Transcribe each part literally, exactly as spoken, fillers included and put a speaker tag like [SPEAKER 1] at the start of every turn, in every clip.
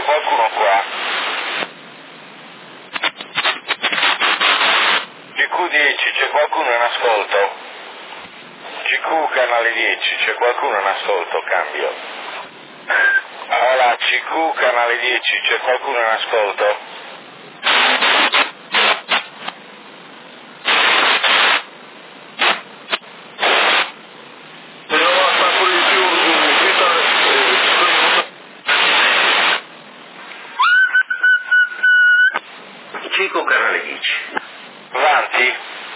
[SPEAKER 1] qualcuno qua? G Q dieci, c'è qualcuno in ascolto? G Q canale dieci, c'è qualcuno in ascolto? Cambio. Allora, C Q canale dieci, c'è qualcuno in ascolto?
[SPEAKER 2] C Q canale dieci.
[SPEAKER 1] Avanti?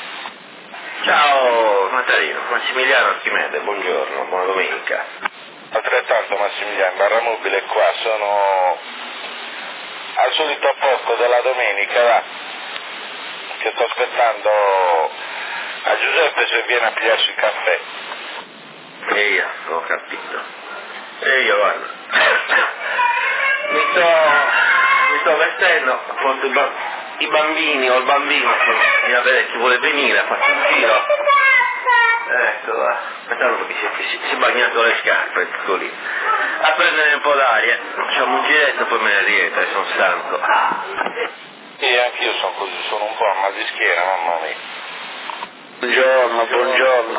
[SPEAKER 2] Ciao Natalino, Massimiliano Archimede, buongiorno, buona domenica.
[SPEAKER 1] Altrettanto Massimiliano, barra mobile qua, sono al solito posto della domenica, va, che sto aspettando a Giuseppe se viene a pigliarsi il caffè.
[SPEAKER 2] E io, ho capito. E io, guarda, mi sto, mi sto vestendo, porto i, ba- i bambini o il bambino, che mi avere chi vuole venire a farci un giro. Ecco, va, aspettando che si, si, si è bagnato le scarpe, ecco lì. A prendere un po' d'aria, facciamo un giretto, poi me ne rientro, e sono stanco.
[SPEAKER 1] E anch'io sono così, sono un po' a mal di schiena, mamma mia.
[SPEAKER 2] Buongiorno, buongiorno.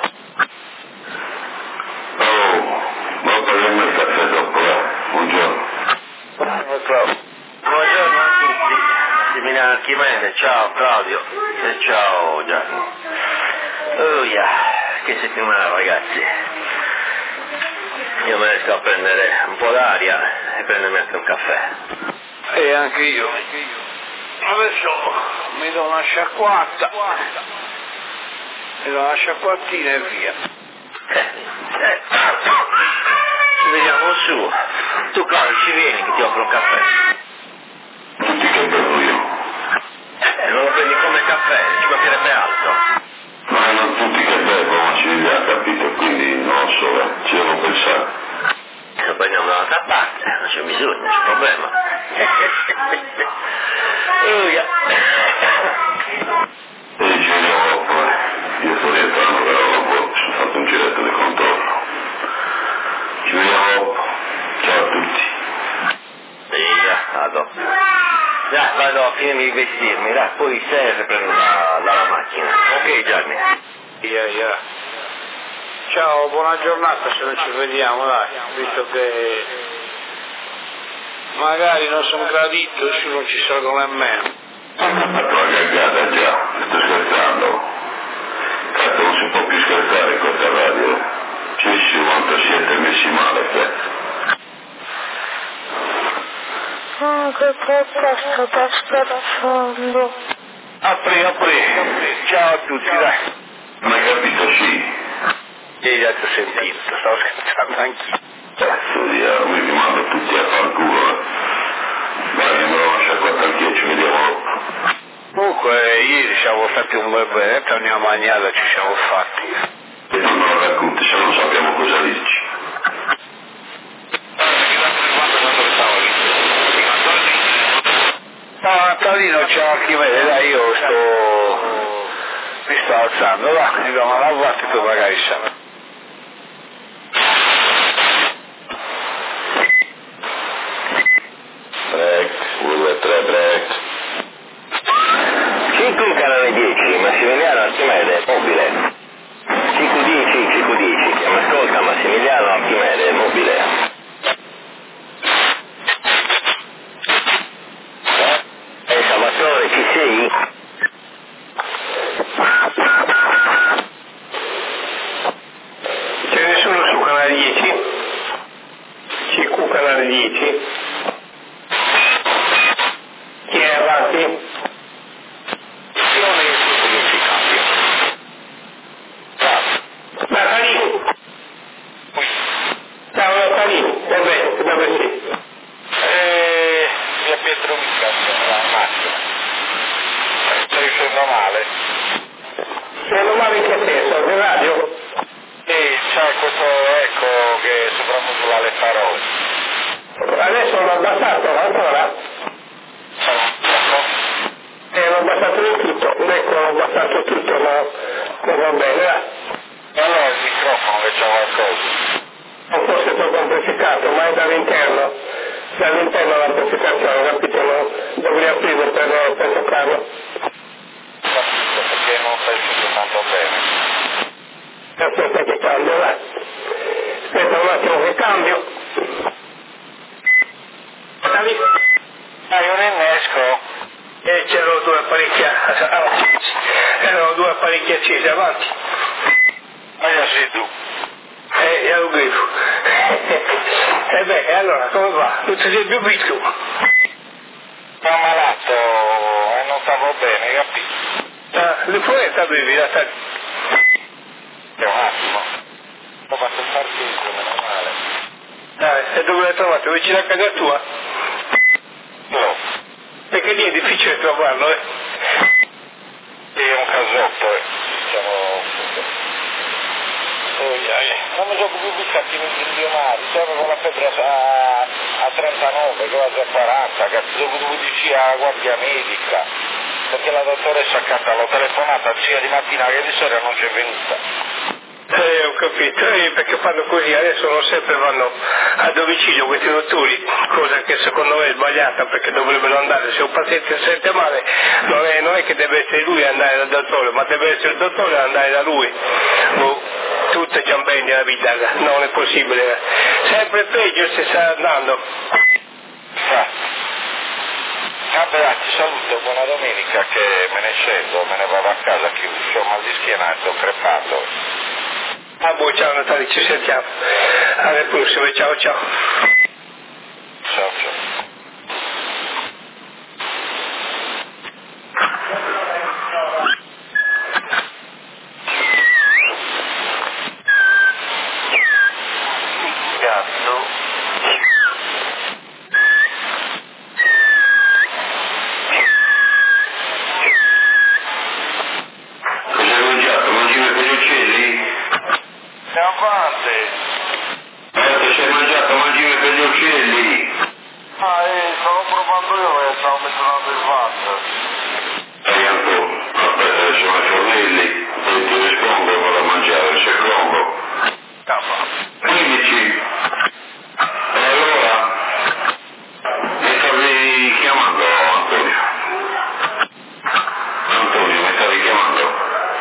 [SPEAKER 3] Oh, non prendiamo il caffè dopo, eh? Buongiorno.
[SPEAKER 2] Buongiorno a tutti. Massimiliano Archimede, ciao Claudio e ciao Gianni. Oh yeah, che settimana ragazzi. Io me ne sto a prendere un po' d'aria e prendermi anche un caffè.
[SPEAKER 4] E anche io. Adesso mi do una sciacquata. Mi do una sciacquattina e via.
[SPEAKER 2] Eh, eh. Vediamo su. Tu Claudio ci vieni che ti offro un caffè.
[SPEAKER 3] Tutti che bevo io.
[SPEAKER 2] Eh, non lo prendi come caffè, ci mancherebbe altro.
[SPEAKER 3] Ma non tutti che bevo, ma ci vive, capito? Quindi non lo so, eh. Ci devo pensare.
[SPEAKER 2] Lo prendiamo da un'altra parte, non c'è bisogno, non c'è problema. Oh yeah.
[SPEAKER 3] E ci vediamo dopo, eh. Io sto rientrando però dopo, sono fatto un giretto di contorno. Ci vediamo dopo. Ciao a tutti.
[SPEAKER 2] Via, vado. Dai, vado a finire di vestirmi, dai, poi sera prendo la, la, la macchina. Ok Gianni?
[SPEAKER 4] Yeah, yeah. Ciao, buona giornata se non ci vediamo, dai, visto che magari non sono gradito, su non ci salgo nemmeno.
[SPEAKER 3] Ho fatto la gaggata già, sto scherzando. Cazzo, non si può più scherzare in questa radio. Cissi quanto siete messi male, te.
[SPEAKER 5] Ah, che cosa state aspettando?
[SPEAKER 4] Apri, apri. Ciao a tutti, dai.
[SPEAKER 3] Ma hai capito, sì?
[SPEAKER 4] Ieri già ti ho sentito, stavo scherzando anch'io.
[SPEAKER 3] Cazzo di armi, vi mando tutti a far culo, eh. Dai, me lo lascia qua anch'io, ci vediamo dopo.
[SPEAKER 4] Comunque, ieri siamo stati un bel benetto, una magnata ci siamo fatti.
[SPEAKER 3] E tu non lo racconti se non sappiamo cosa dici.
[SPEAKER 4] No, Natalino, ciao Archimede, dai, io sto... mi sto alzando, va, mi do una lavata e poi magari siamo.
[SPEAKER 3] Break, uno, due, tre, break.
[SPEAKER 2] C Q canale dieci, Massimiliano Archimede, mobile. C Q dieci, C Q dieci, che mi ascolta Massimiliano Archimede, mobile. Eh, Salvatore, ci sei?
[SPEAKER 4] C'è nessuno su canale dieci? C Q canale dieci? Chi è avanti? Non è come si cambia. Natalino! Ciao Natalino, dove, dove sei? Eh, via Pietro Micca, la macchina. Sto riuscendo male. Riuscendo male in che senso? In radio? Sì, c'è questo eco che soprammodula le parole. Adesso l'ho abbassato ancora? Eh, l'ho abbassato di tutto, ecco, l'ho abbassato tutto, ma non va bene, eh. E allora il microfono che c'è qualcosa? O forse è troppo amplificato, ma è dall'interno. dall'interno la presentazione, capito? No? Dovrei aprire per, per toccarlo.
[SPEAKER 1] Capito, perché non stai uscito tanto bene.
[SPEAKER 4] Aspetta che cambio, vai. Aspetta un attimo che cambio. Stavi?
[SPEAKER 1] Dai, un innesco.
[SPEAKER 4] E c'erano due apparecchi avanti. Erano due apparecchi accesi avanti.
[SPEAKER 1] Ma io sei tu.
[SPEAKER 4] E io lo grifo. E beh, allora come va? Non ti sei più visto?
[SPEAKER 1] Sono malato e non stavo bene, capito?
[SPEAKER 4] Ah, l'influenza avevi da te.
[SPEAKER 1] Un attimo. Ho fatto il partito, meno male.
[SPEAKER 4] Dai, e dove l'hai trovato? Vicino a casa tua?
[SPEAKER 1] No.
[SPEAKER 4] Perché lì è difficile trovarlo, eh?
[SPEAKER 1] È un casotto, eh. Diciamo... Oh, yeah. Non mi sono più visto i milionari, sono con la febbre a, a trentanove, quasi a quaranta, che dovevo dire alla guardia medica, perché la dottoressa accanto l'ho telefonata sia di mattina che di sera non c'è venuta.
[SPEAKER 4] Eh, ho capito, eh, perché fanno così, adesso non sempre vanno a domicilio questi dottori, cosa che secondo me è sbagliata perché dovrebbero andare, se un paziente si sente male non è, non è che deve essere lui a andare dal dottore, ma deve essere il dottore ad andare da lui. Oh, tutte ciambelle nella vita, non è possibile, sempre peggio si sta andando.
[SPEAKER 1] Infatti. Vabbè, ti saluto, buona domenica che me ne scendo, me ne vado a casa che ho mal di schiena e sto crepato.
[SPEAKER 4] Ah, boh, ciao Natale, ci sentiamo. Alle prossime, ciao ciao.
[SPEAKER 1] Ciao ciao.
[SPEAKER 2] Gatto.
[SPEAKER 3] Cos'è mangiato? Mangi per gli uccelli?
[SPEAKER 1] E avanti.
[SPEAKER 3] Eh, che sei mangiato? Mangi per gli uccelli?
[SPEAKER 1] Ah, eh, stavo provando io e stavo mettendo il vatto.
[SPEAKER 3] E ancora? Aspetta, adesso faccio fornelli e ti rispondo e vado a mangiare il secondo. quindici. E allora? Mi stavi chiamando, Antonio? Antonio, mi stavi chiamando?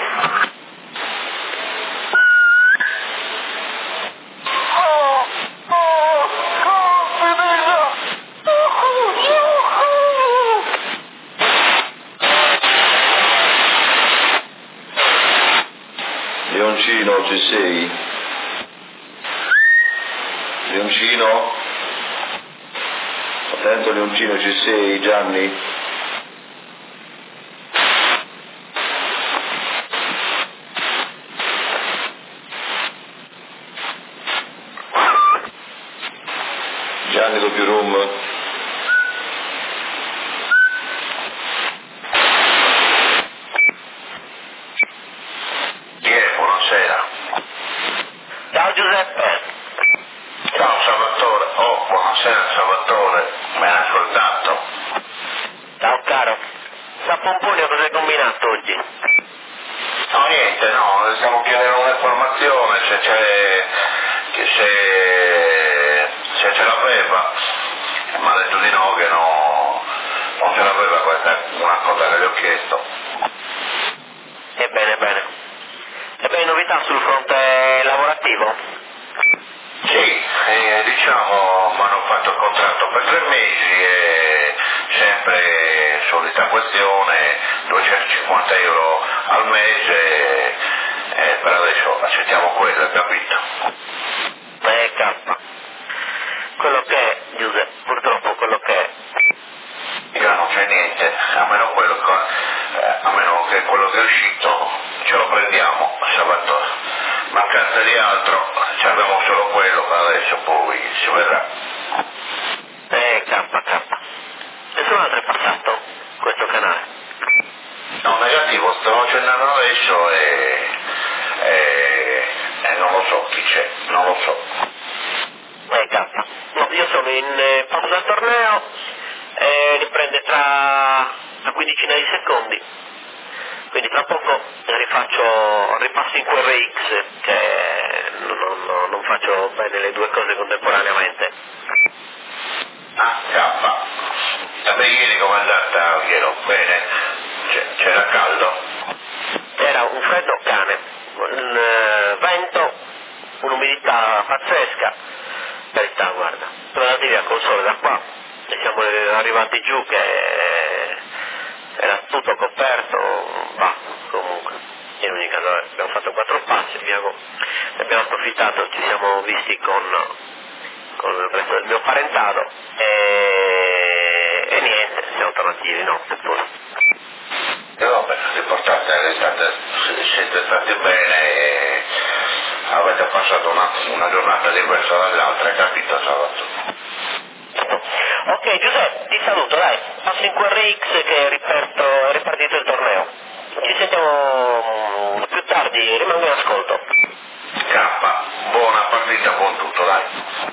[SPEAKER 1] Oh, oh, confidella!
[SPEAKER 3] Leoncino, ci sei? Leoncino? Attento Leoncino, ci sei? Gianni? Gianni doppio room?
[SPEAKER 2] Chi è? Buonasera. Ciao Giuseppe. Ciao Salvatore. Oh, buonasera Salvatore. Mi hai ascoltato? Ciao caro. Sa Pomponio cosa hai combinato oggi? No, niente, no, stiamo chiedendo un'informazione se c'è, che se, se ce l'aveva, mi ha detto di no, che no, non ce l'aveva, questa è una cosa che gli ho chiesto. Ebbene, bene. Ebbene, novità sul fronte lavorativo? Sì, eh, diciamo, mi hanno fatto il contratto per tre mesi e sempre solita questione, duecentocinquanta euro al mese, eh, per adesso accettiamo quello, capito? Eh, K. Quello che è, Giuseppe, purtroppo quello che è. Io non c'è niente, a meno, quello che, eh, a meno che quello che è uscito ce lo prendiamo, Salvatore. Mancanza di altro, ci abbiamo solo quello per adesso, poi si vedrà. Eh, K, K. Nessun altro è passato questo canale? No, negativo, sto accennando adesso e, e, e non lo so chi c'è, non lo so. Eh, K. No, io sono in eh, pausa al torneo e riprende tra una quindicina di secondi. Quindi tra poco rifaccio, ripasso in Q R X, che non, non, non faccio bene le due cose contemporaneamente. Ah, portati via col sole da qua e siamo arrivati giù che era tutto coperto, bah, comunque in ogni caso abbiamo fatto quattro passi, abbiamo, abbiamo approfittato, ci siamo visti con, con il resto del mio parentado e, e niente, siamo tornati di notte pure.
[SPEAKER 3] E vabbè, l'importante è state, siete stati bene e avete passato una, una giornata diversa dall'altra, hai capito Salvatore?
[SPEAKER 2] Ok Giuseppe, ti saluto, dai, passo in Q R X che è riparto, è ripartito il torneo. Ci sentiamo più tardi, rimango in ascolto.
[SPEAKER 3] K, buona partita, buon tutto, dai.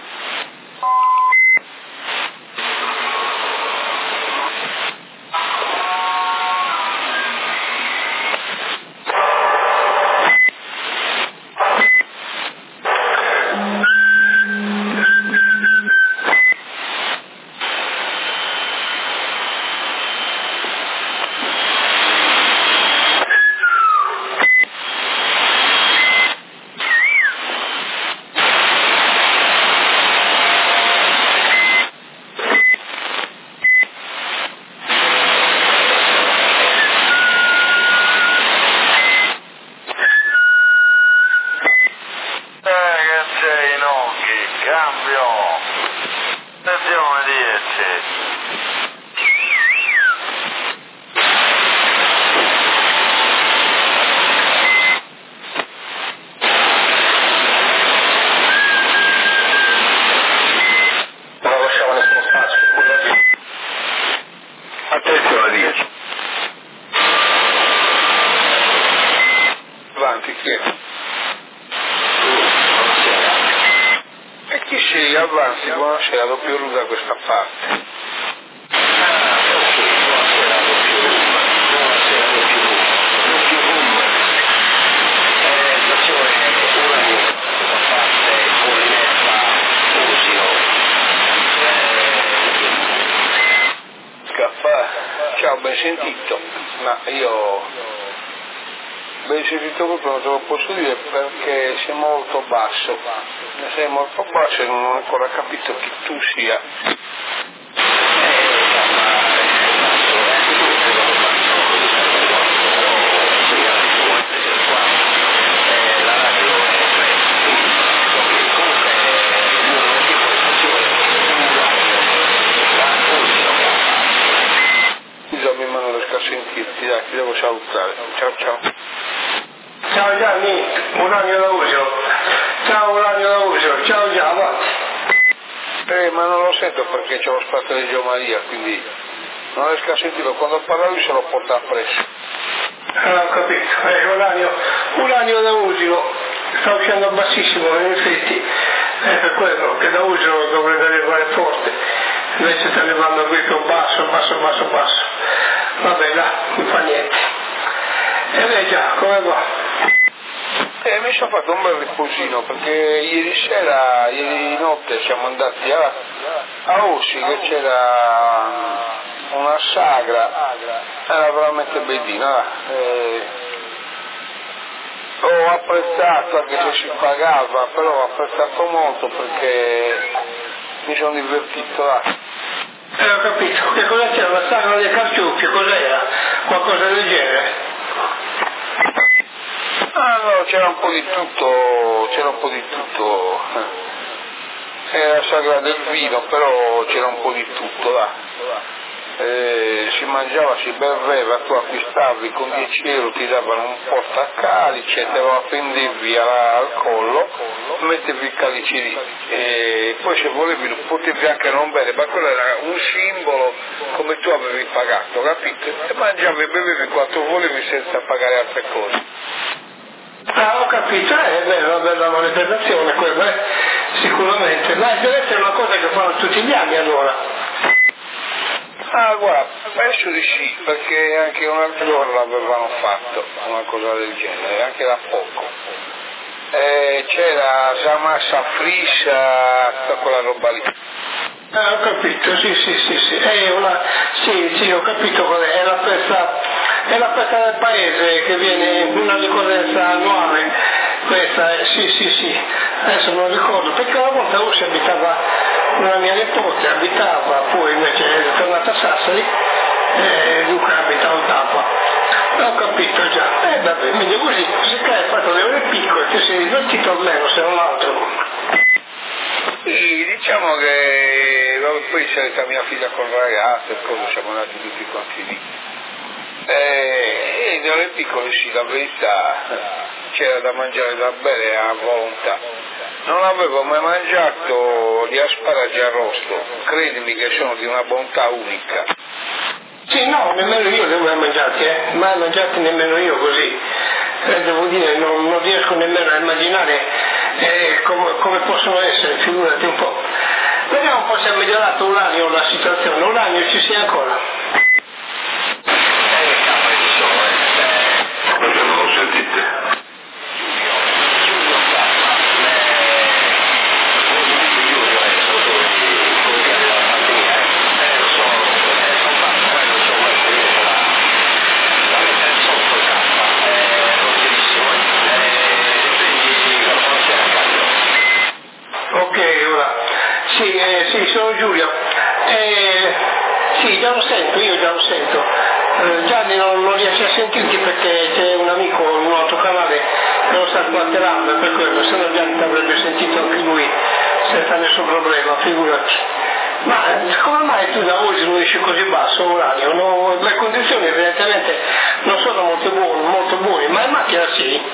[SPEAKER 4] Avanzi, buonasera, doppio Ruda da questa parte. Caffè, ciao, ben sentito, ma io ben sentito proprio non te lo posso dire perché sei molto basso, sei molto basso e non ho ancora capito chi tu sia. Bisogna, ma non riesco a sentirti, dai, ti devo salutare. Ciao ciao.
[SPEAKER 6] Ciao Gianni, un anno da uso. Ciao un anno da uso, ciao Gianni, avanti.
[SPEAKER 4] Eh, ma non lo sento perché c'è lo spazio di Gio Maria, quindi non riesco a sentirlo. Quando parlavi se lo porta appresso.
[SPEAKER 6] Non ho capito, eh, un anno, un anno da uso, sta uscendo bassissimo, in effetti, è per quello che da uso dovrebbe arrivare forte, invece sta arrivando qui più basso, basso, basso, basso. Vabbè, là, non fa niente. E lei già, come va?
[SPEAKER 4] Eh, mi sono fatto un bel riposino perché ieri sera, ieri notte siamo andati a, a Ossi che c'era una sagra, era veramente bellina. Eh, ho apprezzato anche se si pagava, però ho apprezzato molto perché mi sono divertito là.
[SPEAKER 6] Eh, ho capito, che cosa c'era? La sagra dei carciufi, cos'era? Qualcosa del genere?
[SPEAKER 4] Ah no, c'era un po' di tutto, c'era un po' di tutto, era la sagra del vino, però c'era un po' di tutto là, eh, si mangiava, si beveva, tu acquistavi con dieci euro, ti davano un portacalice, te lo appendevi al collo, mettevi il calice lì, e poi se volevi lo potevi anche non bere, ma quello era un simbolo come tu avevi pagato, capito? E mangiavi e bevevi quanto volevi senza pagare altre cose.
[SPEAKER 6] Ah, ho capito, eh, è vero, una bella manifestazione quella, eh, sicuramente. Ma deve essere una cosa che fanno tutti gli anni allora.
[SPEAKER 4] Ah, guarda, penso di sì, perché anche un'altra giorno l'avevano fatto, una cosa del genere, anche da poco. Eh, c'era Samassa Frissa, tutta quella roba lì.
[SPEAKER 6] Ah, ho capito, sì, sì, sì, sì, è una, sì, sì, ho capito qual è, è la festa, è la festa del paese che viene una ricorrenza annuale, questa, è, sì, sì, sì, adesso non ricordo, perché una volta lui si abitava una mia nipote abitava, poi invece è tornata a Sassari, e Luca abita a Ottava. Ho capito già, e eh, vabbè, meglio così, se hai fatto le ore piccole ti sei divertito almeno, se non altro.
[SPEAKER 4] Sì, diciamo che poi c'è stata mia figlia con il ragazzo e cosa, siamo andati tutti quanti lì. E nelle piccole sì, la verità, c'era da mangiare da bere a volontà. Non avevo mai mangiato gli asparagi arrosto, credimi che sono di una bontà unica.
[SPEAKER 6] Sì, no, nemmeno io li ho mai mangiati, eh, mai mangiati nemmeno io così. Eh, devo dire, non, non riesco nemmeno a immaginare eh, come, come possono essere, figurati un po'. Vediamo un po' se ha migliorato Uranio la situazione. Uranio, ci sei ancora?
[SPEAKER 3] Perché non lo sentite?
[SPEAKER 6] Sì, eh, sì, sono Giulio. Eh, sì, già lo sento, io già lo sento. Eh, Gianni non, non riesce a sentirti perché c'è un amico in un altro canale che lo sta squarterando, per quello, se no Gianni avrebbe sentito anche lui senza nessun problema, figurati. Ma come mai tu da oggi non esci così basso, Uranio? No, le condizioni evidentemente non sono molto buone, molto buone, ma in macchina sì?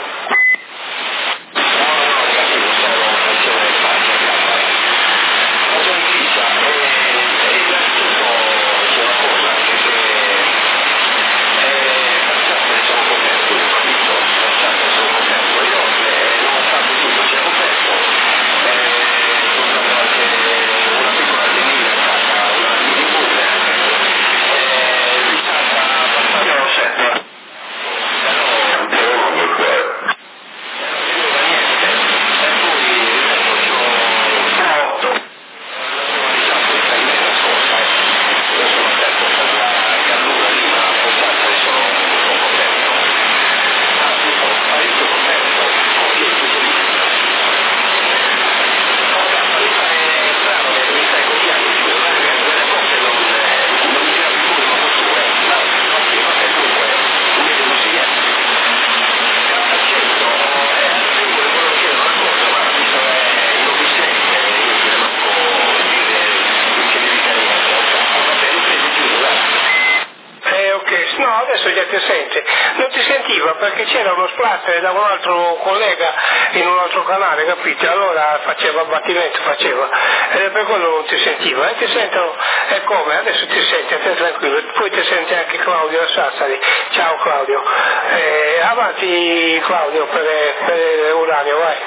[SPEAKER 6] Non ti sentiva perché c'era uno splatter da un altro collega in un altro canale, capito? Allora faceva abbattimento, faceva, ed è per quello non ti sentiva. E ti sento, è come? Adesso ti senti, stai tranquillo. Poi ti sente anche Claudio da Sassari. Ciao Claudio. Eh, avanti Claudio per, per Uranio, vai.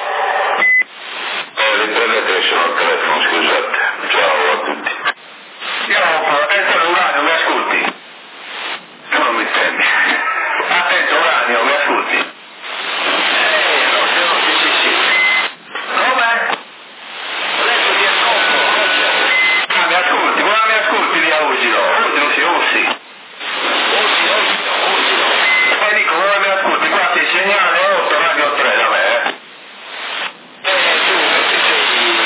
[SPEAKER 3] Eh, riprendete, sono al telefono, scusate. Ciao a tutti. Ciao, attento Uranio, mi ascolti? Tu non mi intendi. Attento Uranio, mi ascolti? Eh, no, no, sì, sì, sì. Come? Ho detto ti ascolto, ah, mi ascolti, ma mi ascolti di Ausilo? Ausilo sì, Ausilo. Ausilo, Ausilo, Ausilo. Poi dico, come mi ascolti? Qua ti segnale otto, radio tre da me, eh? Eh, tu, che sei,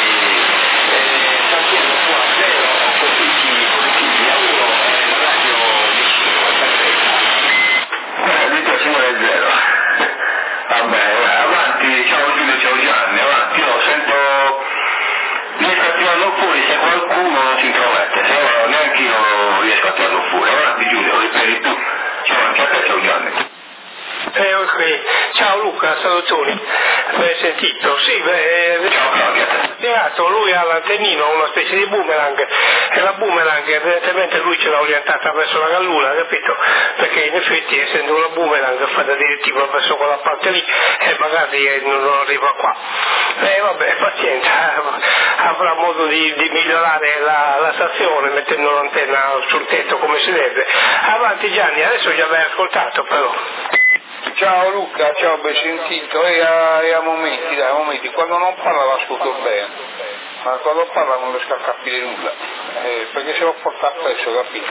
[SPEAKER 3] eh, Santiago qua a zero, colpiti positivi a uno, e la radio di cinque, perfetta. Eh, dite Simone zero. Vabbè, avanti, ciao Giulio, ciao Gianni, avanti, io sento, riesco a tirarlo fuori se qualcuno non si intromette, se no neanche io riesco a tirarlo fuori, avanti Giulio, ripeti tu, ciao anche a te, ciao Gianni.
[SPEAKER 6] Eh, ok. Ciao Luca, salutoni. L'hai sentito? Sì, beh,
[SPEAKER 3] ciao Claudia.
[SPEAKER 6] Beato, lui ha l'antennino, una specie di boomerang, e la boomerang evidentemente lui ce l'ha orientata verso la gallura, capito? Perché in effetti essendo una boomerang fa da direttiva verso quella parte lì e magari non arriva qua. E eh, vabbè, pazienza, avrà modo di, di migliorare la, la stazione mettendo l'antenna sul tetto come si deve. Avanti Gianni, adesso già l'hai ascoltato però.
[SPEAKER 4] Ciao Luca, ciao, ben sentito, e a, e a momenti, dai, a momenti, quando non parla l'ascolto bene, ma quando parla non riesco a capire nulla, eh, perché se lo porta appresso, capito?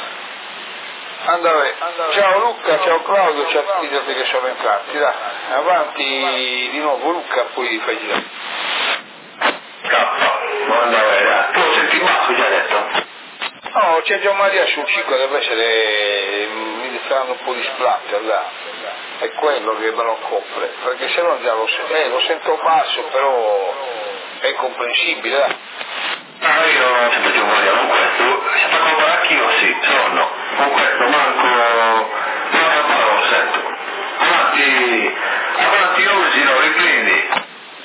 [SPEAKER 4] Andare, ciao Luca, ciao Claudio, ciao a tutti che sono entrati, dai, avanti di nuovo Luca, poi fai girare.
[SPEAKER 3] Ciao, buon andare, tu
[SPEAKER 4] c'è Gian Maria sul cinque deve essere, mi stanno un po' di splatter, là. È quello che me lo copre, perché se no già lo, eh, lo sento basso, però è comprensibile, là.
[SPEAKER 3] Ah, io non sento Gian Maria, con questo, se fa comprare anch'io sì, se no no, con questo manco, manco parola lo sento. Avanti, avanti oggi, no, riprendi.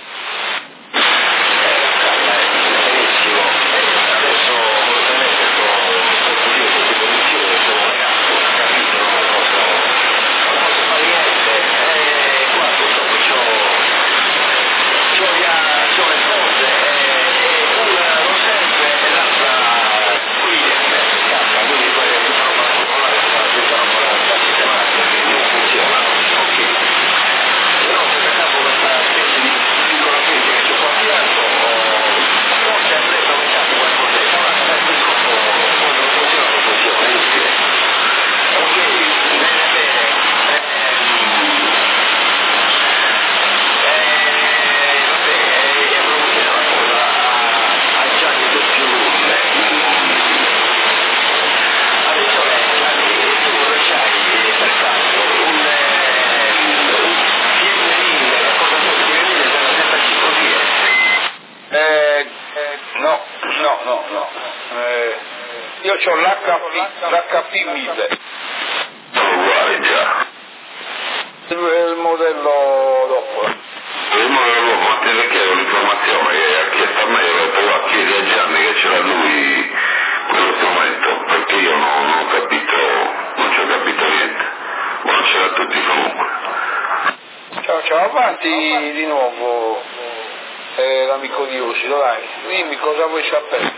[SPEAKER 4] C'ho l'H P mille.
[SPEAKER 3] Uguale già.
[SPEAKER 4] Il, il modello dopo.
[SPEAKER 3] Il modello dopo, ma te ne chiedo l'informazione che ha chiesto a me, io l'ho provato a chiedere a Gianni che c'era lui quello strumento, perché io non, non ho capito, non ci ho capito niente. Buonasera a tutti comunque.
[SPEAKER 4] Ciao ciao, avanti di nuovo eh, l'amico di Osilo, dai, dimmi cosa vuoi sapere.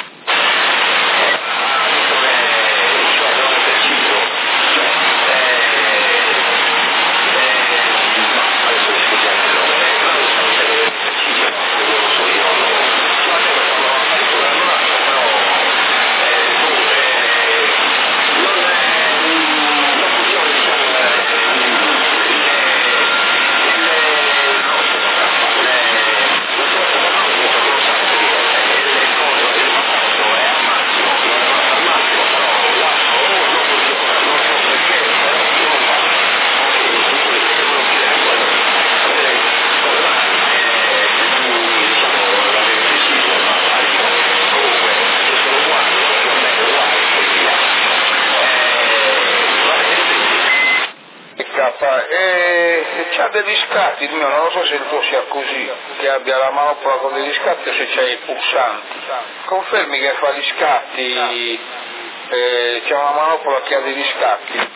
[SPEAKER 4] Degli scatti, il mio non lo so se il tuo sia così, che abbia la manopola con degli scatti o se c'è i pulsanti. Confermi che fa gli scatti, eh, c'è una manopola che ha degli scatti.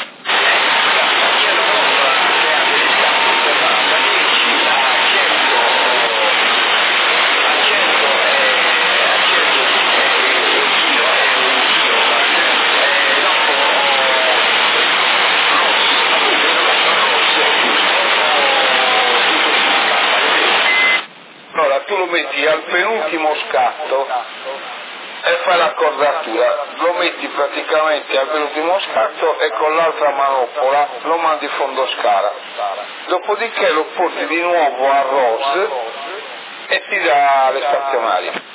[SPEAKER 4] Tu lo metti al penultimo scatto e fai l'accordatura, lo metti praticamente al penultimo scatto e con l'altra manopola lo mandi fondo scala, dopodiché lo porti di nuovo a ROS e ti dà le stazionarie.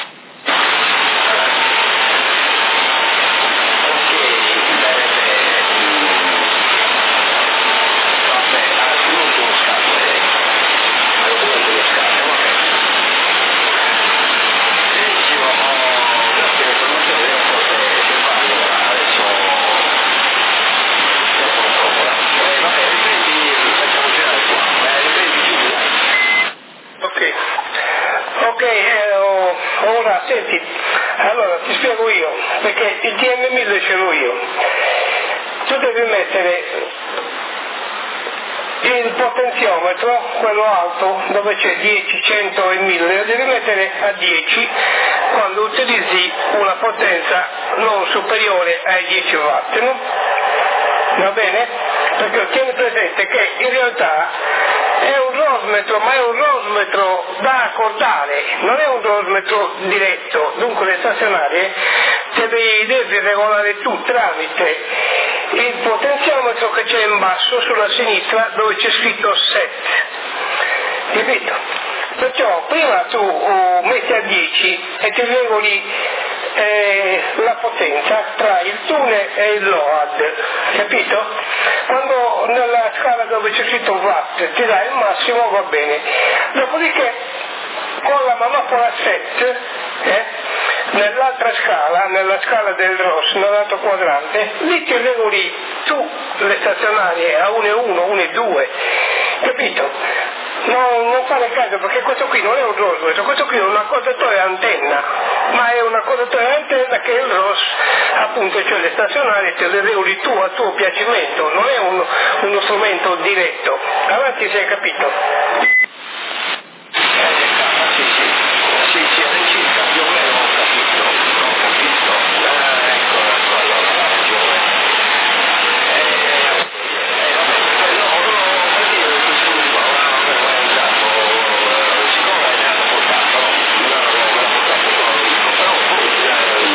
[SPEAKER 4] Senti, allora ti spiego io, perché il T M mille ce l'ho io. Tu devi mettere il potenziometro, quello alto, dove c'è dieci, cento e mille, lo devi mettere a dieci quando utilizzi una potenza non superiore ai dieci watt, no? Va bene? Perché tieni presente che in realtà è un rosmetro, ma è un rosmetro da accordare, non è un rosmetro diretto, dunque le stazionarie devi, devi regolare tu tramite il potenziometro che c'è in basso sulla sinistra dove c'è scritto set, capito?
[SPEAKER 6] Perciò prima tu uh, metti a dieci e ti regoli eh, la potenza tra il tunnel e il load, capito? Quando nella scala dove c'è scritto watt ti dai il massimo, va bene. Dopodiché con la manopola set, eh, nell'altra scala, nella scala del R O S, nell'altro quadrante, lì ti regoli tu le stazionarie a uno e uno, uno e due, capito? Non, non fare caso, perché questo qui non è un R O S, questo, questo qui è un accordatore antenna, ma è un accordatore antenna che è il R O S, appunto, cioè le stazionarie te le regoli tu a tuo piacimento, non è un, uno strumento diretto. Avanti, se hai capito?
[SPEAKER 2] Sì, sì, sì, sì, all'incirca più o meno ho capito, ho capito, eh, ecco, ecco, allora la ragione. Eh, eh, vabbè, poi no, no, per dire questo qua, vabbè, è usato, siccome me l'hanno portato, no? Me l'hanno portato con l'amico, però poi, eh,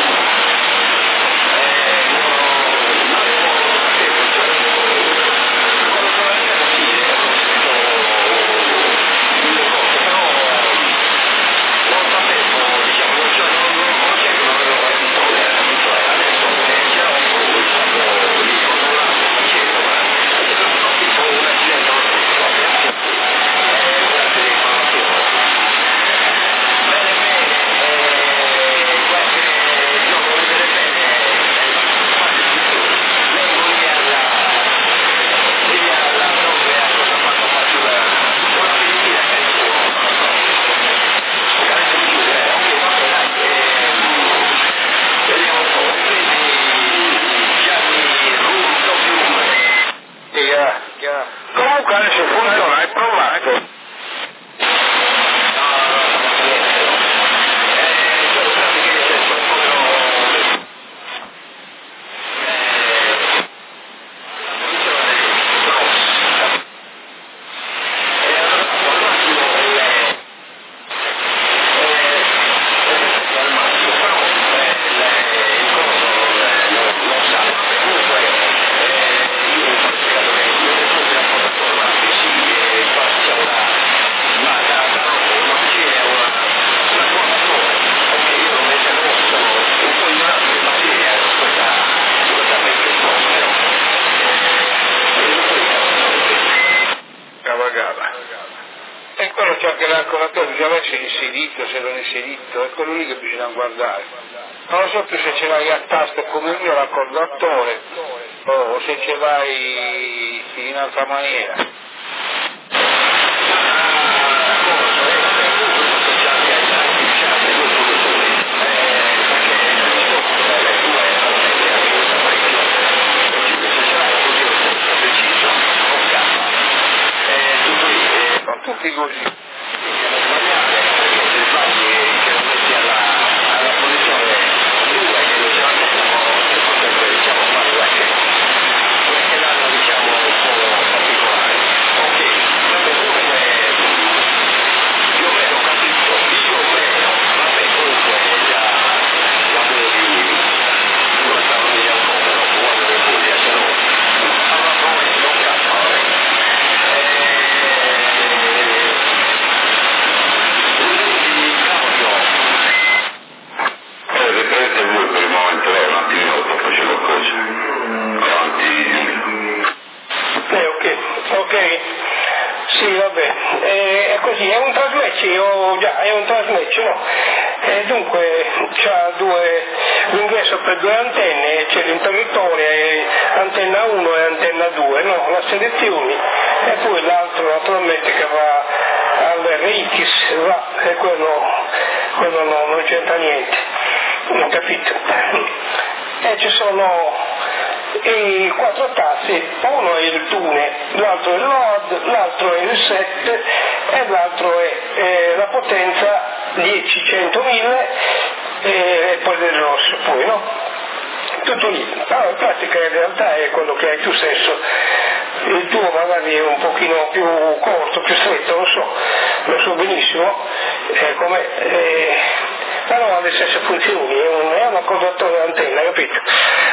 [SPEAKER 2] non avevo capito, cioè, quello che voleva capire, avevo scritto mille cose, però non sapevo, diciamo, non c'è, non, non, non c'è che non avevo capito veramente, adesso eh, c'era un po' stato lì controllato, facevo, ma adesso sono tipo un accidente, non so, so, grazie a te, eh, grazie di informazione. Bene, bene, eh, guarda, io voglio vedere bene, lei vuol dire alla, lì alla propria cosa fatto faccio la, una ventina che è suo, non so. Grazie mille, ok, vabbè, dai, ehm, vediamo un po', quindi Gianni Russo Fiume.
[SPEAKER 3] Sì, eh. Comunque adesso funziona, hai provato.
[SPEAKER 2] No, no, no, no, niente, no. Eh, solo pratica di senso, un povero... Eh, la posizione del Ross. E allora, al massimo, le... al massimo, però eh, le- il coso eh, lo, lo sa, vabbè, comunque eh, io mi ho spiegato che io ne sono raccontatore, ma che sì, eh, qua c'è una, ma da, da una vicina è una, una formazione, ok, io non ne so, sono un po' ignorante in materia su questa, su questa vecchia cosa, però eh, io poi
[SPEAKER 3] Cavagava. E quello c'è anche l'ancoratore, se avessi inserito, se non inserito, è quello lì che bisogna guardare. Non so più se ce l'hai a tasto come il mio raccordatore o se ce l'hai in altra maniera. Sono tutti così. E dunque c'ha due, l'ingresso per due antenne, c'è l'interruttore, antenna uno e antenna due, no? La selezioni e poi l'altro naturalmente che va all'R X, va, e quello, quello no, non c'entra niente, non capito? E ci sono i quattro tasti, uno è il tunnel, l'altro è il load, l'altro è il set e l'altro è eh, la potenza dieci, cento, mille e poi del R O S, poi no? Tutto lì. Allora in pratica in realtà è quello che hai tu stesso. Il tuo magari è un pochino più corto, più stretto, lo so, lo so benissimo, eh, come, eh, però ha le stesse funzioni, è un, è un accordatore antenna, capito?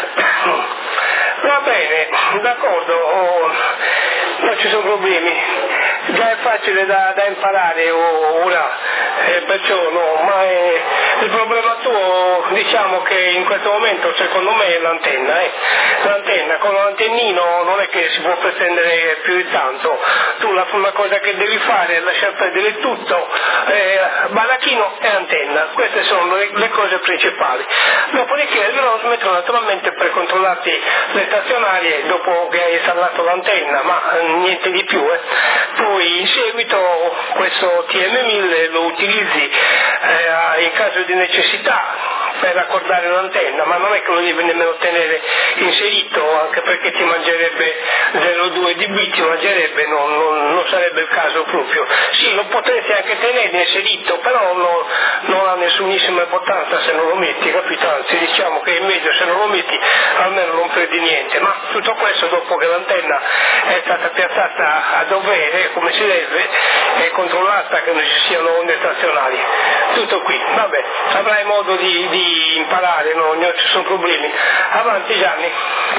[SPEAKER 6] Va bene, d'accordo, oh, non ci sono problemi, già è facile da, da imparare ora, eh, perciò no, ma è, il problema tuo diciamo che in questo momento secondo me è l'antenna, eh. L'antenna, con l'antennino non è che si può pretendere più di tanto, tu la prima cosa che devi fare è lasciar perdere tutto, eh, balachino e antenna, queste sono le, le cose principali. Dopodiché il velocimetro naturalmente per controllarti le stazionarie dopo che hai installato l'antenna, ma niente di più, eh. Poi in seguito questo T M mille lo utilizzi eh, in caso di necessità per accordare l'antenna, ma non è che lo devi nemmeno tenere inserito, anche perché ti mangerebbe zero virgola due dB, ti mangerebbe, non, non, non sarebbe il caso proprio. Sì, lo potresti anche tenere inserito, però no, non ha nessunissima importanza se non lo metti, capito? Anzi, diciamo che è meglio se non lo metti, almeno non perdi niente, ma tutto questo dopo che l'antenna è stata piazzata a dovere, come si deve, è controllata che non ci siano onde stazionarie. Tutto qui, vabbè, avrai modo di, di imparare, no? Non ci sono problemi. Avanti Gianni.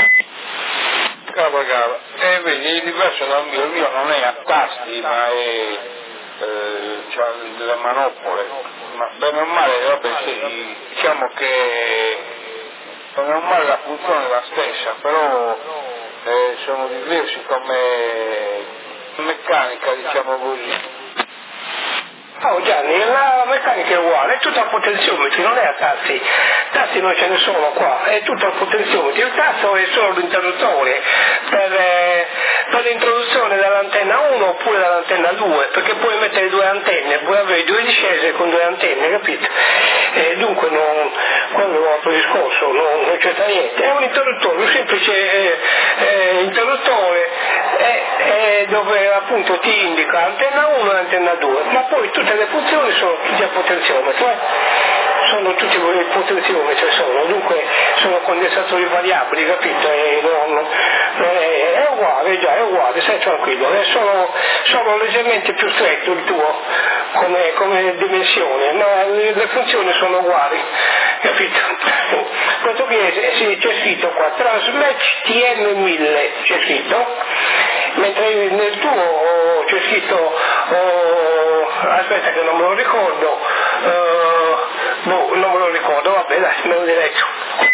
[SPEAKER 4] Cava cava, eh, vedi, è diverso dal mio, il mio non è a tasti ma è eh, c'ha delle manopole, ma bene o male, vabbè sì, diciamo che bene o male la funzione è la stessa, però eh, sono diversi come meccanica, diciamo così.
[SPEAKER 6] Oh Gianni, la meccanica è uguale, è tutto a potenziometri, non è a tassi, tassi non ce ne sono qua, è tutto a potenziometri, il tasso è solo l'interruttore per, eh, per l'introduzione dall'antenna uno oppure dall'antenna due, perché puoi mettere due antenne, puoi avere due discese con due antenne, capito? E dunque non, quello è un altro discorso, non, non c'entra niente, è un interruttore, un semplice eh, eh, interruttore eh, eh, dove appunto ti indica antenna uno e antenna due, ma poi tutte le funzioni sono tutte a potenziometro, eh? Sono tutti i potenziometri, sono, dunque sono condensatori variabili, capito? E non, non è, è uguale, già è uguale, stai tranquillo, è solo, solo leggermente più stretto il tuo come, come dimensione, ma le, le funzioni sono uguali, capito? Questo qui è, sì, c'è scritto qua, Transmatch T M mille c'è scritto, mentre nel tuo c'è scritto, oh, aspetta che non me lo ricordo, uh, boh, non me lo ricordo, vabbè dai, me lo direi tu.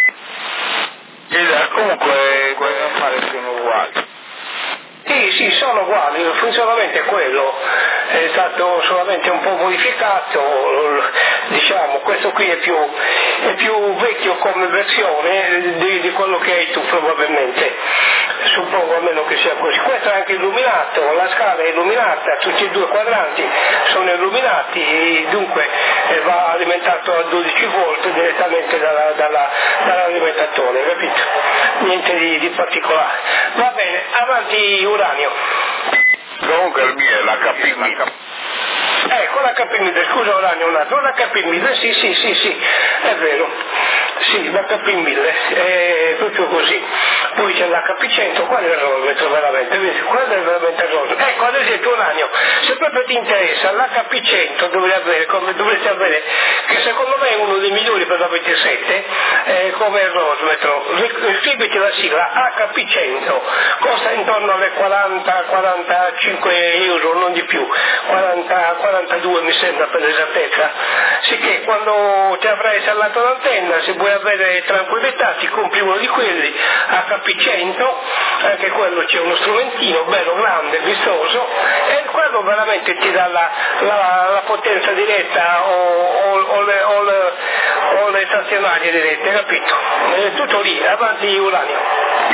[SPEAKER 4] E comunque quelle normali sono uguali.
[SPEAKER 6] Sì, sì, sono uguali, il funzionamento è quello, è stato solamente un po' modificato, diciamo, questo qui è più, è più vecchio come versione di, di quello che hai tu probabilmente, suppongo almeno che sia così. Questo è anche illuminato, la scala è illuminata, tutti e due i quadranti sono illuminati, e dunque eh, va alimentato a dodici volt direttamente dalla, dalla, dall'alimentatore, capito? Niente di, di particolare. Va bene, avanti Uranio.
[SPEAKER 3] Comunque il mio è l'H P mille.
[SPEAKER 6] Ecco l'H P mille, scusa Uranio un attimo, l'H P mille, sì sì sì sì, è vero, sì l'H P mille, è proprio così. Poi c'è l'H P cento, qual è il rosmetro veramente? Vedi, quello è veramente il rosmetro. Ecco ad esempio Uranio, se proprio ti interessa l'H P cento dovresti avere, come dovresti avere, che secondo me è uno dei migliori per la ventisette, eh, come il rosmetro. Scriviti la sigla H P cento, costa intorno alle quaranta quarantacinque euro, non di più, quaranta quarantadue mi sembra per l'esattezza, sicché quando ti avrai installato l'antenna, se vuoi avere tranquillità ti compri uno di quelli H P cento, anche quello c'è uno strumentino bello grande, vistoso, e quello veramente ti dà la, la, la potenza diretta o, o, o, le, o, le, o le stazionarie dirette, capito? È tutto lì, avanti Uranio.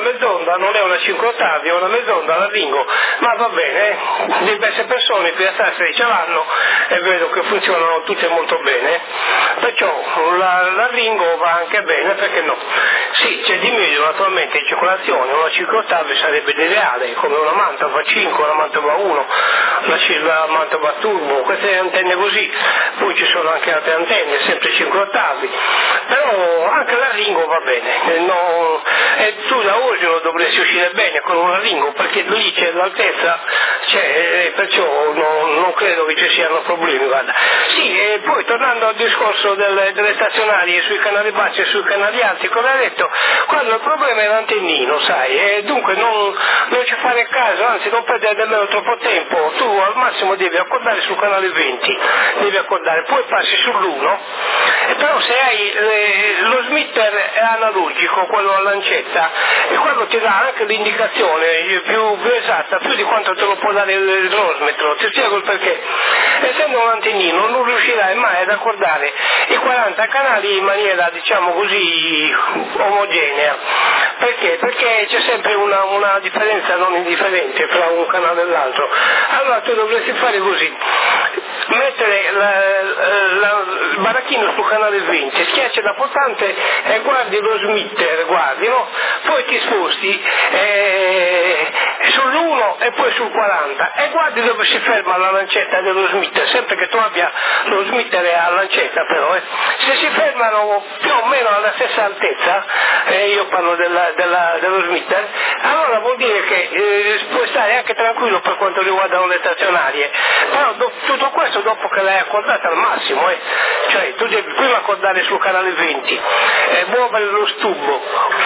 [SPEAKER 6] mezz'onda, non è una cinque ottavi, è una mezz'onda la Ringo, ma va bene, eh? diverse persone qui a Sassari ce l'hanno e vedo che funzionano tutte molto bene, perciò la, la Ringo va anche bene, perché no? Sì, c'è di meglio naturalmente in circolazione, una cinque ottavi sarebbe l'ideale, come una Mantova cinque, una Mantova uno, la, la Mantova Turbo, queste antenne così, poi ci sono anche altre antenne, sempre cinque ottavi, però anche la Ringo va bene, no, e tu da Osimo dovresti uscire bene con una Ringo, perché lì c'è l'altezza, c'è, perciò non, non credo che ci siano problemi, guarda. Sì, e poi tornando al discorso delle, delle stazionarie sui canali bassi e sui canali alti, come hai detto, quando il problema è l'antennino, sai, e dunque non, non ci fare caso, anzi non perdere nemmeno troppo tempo, tu al massimo devi accordare sul canale venti, devi accordare, poi passi sull'uno, e però se hai eh, lo smitter è analogico, quello a lancetta, e quello ti dà anche l'indicazione più, più esatta, più di quanto te lo può dare il trasmetro, ti spiego il perché. Essendo un antennino non riuscirai mai ad accordare i quaranta canali in maniera, diciamo così, omogenea. Perché? Perché c'è sempre una, una differenza non indifferente fra un canale e l'altro. Allora tu dovresti fare così: mettere la, la, il baracchino sul canale venti, schiacci la portante e guardi lo smitter, guardi, no? Poi ti sposti eh, sull'uno e poi sul quaranta e guardi dove si ferma la lancetta dello smitter, sempre che tu abbia lo smitter a lancetta però, eh. Se si fermano più o meno alla stessa altezza, eh, io parlo della, della, dello smitter, allora vuol dire che eh, puoi stare anche tranquillo per quanto riguardano le stazionarie, però do, tutto questo dopo che l'hai accordata al massimo, eh. Cioè tu devi prima accordare sul canale venti, eh, muovere lo stubo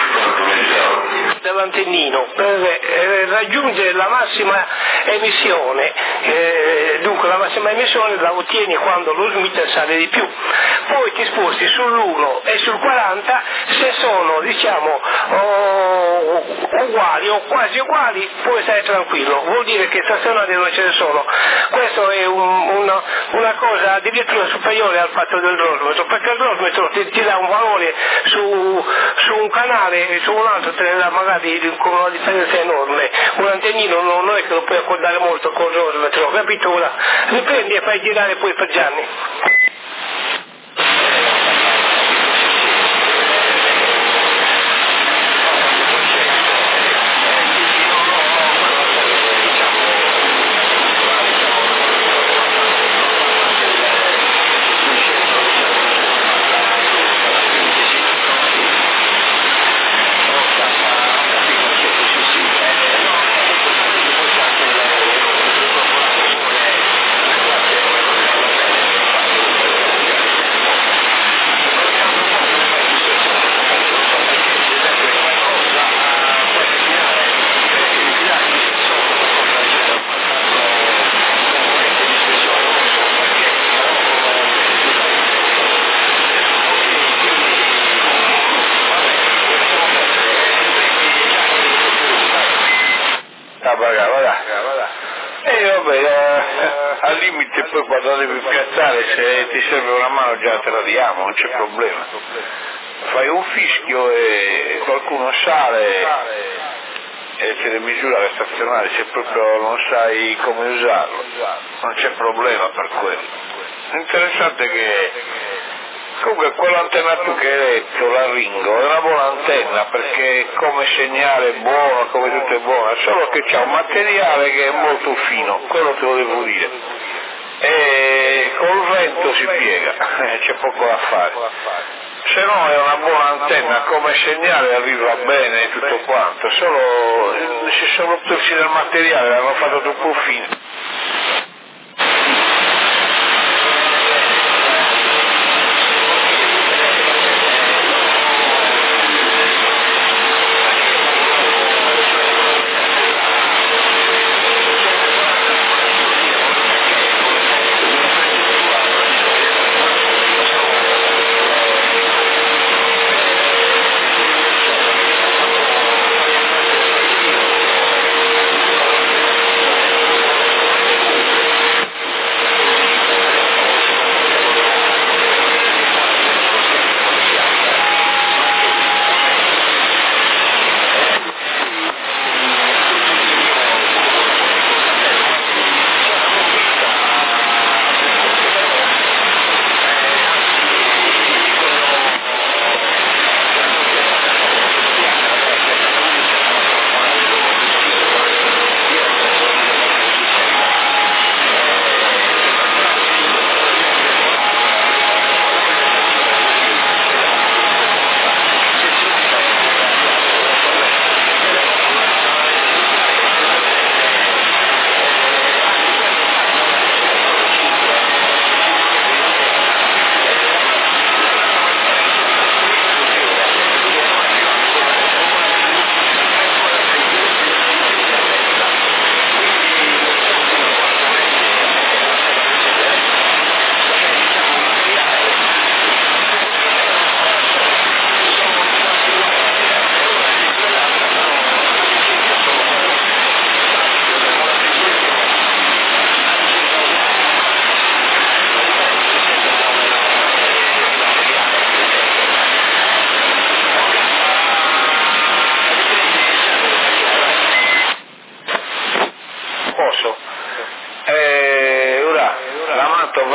[SPEAKER 6] dell'antennino per eh, raggiungere la massima emissione, eh, dunque la massima emissione la ottieni quando lo smitter sale di più, poi ti sposti sull'uno e sul quaranta, se sono diciamo oh, uguali o quasi uguali puoi stare tranquillo, vuol dire che stazionarie non ce ne sono. Questo è un, una, una cosa addirittura superiore al fatto del trasmetro, perché il trasmetro ti, ti dà un valore su, su un canale e su un altro te ne dà magari con una differenza enorme. Un antennino non, non è che lo puoi accordare molto con il trasmetro, capito? Ora riprendi e fai girare poi per Gianni.
[SPEAKER 3] Al limite poi quando devi piazzare, se ti serve una mano già te la diamo, non c'è problema. Fai un fischio e qualcuno sale e te ne misura le stazionarie, se proprio non sai come usarlo, non c'è problema per quello. L'interessante è che comunque quell'antenna tu che hai detto, la Ringo, è una buona antenna perché come segnale è buono, come tutto è buono, solo che c'ha un materiale che è molto fino, quello te lo devo dire, e col vento si piega, c'è poco da fare, se no è una buona antenna, come segnale arriva bene e tutto quanto, solo si sono tolti del materiale, l'hanno fatto troppo fino.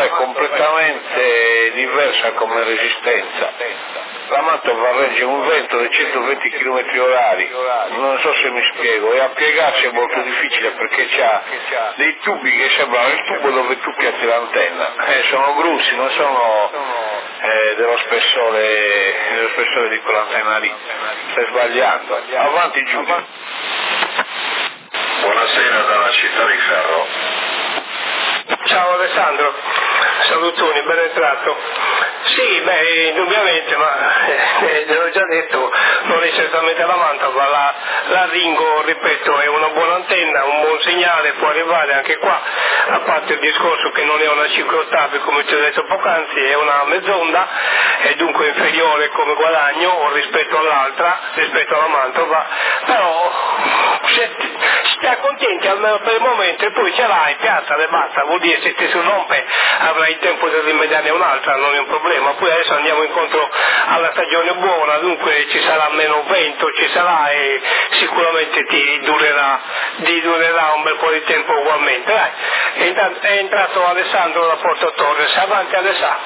[SPEAKER 4] è completamente diversa come resistenza. La mantova regge un vento di centoventi chilometri orari, non so se mi spiego, e a piegarsi è molto difficile perché c'ha dei tubi che sembrano il tubo dove tu piazzi l'antenna, eh, sono grossi, non sono eh, dello spessore dello spessore di quell'antenna lì, stai sbagliando. Avanti Giulio.
[SPEAKER 3] Buonasera dalla città di Ferro.
[SPEAKER 6] Ciao Alessandro, salutoni, ben entrato. Sì, beh, indubbiamente, ma eh, te l'ho già detto, non è certamente la mantova, la, la Ringo, ripeto, è una buona antenna, un buon segnale, può arrivare anche qua, a parte il discorso che non è una cinque ottavi come ti ho detto poc'anzi, è una mezz'onda, è dunque inferiore come guadagno rispetto all'altra, rispetto alla mantova, però se stai contenti almeno per il momento e poi ce l'hai, piazzala e basta, vuol dire se ti si rompe avrai il tempo di rimediarne un'altra, non è un problema, poi adesso andiamo incontro alla stagione buona, dunque ci sarà meno vento, ci sarà e sicuramente ti durerà, ti durerà un bel po' di tempo ugualmente. Dai, è, intanto, è entrato Alessandro da Porto Torres, avanti Alessandro.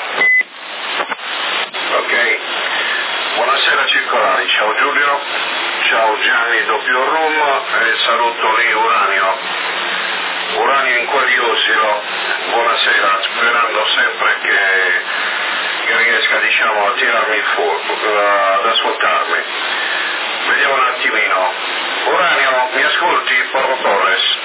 [SPEAKER 3] Ok, buonasera circolari, ciao Giulio, ciao Gianni doppio rum e saluto lì Uranio. Uranio in Quagliosilo, buonasera, sperando sempre che, che riesca diciamo a tirarmi fuori, ad ascoltarmi. Vediamo un attimino. Uranio, mi ascolti? Porto Torres.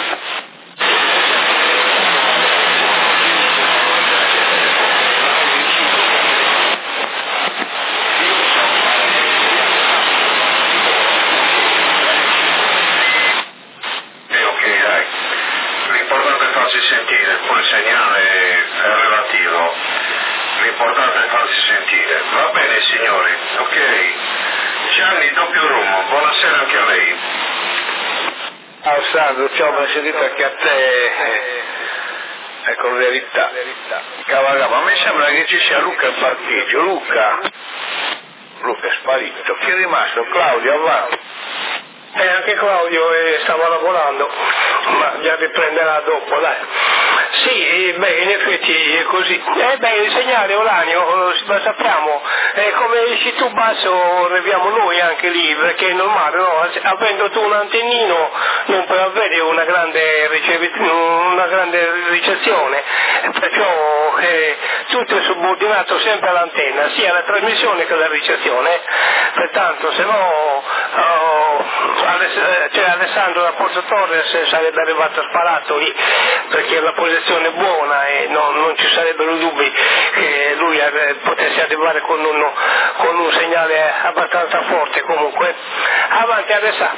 [SPEAKER 3] Sentire, poi il segnale è relativo, l'importante è farsi sentire. Va bene signori, ok. Gianni doppio rum, buonasera anche a lei.
[SPEAKER 4] Alessandro, ciao, ben sentito anche a te, è con verità. Cavallo, ma mi sembra che ci sia Luca in parcheggio. Luca, Luca è sparito, chi è rimasto? Claudio, avanti.
[SPEAKER 6] E anche Claudio eh, stava lavorando, ma già riprenderà dopo, dai. Sì, beh, in effetti è così. Eh beh, il segnale Uranio, lo sappiamo, eh, come dici tu basso arriviamo noi anche lì, perché è normale, no? Avendo tu un antennino non puoi avere una grande, ricevi- una grande ricezione, perciò eh, tutto è subordinato sempre all'antenna, sia alla trasmissione che alla ricezione, pertanto se no oh, Aless- cioè Alessandro da Porto Torres sarebbe arrivato sparato lì, perché la posizione è buona e no, non ci sarebbero dubbi che lui eh, potesse arrivare con un, con un segnale abbastanza forte comunque. Avanti Alessandro.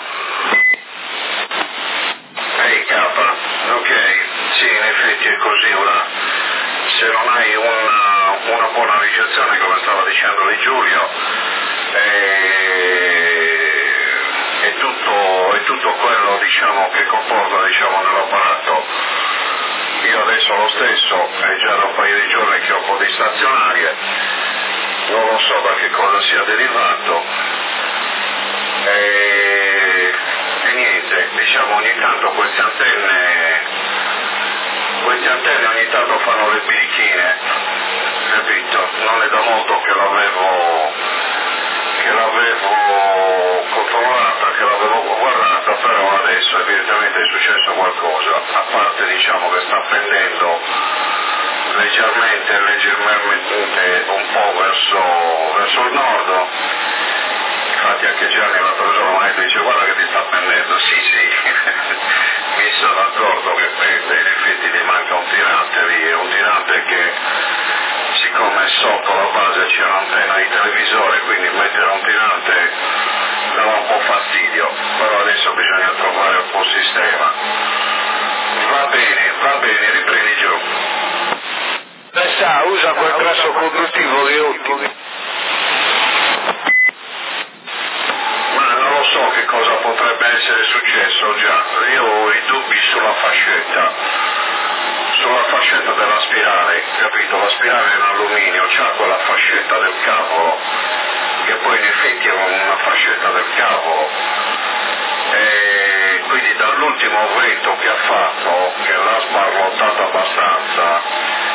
[SPEAKER 3] Ehi capa, ok, sì in effetti è così ora, se non hai una, una buona ricezione come stava dicendo di Giulio, eh, è, tutto, è tutto quello diciamo, che comporta diciamo, nell'apparato. Io adesso lo stesso, è già da un paio di giorni che ho un po' di stazionarie, non lo so da che cosa sia derivato, e, e niente, diciamo ogni tanto queste antenne, queste antenne ogni tanto fanno le birichine, capito? Non è da molto che l'avevo, che l'avevo controllata, che l'avevo guardata, però adesso evidentemente è successo qualcosa, a parte diciamo che sta pendendo leggermente, leggermente un po' verso, verso il nord, infatti anche Gianni l'altro giorno mi dice guarda che ti sta pendendo, sì sì, mi sono accorto che pende, in effetti ti manca un tirante lì, è un tirante che siccome sotto la base c'è un'antenna di televisore, quindi mettere un tirante dava un po' fastidio, però adesso bisogna trovare un po' il sistema. Va bene, va bene, riprendi giù.
[SPEAKER 4] Sa, usa quel grasso conduttivo che è ottimo.
[SPEAKER 3] Ma non lo so che cosa potrebbe essere successo già, io ho i dubbi sulla fascetta, sulla fascetta della spirale, capito? La spirale è in alluminio, c'ha quella fascetta del cavolo, che poi in effetti è una fascetta del cavolo, e quindi dall'ultimo vento che ha fatto, che l'ha sbarlottato abbastanza,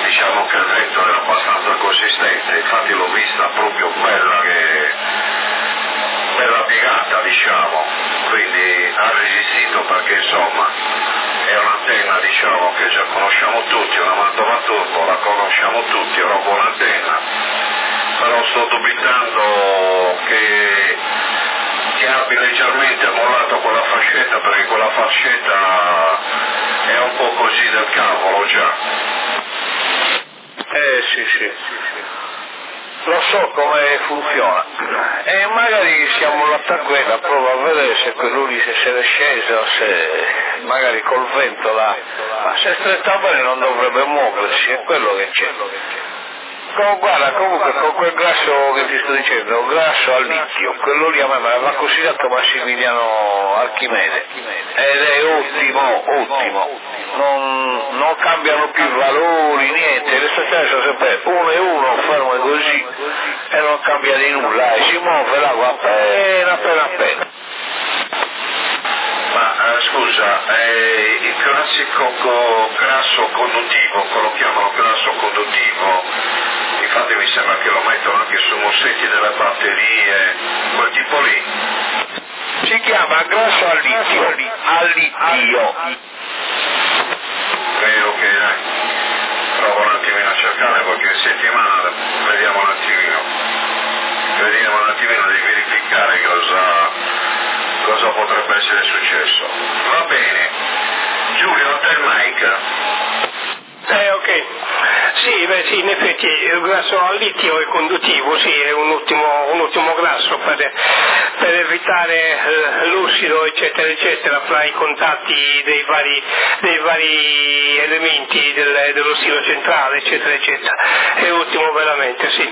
[SPEAKER 3] diciamo che il vento era abbastanza consistente, infatti l'ho vista proprio bella che bella piegata, diciamo, quindi ha resistito perché insomma è un'antenna, diciamo, che già conosciamo tutti, una Mantova Turbo, la conosciamo tutti, è una buona antenna, però sto dubitando che, che abbia leggermente mollato quella fascetta, perché quella fascetta è un po' così del cavolo già.
[SPEAKER 4] Eh sì sì, lo so come funziona e magari siamo all'attacquetta, prova a vedere se quello lì se ne è sceso, se magari col vento là, ma se stretta bene non dovrebbe muoversi, è quello che c'è. Com- guarda, comunque con quel grasso che ti sto dicendo, grasso al litio, quello lì a me me l'aveva consigliato Massimiliano Archimede ed è ottimo, ottimo, non, non cambiano più i valori, niente, le stazioni sono sempre uno e uno, fermo così e non cambia di nulla, e si muove l'acqua appena appena appena.
[SPEAKER 3] Ma eh, scusa, eh, il classico co- grasso conduttivo, quello chiamano grasso conduttivo, infatti mi sembra che lo mettono anche su mossetti delle batterie, quel tipo lì.
[SPEAKER 4] Si chiama grasso al litio, al litio.
[SPEAKER 3] Ok, ok, dai. Provo un attimino a cercare qualche settimana, vediamo un attimino. Vediamo un attimino di verificare cosa, cosa potrebbe essere successo. Va bene. Giulio, a te il mic.
[SPEAKER 6] Eh, ok. Sì, beh, sì, in effetti il grasso al litio è conduttivo, sì, è un ottimo, un ottimo grasso per, per evitare eh, l'ossido, eccetera, eccetera, fra i contatti dei vari, dei vari elementi del, dello stilo centrale, eccetera, eccetera. È ottimo veramente, sì.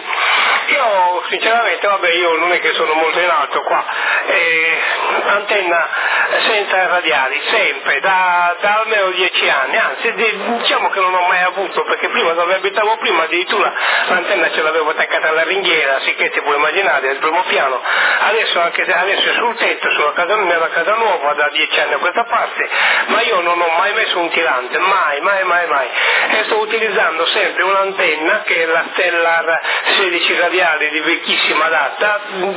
[SPEAKER 6] Io, sinceramente, vabbè, io non è che sono molto in alto qua, eh, antenna senza radiali, sempre, da, da almeno dieci anni, anzi, diciamo che non ho mai avuto, perché prima dove abitavo prima addirittura l'antenna ce l'avevo attaccata alla ringhiera, sicché ti puoi immaginare, al primo piano, adesso anche adesso è sul tetto, sulla casa, nella casa nuova da dieci anni a questa parte, ma io non ho mai messo un tirante, mai, mai, mai, mai, e sto utilizzando sempre un'antenna che è la Stellar sedici radiali di vecchissima data,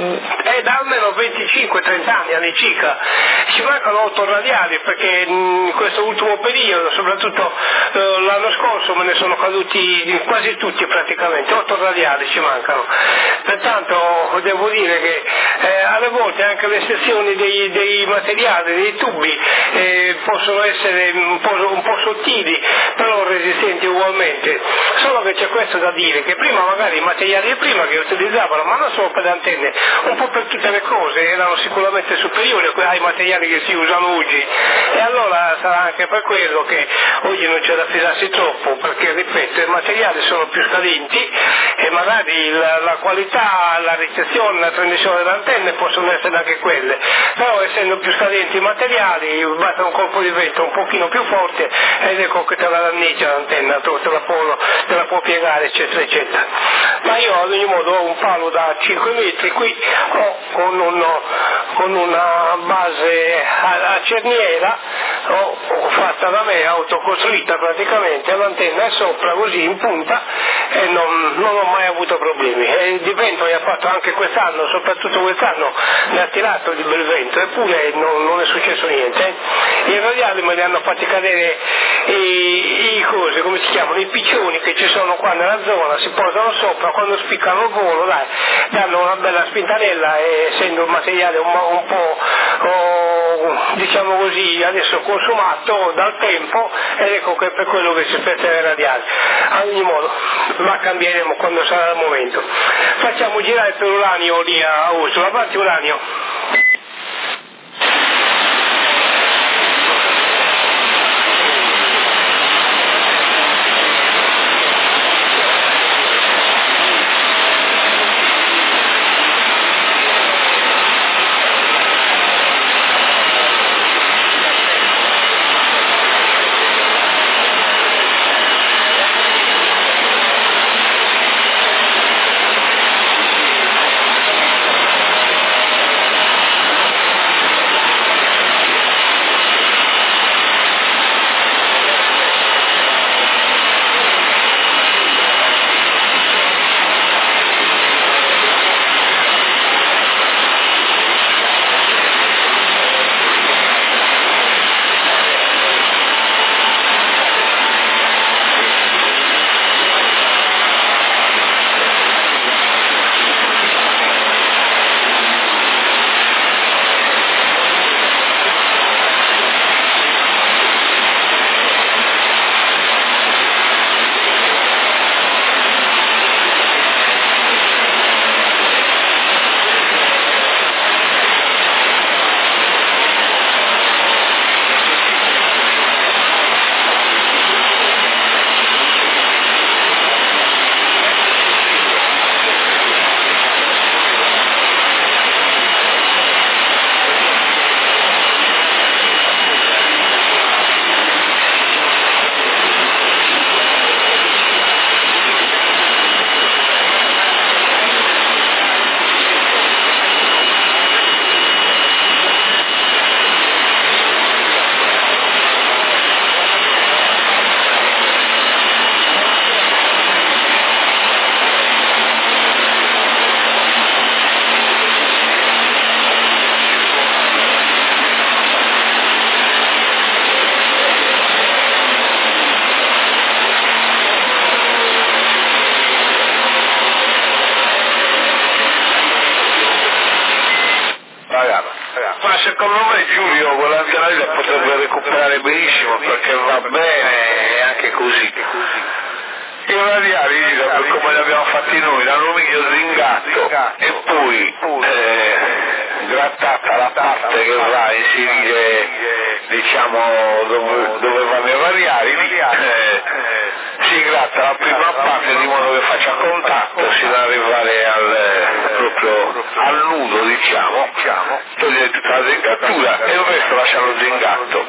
[SPEAKER 6] è da almeno venticinque trenta anni all'incirca, ci mancano otto radiali perché in questo ultimo periodo, soprattutto eh, l'anno scorso, me ne sono caduti quasi tutti praticamente, otto radiali ci mancano, pertanto devo dire che eh, alle volte anche le sezioni dei, dei materiali, dei tubi eh, possono essere un po', un po' sottili, però resistenti ugualmente, solo che c'è questo da dire, che prima magari i materiali di prima che utilizzavano, ma non solo per le antenne, un po' per tutte le cose, erano sicuramente superiori ai materiali che si usano oggi, e allora sarà anche per quello che oggi non c'è da fidarsi troppo, perché ripeto, i materiali sono più scadenti e magari la, la qualità, la ricezione, la trasmissione delle antenne possono essere anche quelle, però essendo più scadenti i materiali basta un colpo di vento un pochino più forte ed ecco che te la danneggia l'antenna, te la può, te la può piegare, eccetera eccetera. Ma io ad ogni modo ho un palo da cinque metri qui, ho con, un, con una base a, a cerniera, ho, ho fatta da me, autocostruita praticamente, l'antenna è sopra così in punta e non, non ho mai avuto problemi, e di vento mi ha fatto anche quest'anno, soprattutto quest'anno mi ha tirato di bel vento, eppure non, non è successo niente. I radiali me li hanno fatti cadere i, i cose, come si chiamano, i piccioni che ci sono qua nella zona, si posano sopra, quando spiccano il volo dai, danno una bella spintarella, e essendo un materiale un, un po' oh, diciamo così adesso consumato dal tempo, ed ecco che per quello che si aspetta dai radiali. Ad ogni modo la cambieremo quando sarà il momento. Facciamo girare per Uranio lì a Ursula, avanti Uranio.
[SPEAKER 3] secondo me Giulio quell'antena lì la potrebbe recuperare benissimo perché va bene e anche così. I radiali, come li abbiamo fatti noi, l'alluminio zingato e poi eh, grattata la parte che va a inserire, diciamo, dove, dove vanno i radiali, lì eh, si gratta la prima parte di modo che faccia contatto sino ad arrivare al, proprio al nudo, diciamo, togliere tutta la zingatura e il resto lasciarlo zingato.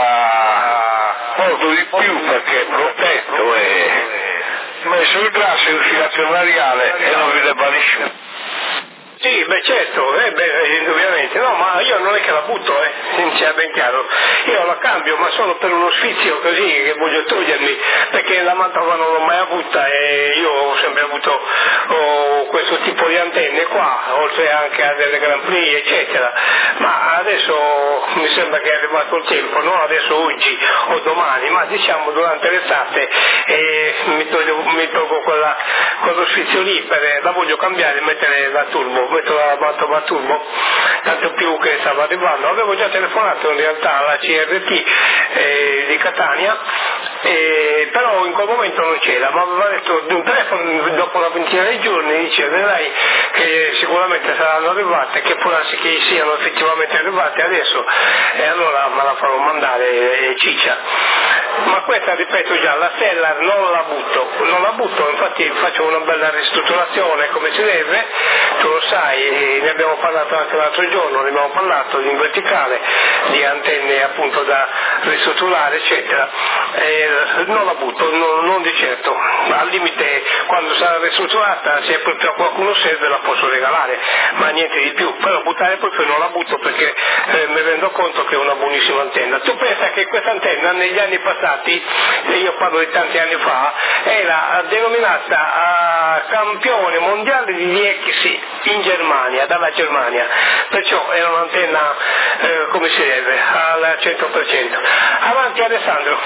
[SPEAKER 3] Dura molto di più perché è protetto e messo il grasso infilato il radiale e non vi debba nessuno.
[SPEAKER 6] Sì, beh certo, eh, beh, indubbiamente, no, ma io non è che la butto, eh, sia ben chiaro, io la cambio ma solo per uno sfizio così che voglio togliermi, perché la Mantova non l'ho mai avuta e io ho sempre avuto oh, questo tipo di antenne qua, oltre anche a delle Grand Prix eccetera, ma adesso mi sembra che è arrivato il tempo, non adesso oggi o domani, ma diciamo durante l'estate e mi tolgo, mi tolgo quella, quello sfizio lì, per, la voglio cambiare e mettere la turbo. Metto la Mantova turbo, tanto più che stava arrivando. Avevo già telefonato in realtà alla C R T eh, di Catania, eh, però in quel momento non c'era, ma aveva detto di un telefono dopo una ventina di giorni, dice vedrai che sicuramente saranno arrivate, che può darsi che siano effettivamente arrivate adesso, e allora me la farò mandare eh, ciccia. Ma questa, ripeto già, la Stellar non la butto, non la butto, infatti faccio una bella ristrutturazione come si deve, tu lo sai, ne abbiamo parlato anche l'altro giorno, ne abbiamo parlato in verticale, di antenne appunto da ristrutturare eccetera, e non la butto, non, non di certo, al limite quando sarà ristrutturata se proprio a qualcuno serve la posso regalare, ma niente di più, però buttare proprio non la butto perché eh, mi rendo conto che è una buonissima antenna. Tu pensa che questa antenna negli anni passati, e io parlo di tanti anni fa, era denominata a campione mondiale di D X in Germania, dalla Germania, perciò era un'antenna eh, come si deve, al cento per cento. Avanti Alessandro.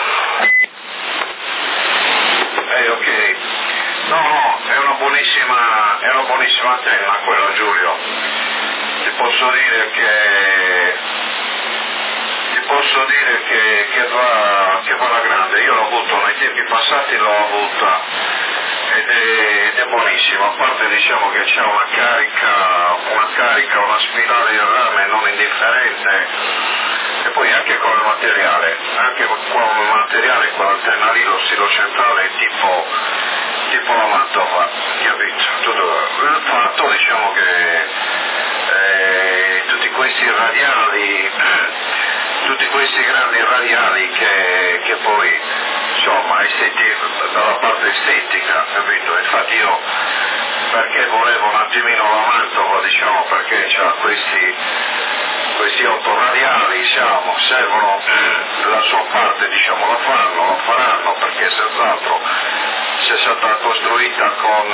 [SPEAKER 3] Eh, ok. No, no, è una buonissima, è una buonissima antenna quella, Giulio. Ti posso dire che ti posso dire che, che va che va alla grande. Io l'ho avuto nei tempi passati, l'ho avuta ed è, ed è buonissima, a parte diciamo che c'è una carica, una carica, una spirale di rame non indifferente, e poi anche con il materiale, anche con il materiale, quell'antenna lì, lo stilo centrale è tipo, tipo la Mantova, capito? Tutto, il fatto diciamo che eh, tutti questi radiali, tutti questi grandi radiali che, che poi insomma esteti, dalla parte estetica, capito? Infatti io perché volevo un attimino la Mantova, diciamo, perché c'ha questi questi autoradiali, diciamo, servono la sua parte, diciamo, la fanno, la faranno, perché senz'altro se è stata costruita con,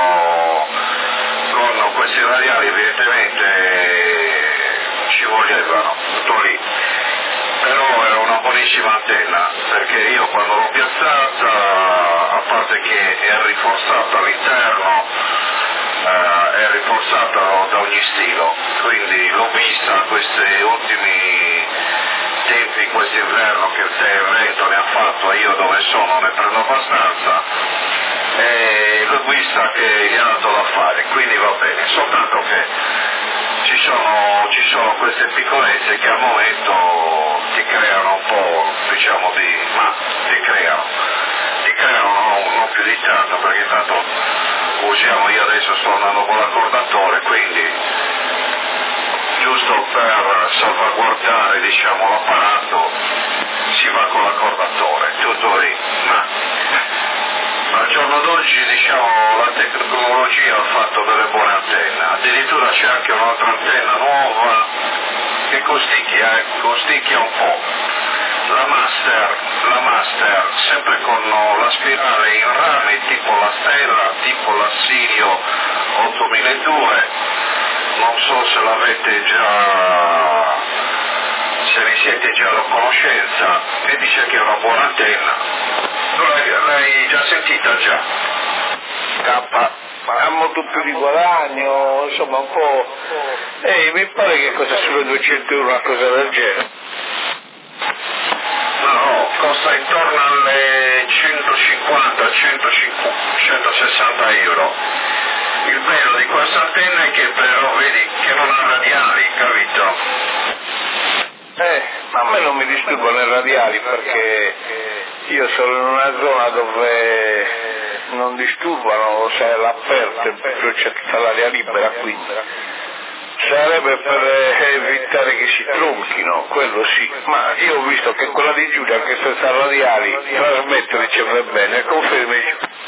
[SPEAKER 3] con questi radiali evidentemente ci volevano, tutto lì. Però era una buonissima antenna, perché io quando l'ho piazzata, a parte che è rinforzata all'interno, eh, è rinforzata da ogni stilo, quindi l'ho vista questi ultimi tempi, quest'inverno che il Vento ne ha fatto, e io dove sono ne prendo abbastanza, e l'ho vista che gli ha dato da fare, quindi va bene, soltanto che ci sono, ci sono queste piccolezze che al momento ti creano un po', diciamo, di, ma ti creano, ti creano non, non più di tanto, perché intanto usiamo, io adesso sto andando con l'accordatore, quindi giusto per salvaguardare, diciamo, l'apparato si va con l'accordatore, tutto lì, ma al giorno d'oggi, diciamo, la tecnologia ha fatto delle buone antenne, addirittura c'è anche un'altra antenna nuova che costicchia, eh, costicchia un po', la Master, la Master, sempre con la spirale in rame, tipo la Stella, tipo la Sirio ottomila due, non so se l'avete già, se ne siete già a conoscenza, e dice che è una buona antenna. L'hai già sentita già? K
[SPEAKER 4] ha molto più di guadagno, insomma un po'... Eh, mi pare che costa solo duecento euro, una cosa del genere.
[SPEAKER 3] No, costa intorno alle centocinquanta centosessanta euro. Il bello di questa antenna è che però vedi che non ha radiali, capito?
[SPEAKER 4] Eh, ma a me non mi disturbano i radiali perché io sono in una zona dove non disturbano, se è all'aperto, perciò c'è tutta l'aria libera, quindi sarebbe per evitare che si tronchino, quello sì, ma io ho visto che quella di Giulia, anche senza radiali, trasmette riceve bene, confermi.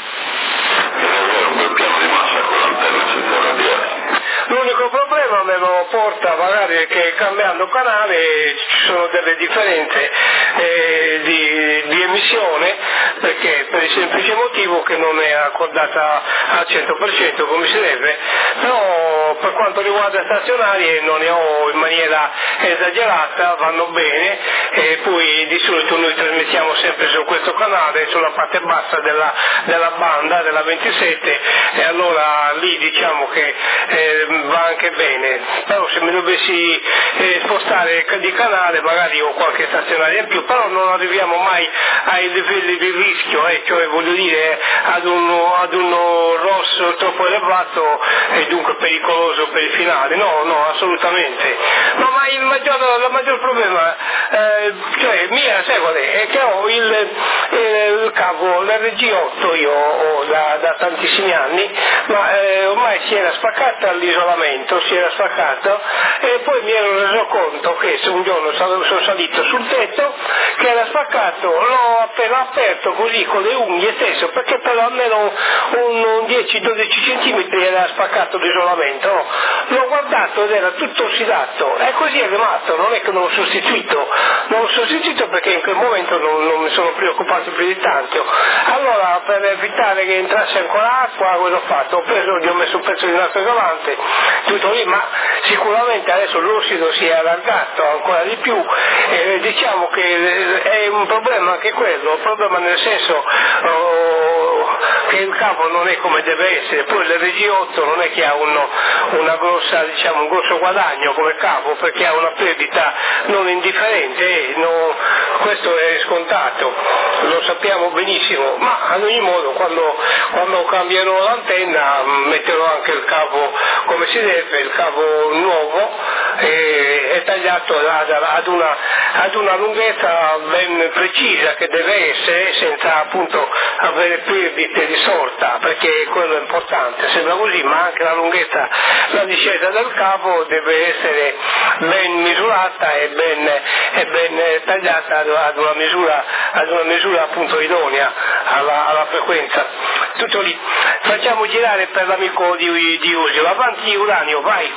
[SPEAKER 3] È un bel piano di massa con l'antenna senza radiali.
[SPEAKER 6] L'unico problema me lo porta magari che cambiando canale ci sono delle differenze eh, di, di emissione, perché per il semplice motivo che non è accordata al cento per cento come si deve, però per quanto riguarda stazionarie non ne ho in maniera esagerata, vanno bene, e poi di solito noi trasmettiamo sempre su questo canale, sulla parte bassa della, della banda, della ventisette, e allora lì diciamo che eh, va anche bene, però se mi dovessi eh, spostare di canale magari ho qualche stazionaria in più, però non arriviamo mai ai livelli di rischio, eh, cioè voglio dire ad uno, ad uno rosso troppo elevato e dunque pericoloso per il finale, no, no, assolutamente. No, ma il maggior, il maggior problema, eh, cioè mia, sai qual è? È che ho il, il, il cavo, l'R G otto io ho da, da tantissimi anni, ma eh, ormai si era spaccata l'isolamento, si era spaccato, e poi mi ero reso conto che se un giorno sono salito sul tetto che era spaccato, l'ho appena aperto così con le unghie stesso, perché però almeno un, un dieci dodici centimetri era spaccato l'isolamento, no? L'ho guardato ed era tutto ossidato, e così è rimasto, non è che non l'ho sostituito, non l'ho sostituito perché in quel momento non, non mi sono preoccupato più di tanto. Allora per evitare che entrasse ancora acqua, cosa ho fatto? Ho preso, gli ho messo un pezzo di nastro isolante, tutto lì, ma sicuramente adesso l'ossido si è allargato ancora di più, eh, diciamo che è un problema anche quello, un problema nel senso oh, che il cavo non è come deve essere, poi l'R G otto non è che ha uno, una grossa, diciamo, un grosso guadagno come cavo, perché ha una perdita non indifferente, eh, no, questo è scontato, lo sappiamo benissimo, ma ad ogni modo quando, quando cambierò l'antenna metterò anche il cavo come si deve, il cavo nuovo, e, è tagliato ad, ad, una, ad una lunghezza ben precisa che deve essere, senza appunto avere perdite di sorta, perché quello è importante, sembra così, ma anche la lunghezza, la discesa del cavo deve essere ben misurata e ben, e ben tagliata ad una misura, ad una misura appunto idonea alla, alla frequenza. Tutto lì. Facciamo girare per l'amico di, di Usio. Avanti Uranio, vai!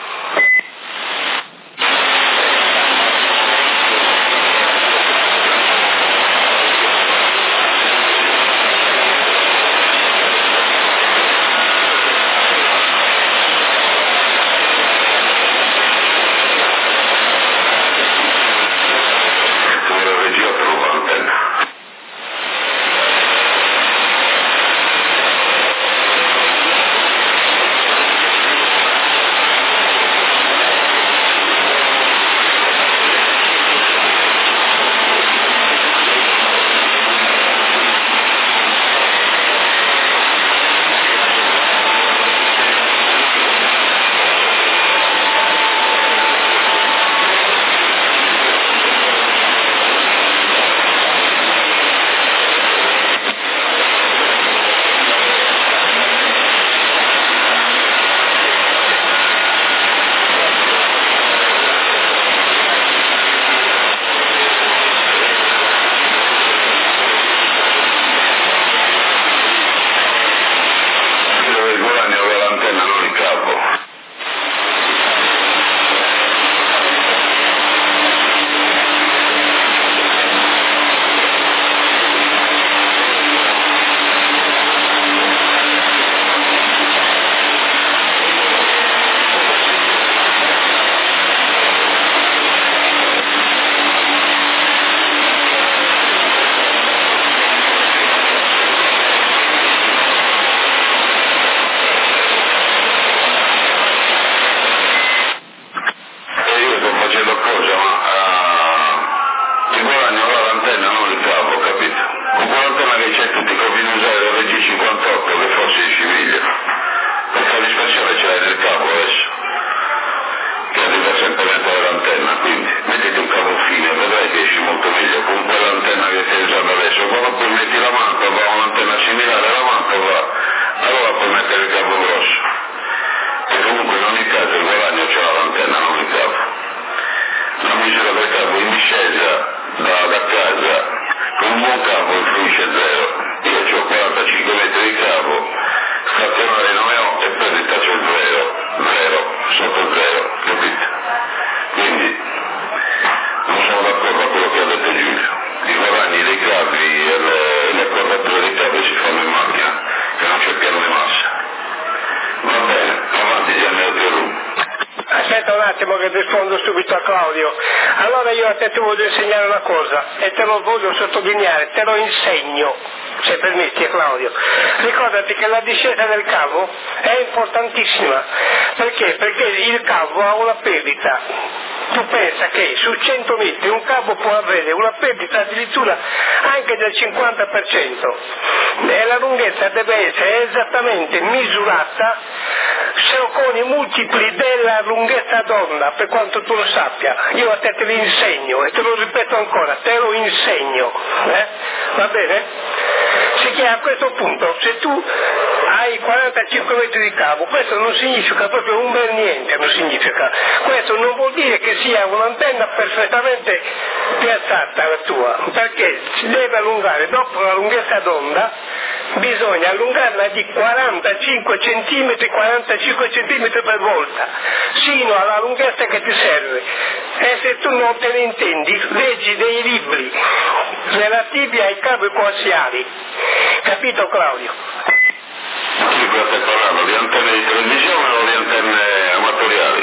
[SPEAKER 3] discesa da, da casa con un buon cavo influisce zero. Io ho quarantacinque metri di cavo, stazionare non ne ho e perdita c'è zero, zero, sotto zero, capito? Quindi non sono d'accordo a quello che ha detto Giulio. I guadagni dei cavi e le, le quadrature dei cavi si fanno in macchina, che non c'è piano di massa. Va bene, avanti di Anello.
[SPEAKER 6] Aspetta un attimo che rispondo subito a Claudio. Allora io a te ti voglio insegnare una cosa e te lo voglio sottolineare, te lo insegno, se permetti Claudio. Ricordati che la discesa del cavo è importantissima. Perché? Perché il cavo ha una perdita. Tu pensa che su cento metri un cavo può avere una perdita addirittura anche del cinquanta per cento e la lunghezza deve essere esattamente misurata con i multipli della lunghezza d'onda, per quanto tu lo sappia. Io a te te lo insegno e te lo ripeto ancora, te lo insegno, eh? Va bene? Sicché a questo punto, se tu hai quarantacinque metri di cavo, questo non significa proprio un bel niente, non significa. Questo non vuol dire che sia un'antenna perfettamente piazzata la tua, perché si deve allungare dopo la lunghezza d'onda, bisogna allungarla di quarantacinque centimetri, quarantacinque centimetri per volta, sino alla lunghezza che ti serve. E se tu non te ne intendi, leggi dei libri relativi ai cavi coassiali. Capito Claudio?
[SPEAKER 3] Sì, qua stai parlando di antenne di televisione o di antenne amatoriali?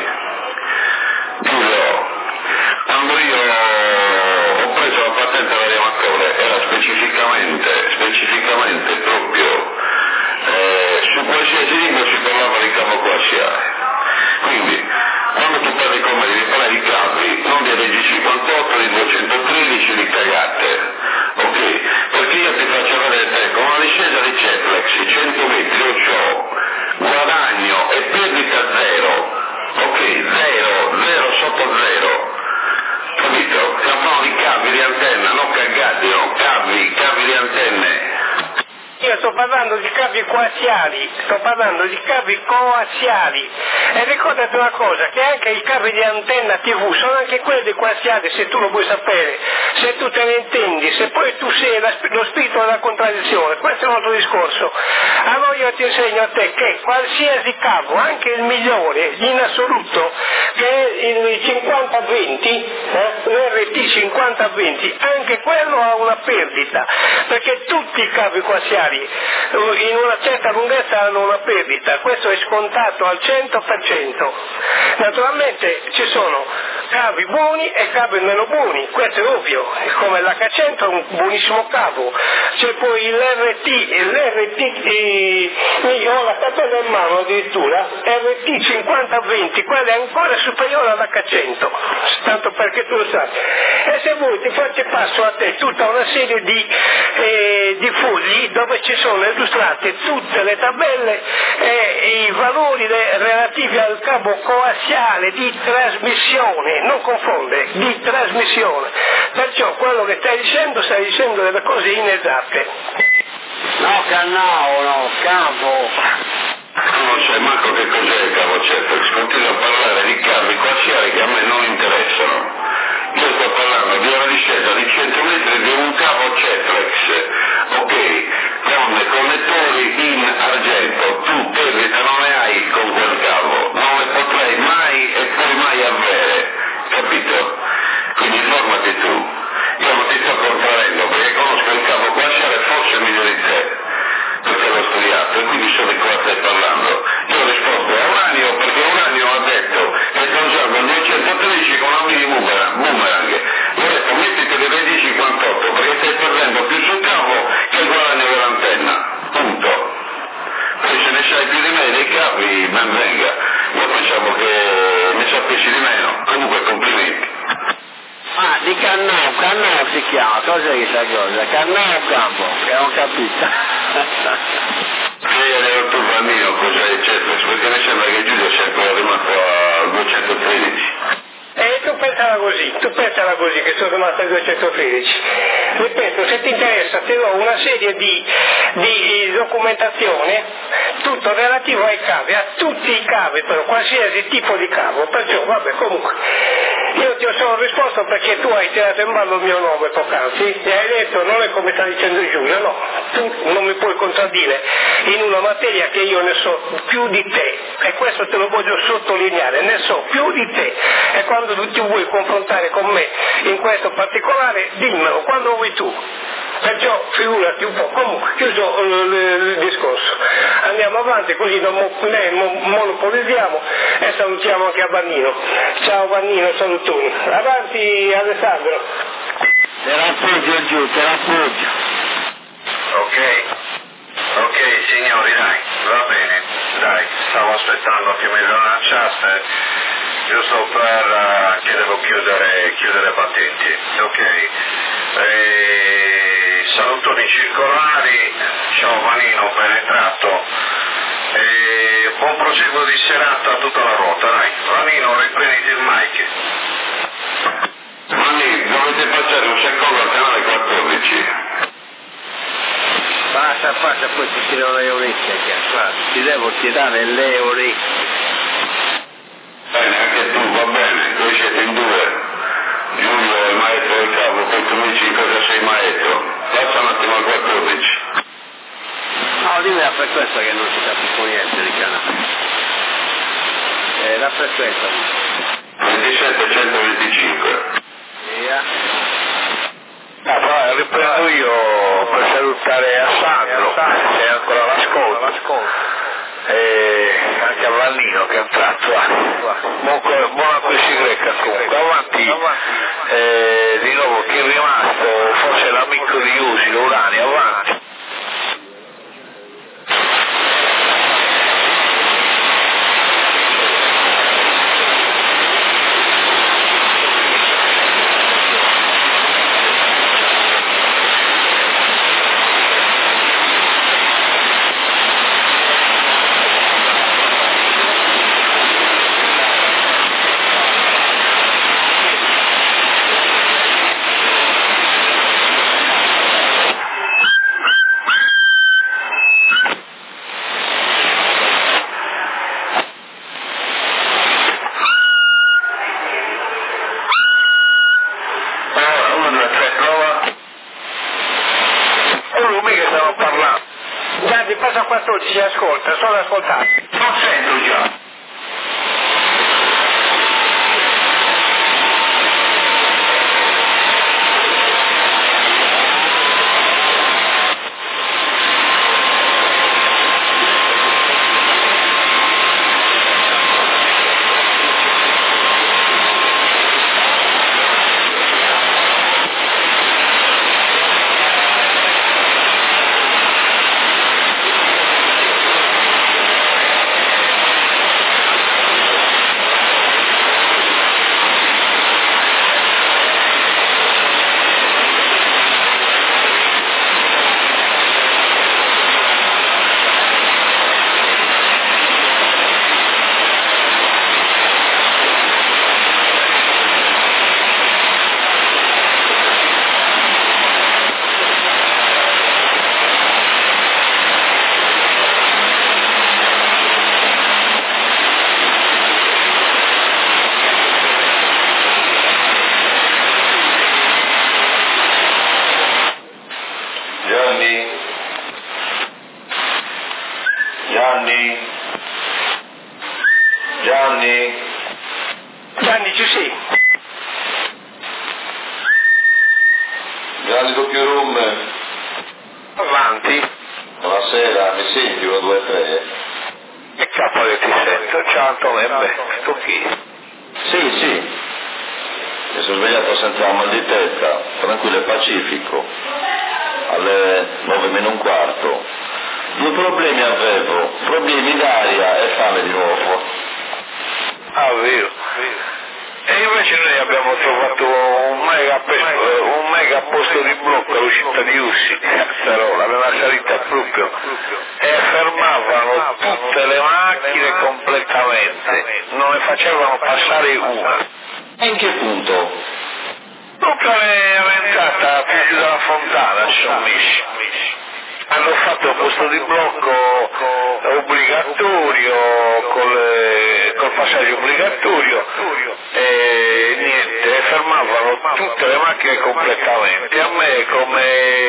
[SPEAKER 3] Giulio, quando io ho preso la patente dell'amatore era specificamente, specificamente proprio eh, su qualsiasi lingua si parlava di cavo coassiale. Quindi, quando tu parli con me devi parlare di cavi, non di R G cinquantotto, di duecentotredici, di cagate, ok? Perché io ti faccio vedere te, con una discesa di Ceplex, cento metri, io c'ho guadagno e perdita zero, ok? Zero, zero sotto zero, capito? Stiamo parlando di cavi di antenna, non cagati, no, cavi, cavi di antenne.
[SPEAKER 6] Io sto parlando di cavi coassiali, sto parlando di cavi coassiali e ricordati una cosa, che anche i cavi di antenna tivù sono anche quelli coassiali, se tu lo vuoi sapere, se tu te ne intendi, se poi tu sei la, lo spirito della contraddizione, questo è un altro discorso. Allora io ti insegno a te che qualsiasi cavo, anche il migliore in assoluto, che è il cinquanta venti, eh, l'R T cinquanta venti, anche quello ha una perdita, perché tutti i cavi coassiali in una certa lunghezza hanno una perdita, questo è scontato al cento per cento. Naturalmente ci sono cavi buoni e cavi meno buoni, questo è ovvio, come l'H cento è un buonissimo cavo, c'è poi l'R T, l'R T, eh, io ho la tabella in mano addirittura, R T cinquanta venti, quella è ancora superiore all'H cento, tanto perché tu lo sai. E se vuoi ti faccio passo a te tutta una serie di, eh, di fogli dove ci sono illustrate tutte le tabelle e i valori de, relativi al cavo coassiale di trasmissione, non confondere, di trasmissione. Perciò quello che stai dicendo, stai dicendo delle cose inesatte.
[SPEAKER 4] No, cannao, no, cavo.
[SPEAKER 3] Tu non sai manco che cos'è il cavo Ceplex, continua a parlare di cavi coassiali che a me non interessano. Io sto parlando di una discesa di cento metri di un cavo Ceplex, ok, con connettori in argento, tu perdita non ne hai con quel cavo, non ne potrai mai e poi mai avere, capito? Quindi informati tu, io non ti sto contrarendo perché conosco il cavo coassiale forse meglio di te, perché l'ho studiato e quindi so di cosa stai parlando. Io ho risposto a Uranio perché Uranio ha detto che sta usando il duecentotredici con una mini boomerang, boomerang. Io ho detto mettiti le venti cinquantotto perché stai perdendo più sul cavo che il guadagno dell'antenna, punto. Poi se ne sai più di me dei cavi, ben venga, io pensavo che ne sapessi di meno, comunque complimenti.
[SPEAKER 4] Ah, di cannao, cannao si chiama, cos'è questa cosa? Cannao o campo? Che non ho capito.
[SPEAKER 3] Lei ha detto il bambino cos'è il Ceplex, perché mi sembra che Giulio sia ancora rimasto al duecentotredici.
[SPEAKER 6] E tu pensala così, tu pensala così che sono rimasto al duecentotredici. Ripeto, se ti interessa ti do una serie di, di documentazione, tutto relativo ai cavi, a tutti i cavi, però qualsiasi tipo di cavo, perciò vabbè comunque. Io ti ho solo risposto perché tu hai tirato in ballo il mio nome poc'anzi e hai detto non è come sta dicendo Giulio, no, tu non mi puoi contraddire in una materia che io ne so più di te e questo te lo voglio sottolineare, ne so più di te e quando tu ti vuoi confrontare con me in questo particolare dimmelo quando vuoi tu. Perciò figurati un po', comunque chiuso il, il, il discorso, andiamo avanti così non mo, ne mo, monopolizziamo e salutiamo anche a Vannino. Ciao Vannino, salutoni. Avanti Alessandro.
[SPEAKER 2] Te l'appoggio giù, te l'appoggio.
[SPEAKER 3] Ok, ok signori dai, va bene, dai, stavo aspettando che mi lanciaste giusto per uh, che devo chiudere, chiudere battenti, ok. E salutoni circolari, ciao Vanino, ben entrato e buon proseguo di serata a tutta la ruota, dai. Vanino, riprenditi il mic.
[SPEAKER 1] Vanino, dovete passare un secondo al canale quattordici.
[SPEAKER 2] Passa, passa, poi ti tiro le orecchie, guarda, ti devo tirare le orecchie.
[SPEAKER 1] Bene, anche tu, va bene, voi siete in due. Giulio è il maestro del capo, poi tu mi dici cosa sei maestro. Passa un attimo al quattordici.
[SPEAKER 2] No, dimmi la frequenza che non si capisce più niente di canale. Eh, la frequenza.
[SPEAKER 1] ventisette centoventicinque.
[SPEAKER 2] Via.
[SPEAKER 4] Ah, però riprendo io per salutare a Sandro, se è ancora all'ascolto. E anche a Vannino che è entrato comunque buona questi greca comunque avanti eh, di nuovo chi è rimasto forse l'amico di Usi l'Urani avanti. Si ascolta, solo ascoltate.
[SPEAKER 1] Non sento già. Gianni? Gianni?
[SPEAKER 6] Gianni ci sei?
[SPEAKER 1] Gianni doppio room.
[SPEAKER 4] Avanti.
[SPEAKER 1] Buonasera, mi senti? uno, due, tre.
[SPEAKER 4] E capo che ti sento. Ciao Antonio, tu chi?
[SPEAKER 1] Sì, sì. Mi sono svegliato senza mal di testa, tranquillo e pacifico. Alle nove meno un quarto. Due problemi avevo, problemi d'aria e fame di nuovo.
[SPEAKER 4] Ah, vero. E invece noi abbiamo trovato un mega, un mega posto di blocco all'uscita di Ussi, però l'aveva salita proprio e fermavano tutte le macchine completamente, non ne facevano passare una.
[SPEAKER 1] E in che punto?
[SPEAKER 4] Tutta l'entrata più giù dalla fontana ci sono messi. Hanno fatto un posto di blocco obbligatorio col, col passaggio obbligatorio e
[SPEAKER 1] e niente, fermavano tutte le macchine completamente. A me come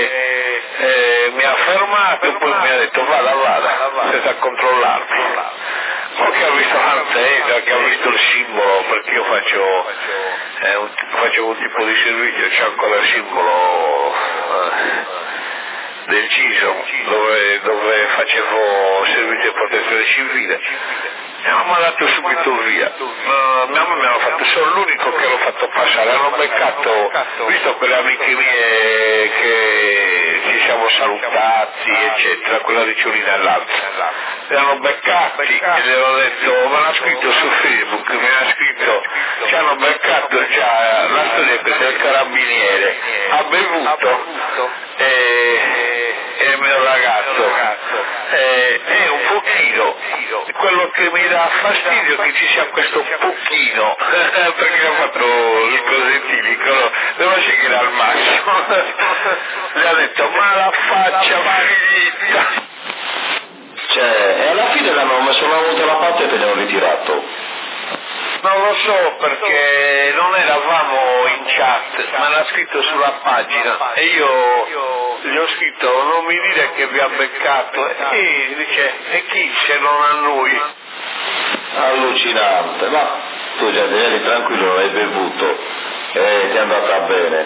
[SPEAKER 1] eh, mi ha fermato, poi mi ha detto vada, vada, senza controllarmi. Poi che ha visto l'antena, che ha visto il simbolo, perché io faccio, eh, un, facevo un tipo di servizio, c'è ancora il simbolo eh, del C I S O, dove, dove facevo servizio di protezione civile. E mi hanno dato subito via. Uh, mia mamma mi hanno fatto, sono l'unico che l'ho fatto passare, hanno beccato, visto quelle amiche mie che ci siamo salutati, eccetera, quella di Ciolina e l'altra. Li hanno beccati e le ho detto, me l'ha scritto su Facebook, mi ha scritto, ci hanno beccato già la storia del carabiniere, ha bevuto e, e il mio ragazzo e, e un pochino, quello che mi dà fastidio è che ci sia questo pochino, perché ho fatto il cosentino, devo seguire al massimo, gli ha detto ma la faccia finita.
[SPEAKER 3] Cioè, e alla fine l'hanno messo una volta la parte e te l'hanno ritirato.
[SPEAKER 1] Non lo so perché non eravamo in chat, me l'ha scritto sulla pagina e io gli ho scritto non mi dire che vi ha beccato e dice e chi se non a noi?
[SPEAKER 3] Allucinante, ma tu già eri tranquillo, l'hai bevuto e ti è andata bene.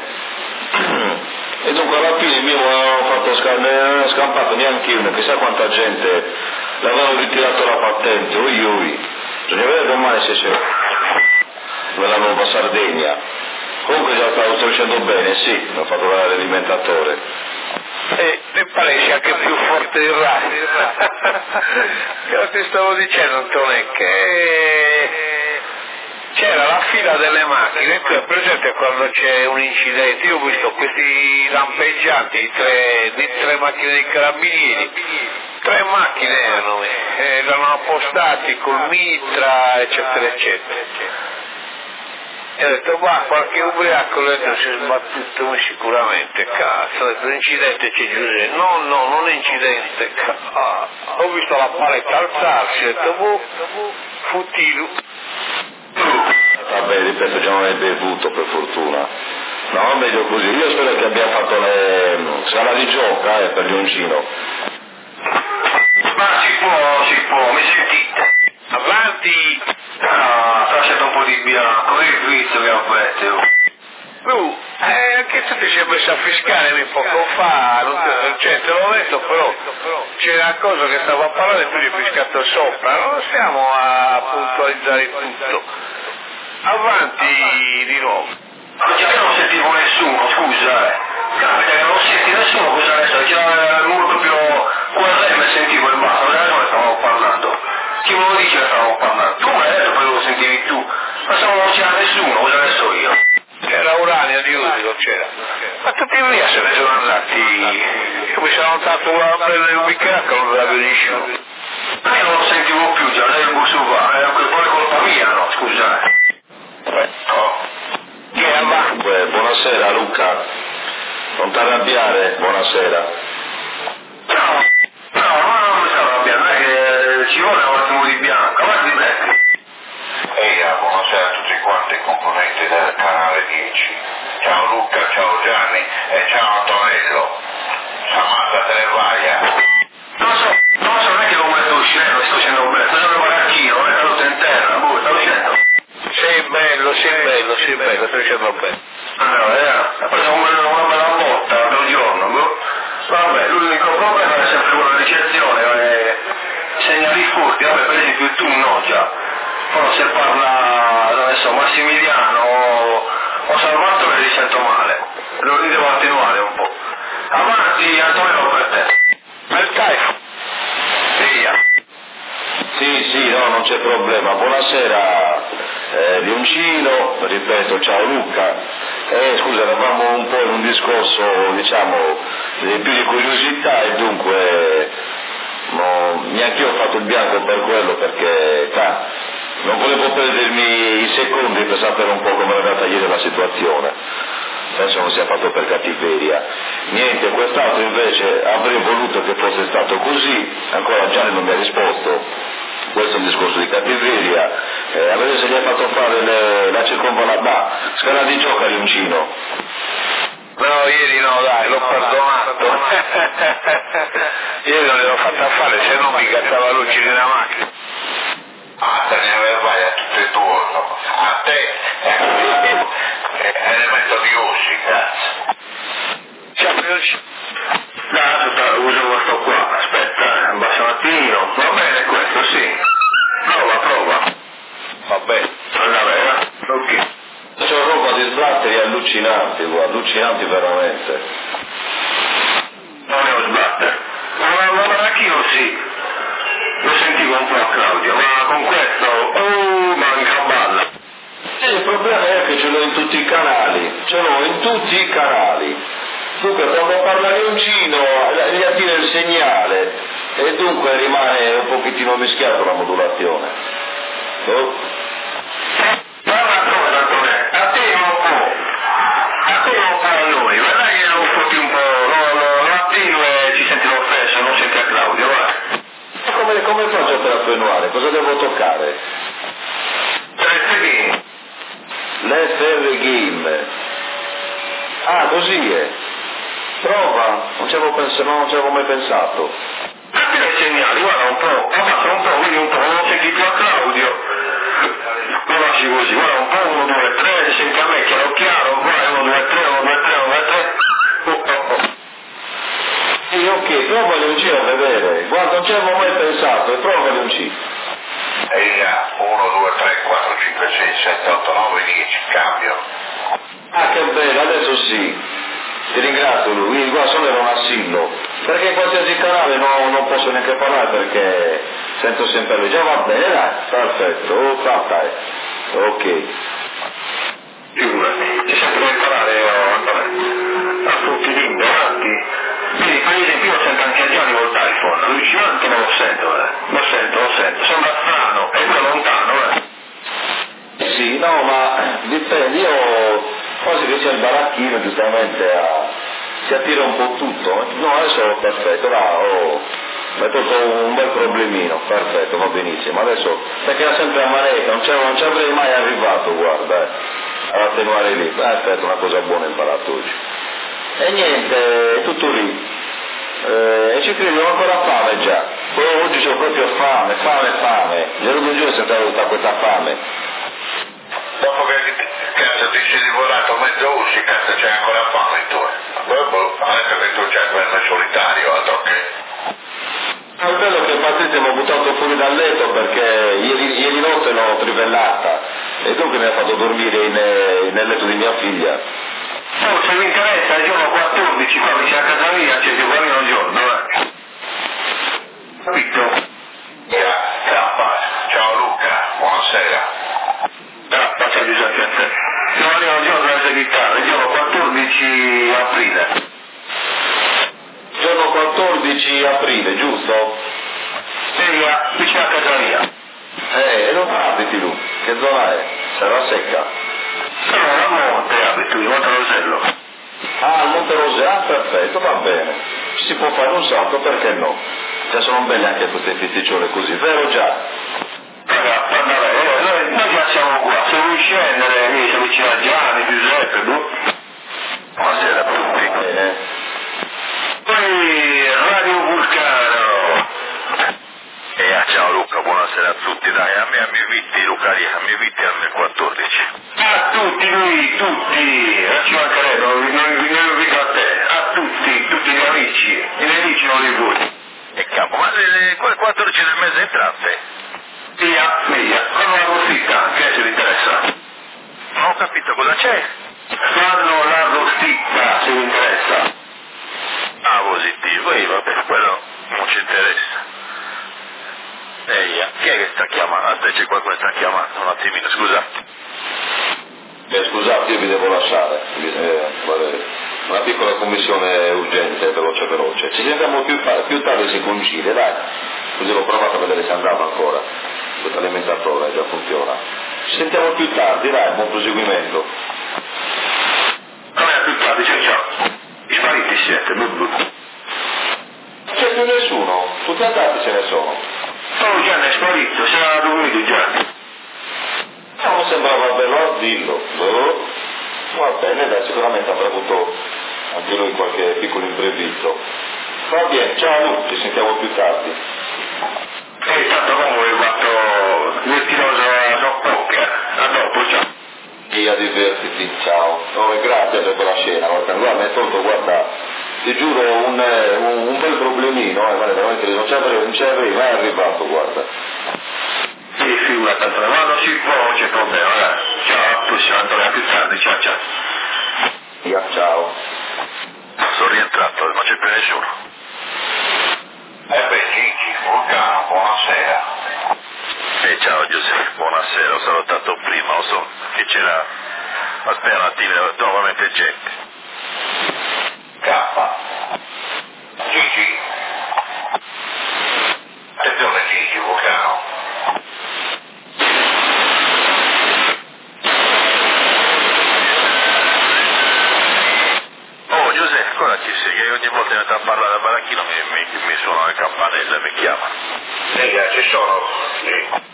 [SPEAKER 3] E dunque alla fine io non ho fatto sca- non ho scampato neanche io, chissà quanta gente l'avevano ritirato la patente, ui ui. Bisogna vedere domani se c'è nella nuova Sardegna. Comunque già stavo sto dicendo bene, sì, mi ho fatto dare l'alimentatore.
[SPEAKER 1] E mi pare sia anche più forte il radio. Io ti stavo dicendo Antonio che c'era la fila delle macchine, tu hai presente quando c'è un incidente, io ho visto questi lampeggianti di tre, di tre macchine dei carabinieri, tre macchine erano, erano appostati col mitra eccetera eccetera. E ho detto, ma qualche ubriaco dentro si è sbattuto, ma sicuramente, cazzo, ho detto, incidente c'è Giuseppe, no, no, non è incidente, cazzo. Ho visto la paletta alzarsi, ho detto, boh, futilo.
[SPEAKER 3] Vabbè, ripeto, già non hai bevuto per fortuna. No, meglio così. Io spero che abbia fatto le sala di gioca eh, per Leoncino.
[SPEAKER 2] Ma si può, si può, mi sentite?
[SPEAKER 1] Avanti!
[SPEAKER 2] Ah, lasciate un po' di bianco, che vizio che avete.
[SPEAKER 1] Tu, eh, anche tu ti sei messo a fischiare poco fa, non te, cioè te l'ho detto, però c'era una cosa che stavo a parlare e tu gli hai fischiato sopra, non stiamo a puntualizzare tutto. Avanti di nuovo.
[SPEAKER 2] Oggi io non sentivo nessuno, scusa, eh. Capita che non senti nessuno, cosa adesso? C'era molto più quasi me sentivo il basso, non era che stavamo parlando. Chi me lo dice che stavamo parlando? Tu mi hai detto che lo sentivi tu, ma se non c'era nessuno, cosa ne so io?
[SPEAKER 1] C'era Uranio di Udico, c'era. Ma tutti via se ne sono andati. Io mi sono andato a prendere un bicchiere che non ve la benissimo.
[SPEAKER 2] Ma io non lo sentivo più, già lei il busso va, è poi colpa mia, no, scusa.
[SPEAKER 3] Oh.
[SPEAKER 1] Chi è là?
[SPEAKER 3] Beh, buonasera Luca, non ti arrabbiare, buonasera.
[SPEAKER 2] No, no, ma non mi sto arrabbiando, è che ci vuole un attimo di bianco, avanti di me.
[SPEAKER 3] Ehi, buonasera a tutti quanti i componenti del canale dieci. Ciao Luca, ciao Gianni e ciao Antonello. Samantha te ne vai, eh.
[SPEAKER 2] Non so, non so, non è che lo metto uscendo, sto dicendo bene, sto dicendo baracchino, non è caduto in terra, boh, sto dicendo.
[SPEAKER 1] Sei bello, sei bello, sei bello, sto dicendo bene.
[SPEAKER 2] Allora, eh, ha preso una, una bella botta l'altro giorno, boh. Vabbè, l'unico problema è sempre con la ricezione, eh, segnali furti, vabbè, per esempio tu no già. Però se parla, non so, Massimiliano o, o Salvatore li sento male, lo li devo attenuare un po'. Avanti, Antonio, per te.
[SPEAKER 1] Il typho. Via.
[SPEAKER 3] Sì, sì, no, non c'è problema. Buonasera eh, Leoncino, ripeto, ciao Luca. Eh, scusa, eravamo un po' in un discorso, diciamo, di più di curiosità e dunque no, neanche io ho fatto il bianco per quello perché ta, non volevo perdermi i secondi per sapere un po' come era andata ieri la situazione. Penso non sia fatto per cattiveria. Niente, quest'altro invece avrei voluto che fosse stato così, ancora Gianni non mi ha risposto, questo è un discorso di cattiveria, eh, a vedere se gli hai fatto fare le, la circonvallata, scala di gioco a Leoncino.
[SPEAKER 1] No, ieri no, dai, l'ho perdonato. Ieri non gliel'ho fatta fare, se no mi cazzava luci nella macchina. Ah, te ne vai a tutto il turno. A te è elemento di usci, cazzo.
[SPEAKER 3] No, uso questo qua, aspetta, abbassa un attimino, va bene questo, sì. Prova, prova.
[SPEAKER 1] Va bene.
[SPEAKER 3] Allora, bene, ok. C'è roba di sbatteri allucinanti, guarda, allucinanti veramente. Non è uno sbatter. Ma, ma, ma anch'io sì. Lo sentivo un po' a Claudio, ma con questo, oh, manca balla. Sì, il problema è che ce l'ho in tutti i canali, ce l'ho in tutti i canali. Dunque quando parla Leoncino gli attira il segnale e dunque rimane un pochettino mischiato la modulazione. Oh. Ma una cosa, Antonè, a te non può, a te non può a noi, guarda che lo fotti un po', lo, lo, lo attino e ci senti l'offesso, non senti a Claudio, va. Come, come faccio per attenuare? Cosa devo toccare? L'F Game. L'F R Game. Ah, così è. Prova, non ci avevo pensato, non ci avevo mai pensato. Attira i segnali, guarda un po', abbassa un po', vedi un po', non senti più a Claudio. Lo lasci così, guarda un po', uno, due, tre, se senti a me chiaro chiaro, vai, uno, due, tre, uno, due, tre, uno, due, tre. Oh, oh, oh. Sì, ok, prova Leoncino a vedere, guarda, non ci avevo mai pensato, e prova Leoncino.
[SPEAKER 1] Ehi là, uno, due, tre, quattro, cinque, sei, sette, otto, nove, dieci, cambio.
[SPEAKER 3] Ah, che bello, adesso sì. Ti ringrazio lui, qua solo era un assillo, perché in qualsiasi canale no, non posso neanche parlare perché sento sempre lui, già va bene, dai, perfetto, oh, fatta è, ok. Figurati, ci sento come parlare, oh, a tutti gli ignoranti, vedi, per esempio io sento anche Gianni col iPhone, lui dice anche non lo sento, eh, lo sento, lo sento, sembra strano, è da lontano, eh. Sì, no, ma dipende, io... quasi che c'è il baracchino giustamente a, si attira un po' tutto, no adesso perfetto, là ho metto un bel problemino, perfetto, va benissimo, adesso perché era sempre a maneca, non, non ci avrei mai arrivato, guarda, eh, ad attenuare lì, perfetto, una cosa buona imparato oggi. E niente, è tutto lì, eh, e ci credo, ho ancora fame già, però oggi c'ho proprio fame, fame, fame, zero due giorni senza tutta questa fame.
[SPEAKER 1] Dopo che cazzo ti sei divorato mezzo usci, cazzo c'è ancora fame tu. Adesso che tu c'hai quello solitario, altro che.
[SPEAKER 3] È bello che Patrizia mi ha buttato fuori dal letto perché ieri, ieri notte l'ho trivellata e dunque mi ha fatto dormire in, nel letto di mia figlia. Oh, se mi interessa, il giorno quattordici, qua vicino a casa mia, c'è più guarino un giorno, eh. Capito?
[SPEAKER 1] Yeah, ciao Luca, buonasera.
[SPEAKER 3] Ah, faccia Giuseppe a te. Domani è un giorno della segretaria, il giorno quattordici aprile. Giorno quattordici aprile, giusto? Sì, vicino a casa mia. Eh, e dove abiti tu? Che zona è? Sarà secca? No, a Monte abiti, in Monte Rosello. Ah, al Monte Rosello, ah, perfetto, va bene. Si può fare un salto, perché no? Cioè sono belle anche queste festicciole così, vero già? Guarda, noi, noi già siamo qua, se vuoi scendere, io sono vicino a Gianni, Giuseppe, tu? Buonasera a tutti. Bene. Poi Radio Vulcano.
[SPEAKER 1] E ah, ciao Luca, buonasera a tutti, dai, a me a me vitti Luca, a me vitti al quattordici.
[SPEAKER 3] A tutti lui, tutti, non ci mancherebbe, non, non, non lo dico a te, a tutti, tutti gli amici, i nemici non li vuoi.
[SPEAKER 1] E capo, ma le, quel quattordici del mese entrate?
[SPEAKER 3] Via, via, con una rosticca, che se vi interessa.
[SPEAKER 1] Non ho capito cosa c'è.
[SPEAKER 3] Fanno la rosticca, se vi interessa.
[SPEAKER 1] Ah, positivo, e vabbè, quello non ci interessa. Ehi, chi è che sta chiamando? Aspetta, c'è qualcuno che sta chiamando, un attimino, scusate.
[SPEAKER 3] Eh, scusate, io vi devo lasciare, eh, una piccola commissione urgente, veloce veloce. Ci sentiamo più, più tardi se coincide, dai, così l'ho provato a vedere se andava ancora. Questo alimentatore già funziona. Ci sentiamo più tardi, dai, buon proseguimento. Vabbè, più tardi, ciao ciao. Spariti siete, blu blu. Non c'è più nessuno, tutti andati ce ne sono. Oh, Gianni è sparito, si era dormito Gianni.
[SPEAKER 7] Non sembrava bello a dirlo, boh. Va bene, dai, sicuramente avrà avuto anche lui qualche piccolo imprevisto. Va bene, ciao Lu, ci sentiamo più tardi.
[SPEAKER 3] E tanto comunque hai fatto il tiroso a poker, a dopo, ciao.
[SPEAKER 7] E a divertiti, ciao. Oh, e grazie per quella scena, guarda, guarda, mi hai tolto, guarda, ti giuro, un, un, un bel problemino, eh, guarda, veramente non ci avrei, non ci avrei mai arrivato, guarda.
[SPEAKER 3] Sì, figura tanto, ma non si può, non c'è problema, dai. Ciao, tu sei Antonio, a più tardi, ciao ciao.
[SPEAKER 7] Via, ciao.
[SPEAKER 3] Sono rientrato, non c'è più nessuno.
[SPEAKER 1] Eh beh, Gigi, Vulcano, buonasera.
[SPEAKER 3] E ciao Giuseppe, buonasera, ho salutato prima, lo so che c'era, aspetta un attimo, nuovamente gente.
[SPEAKER 1] K. Gigi. Attenzione Gigi, Vulcano.
[SPEAKER 3] Oh Giuseppe, ancora ci sei, che ogni volta che metto a parlare al baracchino mi, mi, mi suonano le campanelle e mi chiamano.
[SPEAKER 1] Sì, ci sono, sì.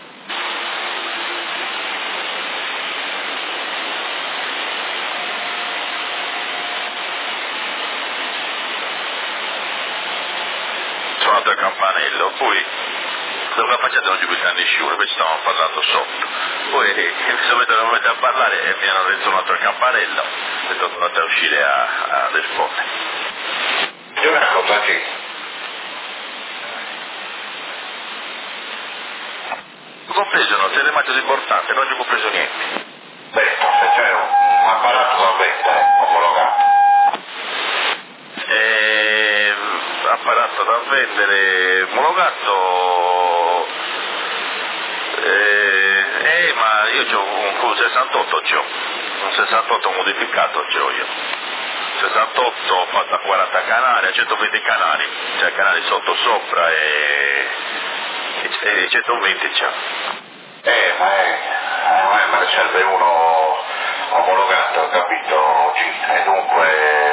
[SPEAKER 3] Suonato il campanello, poi dove facciate non ci puoi nessuno, poi ci stavamo parlando sotto. Poi eh, mi sono messo a parlare e mi hanno risuonato il campanello e sono tornato a uscire a, a rispondere.
[SPEAKER 1] C'è una cosa che
[SPEAKER 3] Ho compreso, no? Sei rimasto importante, non ci ho compreso niente.
[SPEAKER 1] beh, se c'è un apparato da vendere, omologato.
[SPEAKER 3] E, apparato da vendere omologato, eh, eh ma io ho un, un sessantotto, c'ho un sessantotto modificato, c'ho io sessantotto fatto a quaranta canali, a centoventi canali, cioè canali sotto, sopra e, e centoventi c'ha.
[SPEAKER 1] Eh, ma è, eh, ma ne serve uno omologato, capito? E dunque,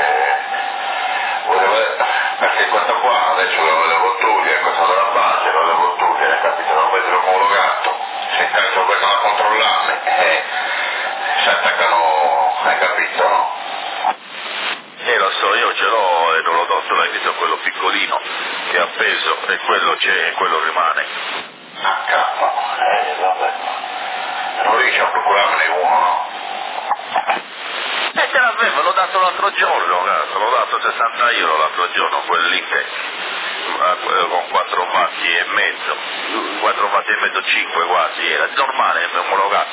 [SPEAKER 1] volevo, perché questo qua adesso lo levo tutti, è questo della base, lo levo tutti, hai capito? Lo vedo omologato, se in caso vengono a controllarmi, eh, si attaccano, hai capito, no?
[SPEAKER 3] Eh lo so, io ce l'ho e non l'ho dato, l'hai visto quello piccolino che ha appeso e quello c'è e quello rimane.
[SPEAKER 1] Ah, cazzo, eh, vabbè. Non riesci a procurarmene uno, no?
[SPEAKER 3] E te l'avevo, l'ho dato l'altro giorno, cazzo, l'ho dato sessanta euro l'altro giorno, quell'Intec, con quattro vatti e mezzo, quattro vatti e mezzo, cinque quasi, era normale, omologato.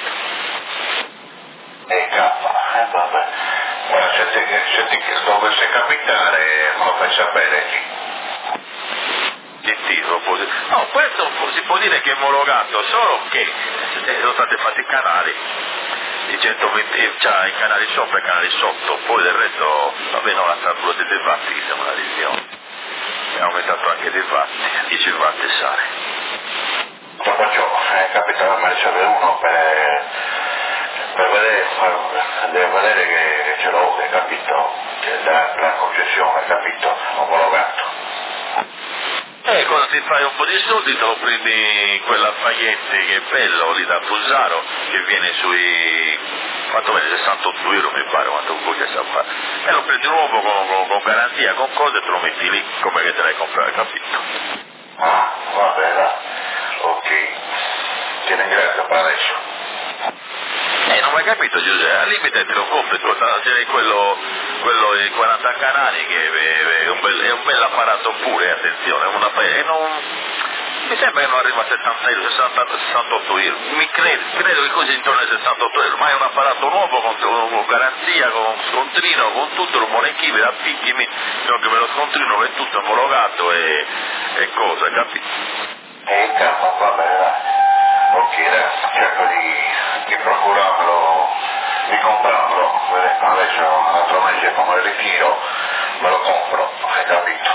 [SPEAKER 1] Eh, cazzo, eh, vabbè. Ora, se ti, se ti dovesse capitare, me lo fai sapere, sì.
[SPEAKER 3] Che tiro, no, questo si può dire che è omologato, solo che sono stati fatti i canali, i centoventi, cioè i canali sopra e i canali sotto, poi del resto, vabbè, non ha stato dei vatti che siamo una revisione, è aumentato anche dei vatti, dieci vatti e sale.
[SPEAKER 1] Dopo ciò, eh, capita, me ne serve uno per, per vedere, deve vedere che, che ce l'ho, hai capito? Che da la concessione, capito? Omologato.
[SPEAKER 3] E quando ti fai un po' di soldi te lo prendi in quella Faghetti che è bello lì da Fusaro, che viene sui, quanto vale, sessantotto euro mi pare, quanto voglia sa fare, e lo prendi nuovo con, con, con garanzia, con cose e te lo metti lì come che te l'hai comprato, capito?
[SPEAKER 1] Ah, va bene, ok, ti ringrazio per adesso.
[SPEAKER 3] Eh, non mi hai capito Giuseppe, al limite te lo compri, c'è quello, quello di quaranta canali che è, è, un bel, è un bel apparato pure, attenzione, è una, e non, mi sembra che non arriva a sessanta euro, sessanta, sessantotto euro, mi credo, credo che così intorno ai sessantotto euro, ma è un apparato nuovo con, con garanzia, con scontrino, con tutto, lo monechino, da picchimi, so che per lo scontrino è tutto omologato e, e cosa, capito?
[SPEAKER 1] E cazzo, va bene, dai. Ok, adesso cerco di, di procurarmelo, di comprarlo, adesso un altro mese come ritiro, me lo compro, hai capito?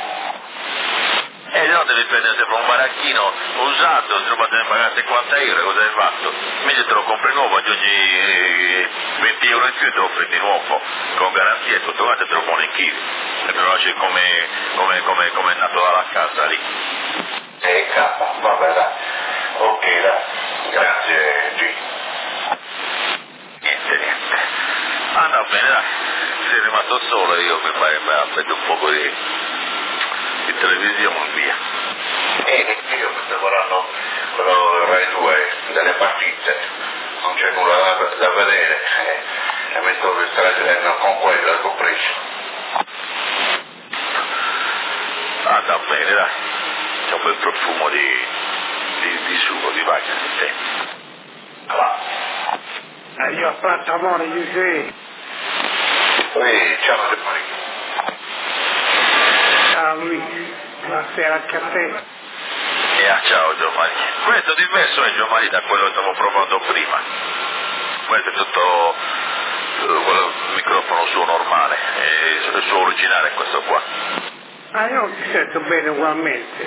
[SPEAKER 3] E no, devi prendere sempre un baracchino usato, se non devi pagare cinquanta euro, cosa hai fatto? Meglio te lo compri nuovo, aggiungi venti euro in più e te lo prendi nuovo, con garanzia e tutto quanto e te lo buoni in chili, e te lo lasci come, come, come, come è nato dalla casa lì. E K, vabbè dai, ok dai, grazie G.
[SPEAKER 1] Niente, niente. Anda bene, dai, sei rimasto solo e io mi aspetto un po' di, di televisione, via.
[SPEAKER 3] E io sto lavorando quello Rai due delle partite, non c'è nulla da, da vedere e, e mi sto distraendo con quello che ho preso.
[SPEAKER 1] Anda bene, dai, c'è un bel profumo di, di, di sugo, di vagina di te.
[SPEAKER 3] Va.
[SPEAKER 6] Eh, io fatto amore, Giuseppe.
[SPEAKER 3] Poi ciao Giovanni.
[SPEAKER 6] Ciao Luigi, buonasera anche a te.
[SPEAKER 1] E ah, ciao Giovanni. Questo diverso è Giovanni da quello che stavo provando prima. Questo è tutto uh, quello, il microfono suo normale, e il suo originale è questo qua.
[SPEAKER 6] Ah, io ti sento bene ugualmente.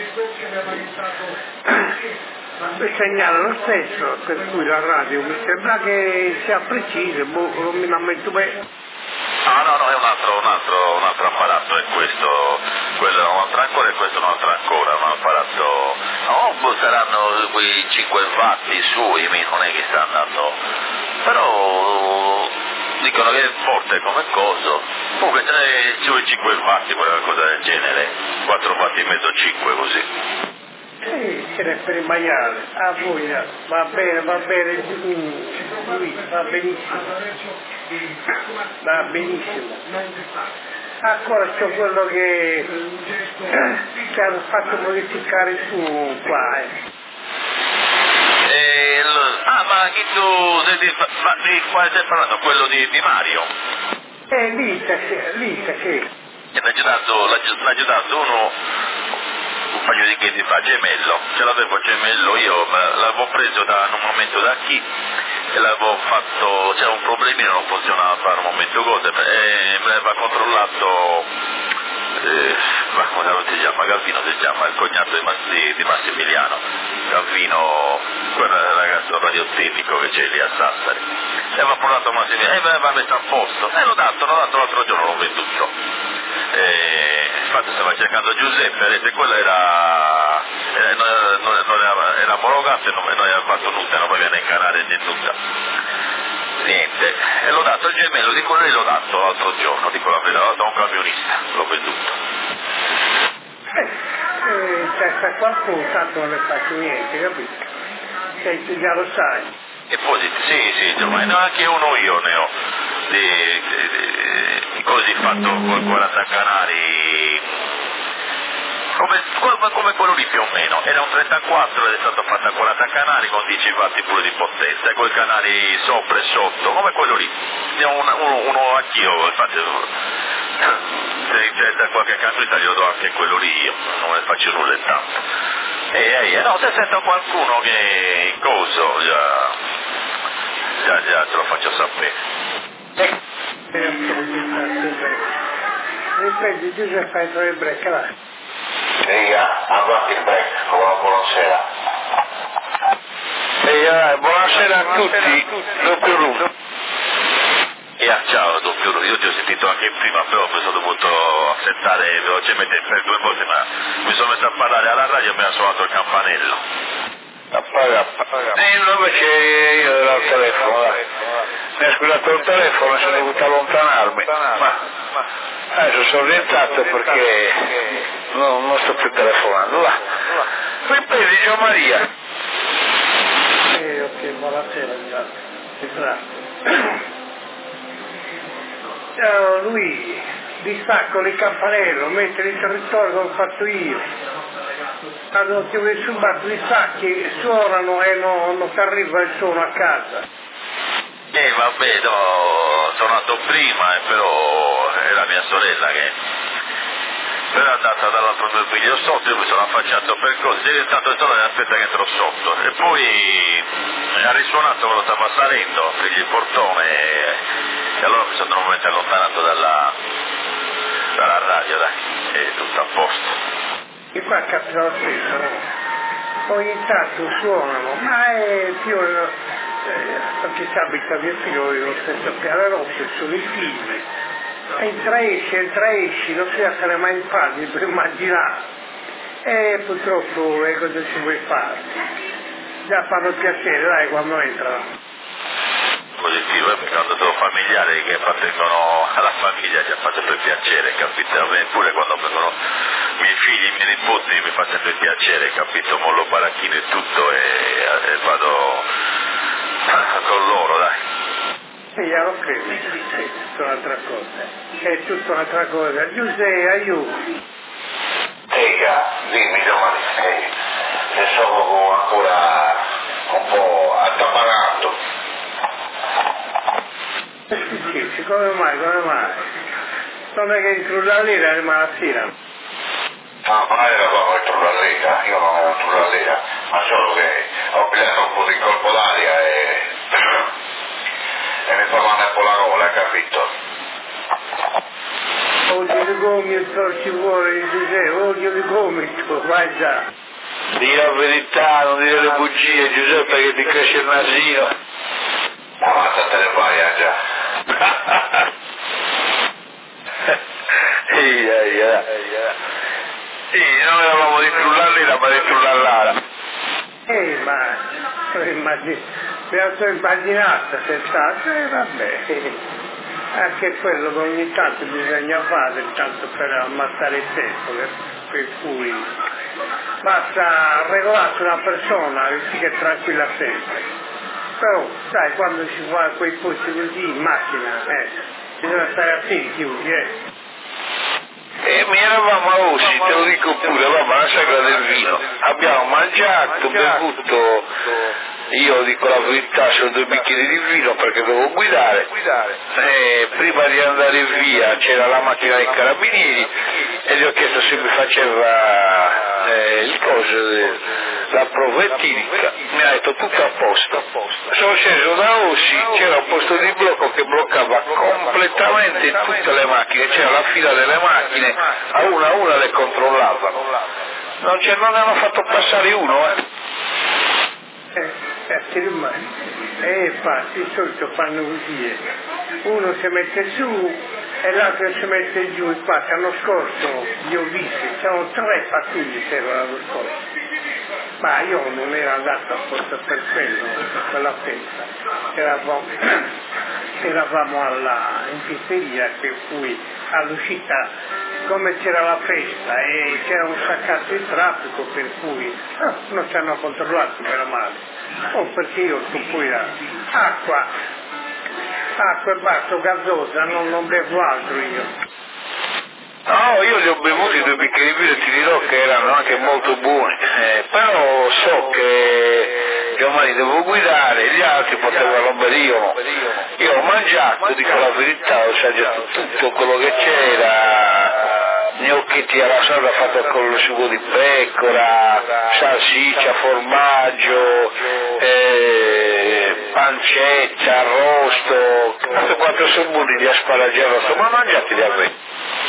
[SPEAKER 6] Il segnale lo stesso, per cui la radio mi sembra che sia precisa, boh, non mi lamento bene.
[SPEAKER 1] Ah no, no, è un altro, un altro, un altro apparato, è questo, quello è un altro ancora e questo è un altro ancora, un apparato, no, saranno quei cinque watt sui, non è che sta andando, però dicono che è forte come coso, comunque ce n'è sui cinque watt, qualcosa del genere, quattro watt e mezzo, cinque così.
[SPEAKER 6] Sì, ce n'è per il maiale, a voi, va bene, va bene, mm, lui, va benissimo, va benissimo. Ancora c'è quello che, che hanno fatto modificare su qua, eh.
[SPEAKER 1] E l- ah, ma chi tu, di, di, ma di quale stai parlando? Quello di, di Mario?
[SPEAKER 6] Eh, Lita, sì, Lita, sì.
[SPEAKER 1] E l'ha dato, l'ha, l'ha dato uno, un paio di chiedi fa, gemello, ce l'avevo gemello io, l'avevo preso da un momento da chi e l'avevo fatto, c'era un problemino, non funzionava fare un momento cose e me l'aveva controllato, eh, ma come si chiama? Galvino si chiama, il cognato di, Massi, di Massimiliano, Galvino, quello è il ragazzo radiotecnico che c'è lì a Sassari, e aveva portato Massimiliano, e me l'aveva messo a posto, e l'ho dato, l'ho dato l'altro giorno, l'ho venduto. E infatti stava cercando Giuseppe, vedete, quello era, era, non, non, non era, era omologato e non, non aveva fatto nulla, non aveva né canale né nulla, niente, e l'ho dato al gemello di quello e l'ho dato l'altro giorno, dico la verità, l'ho dato a un camionista, l'ho venduto.
[SPEAKER 6] Eh, eh, c'è sta qualcuno, tanto non ne faccio niente, capito? Sei, tu già lo sai.
[SPEAKER 1] E poi sì, sì, Giovanni, no, anche uno io ne ho, di, di, di, di così fatto con quaranta canali, come, come quello lì più o meno, era un trentaquattro ed è stato fatto a quaranta canali con dieci watt pure di potenza, e con i canali sopra e sotto, come quello lì, ne ho uno, uno, uno anch'io, infatti se c'è da qualche canalità glielo do anche quello lì, io non ne faccio nulla tanto. E eh, no, se sento qualcuno che coso, già, già, già te lo faccio sapere.
[SPEAKER 6] Riprendi Giuseppe, fai tre break, va.
[SPEAKER 3] Ehi, avanti il break, buonasera.
[SPEAKER 4] Ehi, buonasera a tutti, doppio Ru.
[SPEAKER 1] E ah, ciao, doppio Ru, io ti ho sentito anche prima, però mi sono dovuto aspettare velocemente per due volte, ma mi sono messo a parlare alla radio e mi ha suonato il campanello.
[SPEAKER 4] Appaga, appaga. E invece io ero al telefono, dai. Mi ha scusato il telefono e sono dovuto allontanarmi. Ma adesso sono rientrato perché non, non sto più telefonando, va. Riprendi Gio Maria.
[SPEAKER 6] Eh, ok, buonasera, già. Si tratta. Ciao, lui, distacco il campanello, mette il territorio che ho fatto io. Quando ti vuoi sul batto di sacchi, suonano e non, non ti arriva il suono a casa.
[SPEAKER 1] Eh vabbè, no, sono andato prima, eh, però è la mia sorella che però è andata dall'altro mio figlio sotto, io mi sono affacciato per cose, è diventato il sole e aspetta che entro sotto, e poi ha risuonato quando stava salendo, aprirgli il portone, e, e allora mi sono nuovamente allontanato dalla, dalla radio, dai, è tutto a posto.
[SPEAKER 6] E qua capita lo stesso, no? Ogni tanto suonano, ma è più, eh, perché si abita mio figlio nello stesso piano rosso, sono i figli. Entra esci, entra esci, non si sa mai in panni per immaginare. E purtroppo è cosa ci vuoi fare? Già fanno piacere, dai, quando entrano.
[SPEAKER 1] Positivo, eh, perché quando sono familiari che appartengono alla famiglia ci fa sempre piacere, capito? A me pure quando vengono i miei figli, i miei nipoti mi fa sempre piacere, capito? Mollo baracchino e tutto e, e vado con loro, dai.
[SPEAKER 6] Sì, io lo credo, è tutta un'altra cosa, è tutta un'altra cosa. Giuseppe, aiuto.
[SPEAKER 3] Eia, dimmi domani, eh, ne sono ancora un po' attabanato.
[SPEAKER 6] Sì, come mai, come mai? Non è che entro la Lega rimane a Sira.
[SPEAKER 3] No, ma eravamo entro la Lega, io non ero entro la Lega, ma solo che ho pigliato un po' di colpo d'aria e, e mi fa male un po' la gola, capito?
[SPEAKER 6] Odio di gomito ci vuole, Giuseppe, odio di gomito, vai già.
[SPEAKER 2] Dì la verità, non dire le bugie, Giuseppe, che ti cresce il nasino.
[SPEAKER 3] Avanza te ne vai, eh, già.
[SPEAKER 2] Iya, iya. Sì, non eravamo dentro l'allera, ma dentro l'allara.
[SPEAKER 6] Eh, ma immagin- mi sono immaginata sensato, e vabbè. Anche quello che ogni tanto bisogna fare, tanto per ammazzare il tempo, per, per cui basta regolarsi una persona che è tranquilla sempre. Però, sai, quando si fa quei posti così in macchina, eh, bisogna stare attenti, eh.
[SPEAKER 2] E mi eravamo a Ossi, te lo dico pure, eravamo alla sagra del vino. Abbiamo mangiato, bevuto, io dico la verità, sono due bicchieri di vino perché devo guidare. E prima di andare via c'era la macchina dei carabinieri e gli ho chiesto se mi faceva eh, il coso, eh, la prova etilica. Mi ha detto tutto a posto. Sono sceso da Ossi, c'era un posto di blocco che bloccava completamente tutte le macchine, c'era la fila delle macchine, a una a una le controllavano. Non, ce, non ne hanno fatto passare uno, eh.
[SPEAKER 6] Eh, eh, ti rimane. E infatti, di solito fanno così, eh. Uno si mette su e l'altro si mette giù. Infatti l'anno scorso li ho visti, c'erano tre pattuglie che erano l'anno scorso. Ma io non ero andato apposta per quello, per quella festa. Eravamo, eravamo alla in pizzeria, per cui all'uscita, come c'era la festa e c'era un saccato di traffico, per cui ah, non ci hanno controllato, meno male. Oh, perché io sto poi là. Acqua, acqua e basta, gazzosa, non, non bevo altro io.
[SPEAKER 2] No, io li ho bevuti due bicchieri di vino e ti dirò che erano anche molto buoni, eh, però so che domani devo guidare, gli altri potevano obbedire. Io ho mangiato, dico la verità, ho assaggiato tutto quello che c'era, gnocchetti alla salsa fatta con lo sugo di pecora, salsiccia, formaggio, eh, pancetta, arrosto, quattro quattro sorboni di asparagi arrosto, ma mangiati da me.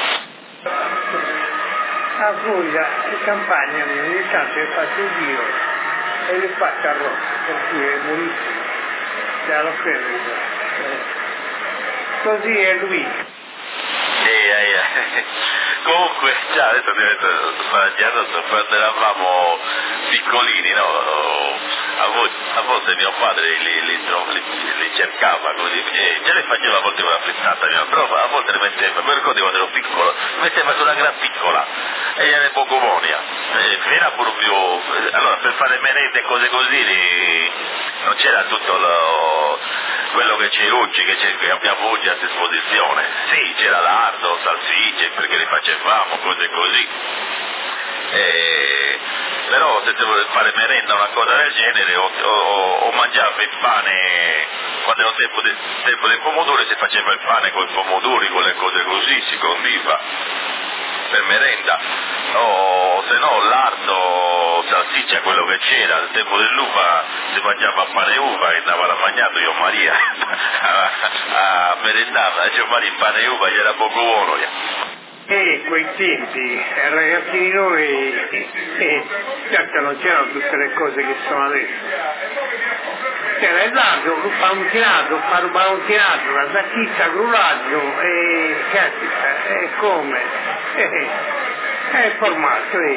[SPEAKER 6] A Puglia, in campagna, ogni tanto le faccio il giro e le faccio arrosto, per cui è buonissimo. Ce lo credo io. Eh. Così è lui.
[SPEAKER 1] Sì, eh, eh. Comunque, già adesso mi metto mangiando quando eravamo piccolini, no? A volte, a volte mio padre li, li, li, li cercava così, e già le faceva a volte con la frittata mia, però a volte le metteva, mi ricordo quando ero piccolo, metteva sulla gran piccola e era poco buona, era proprio, allora per fare merende e cose così li, non c'era tutto lo, quello che c'è oggi, che, c'è, che abbiamo oggi a disposizione, sì c'era lardo, salsicce perché le facevamo, cose così. E, però se devo fare merenda o una cosa del genere o, o, o mangiavo il pane quando era tempo, de, tempo dei pomodori, si faceva il pane con i pomodori, con le cose così, si condiva per merenda, o se no lardo, salsiccia, quello che c'era, al tempo dell'uva si mangiava pane e uva e andava la mangiato io Maria a, a merendare, a giocare il pane e uva gli era poco buono.
[SPEAKER 6] E quei tempi, ragazzini noi, eh, certo non c'erano tutte le cose che sono adesso. C'era il lago, un tirato, fare un tirato, la zacchiccia, grullaggio, e caspita, e come? E eh, il formaggio, eh.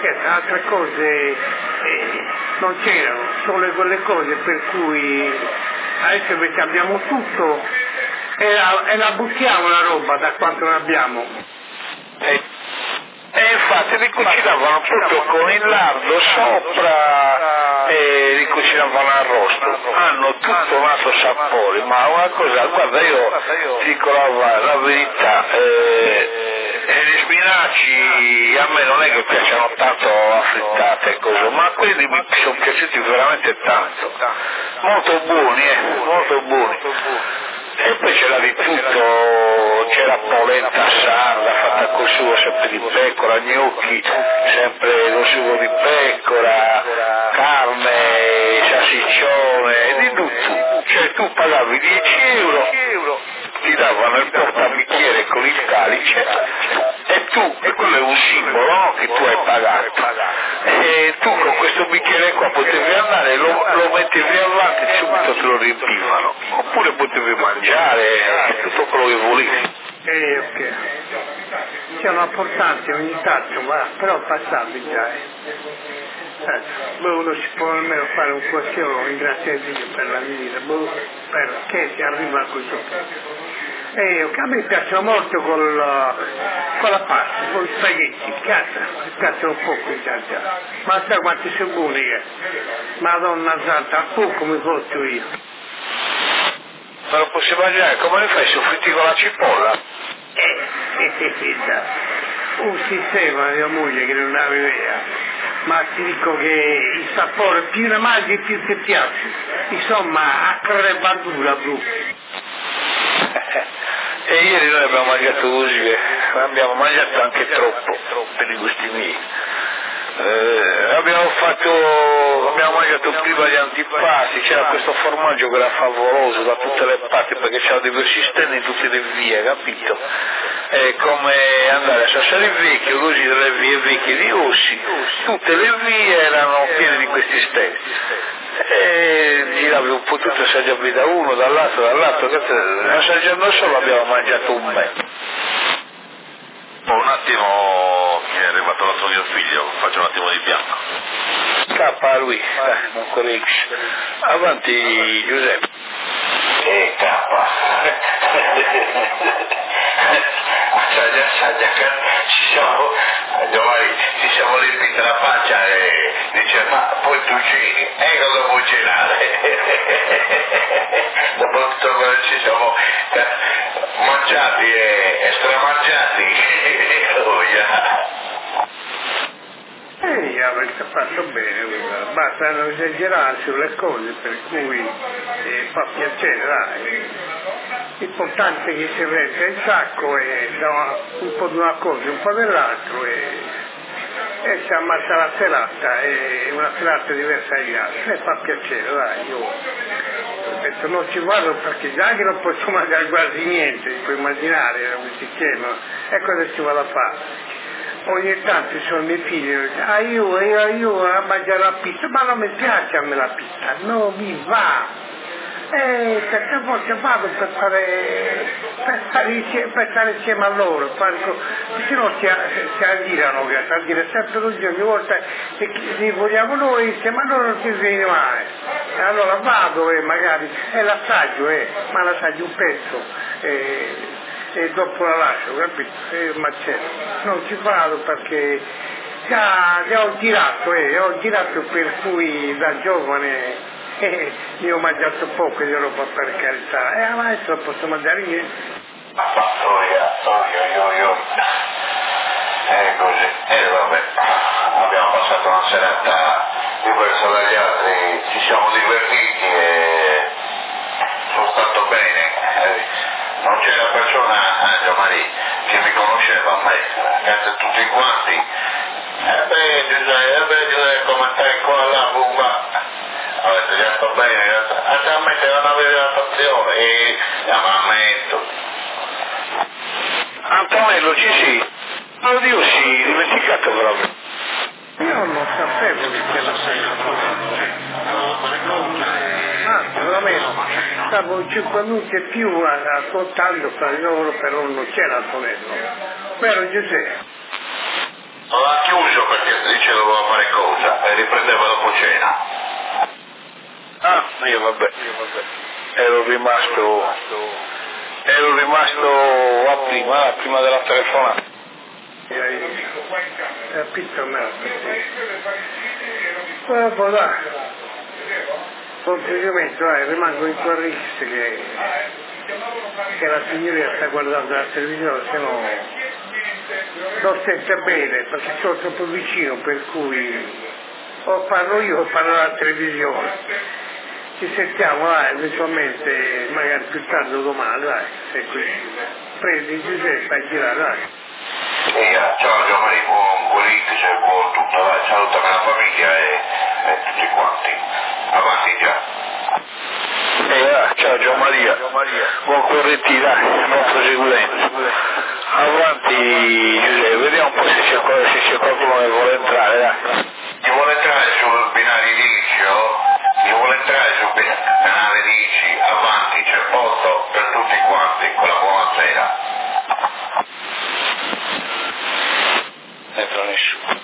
[SPEAKER 6] scherzo, altre cose eh, non c'erano, solo quelle cose per cui adesso invece abbiamo tutto e la, e la buttiamo la roba da quanto ne abbiamo.
[SPEAKER 4] E, e infatti li cucinavano proprio con il lardo sopra e li cucinavano arrosto, hanno tutto un altro sapore, ma una cosa, guarda, io dico la, la verità, eh, e gli spinaci a me non è che piacciono tanto affrittate e cose, ma quelli mi sono piaciuti veramente tanto, molto buoni, eh, molto buoni. E poi c'era di tutto, c'era polenta sarda fatta col sugo sempre di pecora, gnocchi sempre col sugo di pecora, carne, salsiccione, di tutto. Cioè tu pagavi dieci euro, ti davano il portabicchiere con il calice e tu, e quello è un simbolo, no? Che tu hai pagato. E tu con questo bicchiere qua potevi andare, lo, lo mettevi avanti e subito te lo riempivano. Oppure potevi mangiare tutto quello che volevi.
[SPEAKER 6] Eh, ok. C'erano portanti ogni tanto, ma però passavi già. Eh. Eh, uno si può almeno fare un questione, ringraziare Dio per la vita, perché si arriva a questo punto. E a me piacciono molto col, con la pasta, con gli spaghetti, cazzo, mi piacciono poco in realtà. Ma sai quanti sono buoni che? Madonna santa, a poco mi faccio io.
[SPEAKER 4] Ma lo posso mangiare? Come le fai? Soffritti con la cipolla?
[SPEAKER 6] Eh, eh, eh, eh, un sistema mia moglie che non aveva idea. Ma ti dico che il sapore più ne mangi più ti piace. Insomma, a crebatura proprio.
[SPEAKER 4] E ieri noi abbiamo mangiato così, abbiamo mangiato anche troppo, per i gusti miei. Eh, abbiamo fatto, abbiamo mangiato prima gli antipasti, c'era questo formaggio che era favoloso da tutte le parti perché c'erano diversi stand in tutte le vie, capito? È come andare a Sassari Vecchio, così delle vie vecchie di Ossi, tutte le vie erano piene di questi stand. E giravi un po' tutto, assaggiavi da uno, dall'altro, dall'altro, assaggiando solo abbiamo mangiato un me.
[SPEAKER 3] Un attimo, mi è arrivato l'altro mio figlio, faccio un attimo di bianco.
[SPEAKER 4] Scappa lui, eh, non correggi. Avanti Giuseppe.
[SPEAKER 3] E cappa. Assaggia, assaggia, ci siamo, domani ci siamo riempiti la pancia e dice ma poi tu cini, e cosa vuoi cenare? Dopo tutto quello che ci siamo mangiati e, e stramangiati. Oh, yeah.
[SPEAKER 6] E avete fatto bene, basta non esagerare sulle cose, per cui eh, fa piacere, dai. L'importante è che si prende il sacco e da un po' di una cosa, un po' dell'altro e, e si ammazza la serata, e una serata diversa dagli altri, e fa piacere, dai, io ho detto non ci vado perché già che non posso mangiare quasi niente, puoi immaginare questo schema, e cosa ci vado a fare? Ogni tanto sono i miei figli, ah io, io, io a mangiare la pizza, ma non mi piace a me la pizza, non mi va. E certe volte vado per fare, per stare insieme, per stare insieme a loro, perché se no si, si aggirano, a dire sempre così ogni volta che li vogliamo noi insieme a loro non si viene mai. E allora vado e magari, e l'assaggio, eh, ma l'assaggio un pezzo. Eh, e dopo la lascio, capito? E macello. Non ci vado perché già, già ho girato, eh, ho girato per cui da giovane eh, io ho mangiato poco di roba per carità, e eh, adesso non posso mangiare niente.
[SPEAKER 3] Oh yeah, oh yeah, oh yeah. E così, e vabbè, abbiamo passato una serata diversa dagli altri, ci siamo divertiti e sono stato bene. Eh. Non c'era persona, eh, Gianmaria, che mi conosceva, ma cazzo tutti quanti. E beh, Giuseppe, e beh, Giuseppe, come stai qua, là, bumba? Ho detto, già sto bene, già a me te non avevi la stazione, e la ammetto.
[SPEAKER 4] Antonello, ci sei? Oddio, sì, dimenticato proprio.
[SPEAKER 6] Io non sapevo che c'era anzi, veramente, stavo cinque minuti e più ascoltando fra di loro, però non c'era Antonello. Vero Giuseppe?
[SPEAKER 3] Non ha chiuso perché dice che doveva fare cosa e riprendeva dopo cena.
[SPEAKER 4] Ah, io vabbè, ero rimasto, ero rimasto a prima, a prima della telefonata.
[SPEAKER 6] È a pizza merda. Ma può dare. Semplicemente dai, rimango in quel rischio che, che la signorina sta guardando la televisione, se no non sente bene perché sono troppo vicino, per cui o parlo io o parlo la televisione. Ci sentiamo, dai, eventualmente magari più tardi domani, dai, se qui prendi Giuseppe fai girare, dai.
[SPEAKER 3] Via, ciao Giovanni, buon politico e buon tutto, dai, salutami la famiglia e, e tutti quanti. Avanti già.
[SPEAKER 4] Eh, ah, ciao Gian Maria, buon corretti, dai, non proseguendo. Avanti Giuseppe, vediamo un po' se c'è, se c'è qualcuno che vuole entrare, dai.
[SPEAKER 3] Chi vuole entrare sul binario dicio, chi vuole entrare sul canale dieci, avanti, c'è posto per tutti quanti, con la buonasera.
[SPEAKER 4] Entra nessuno.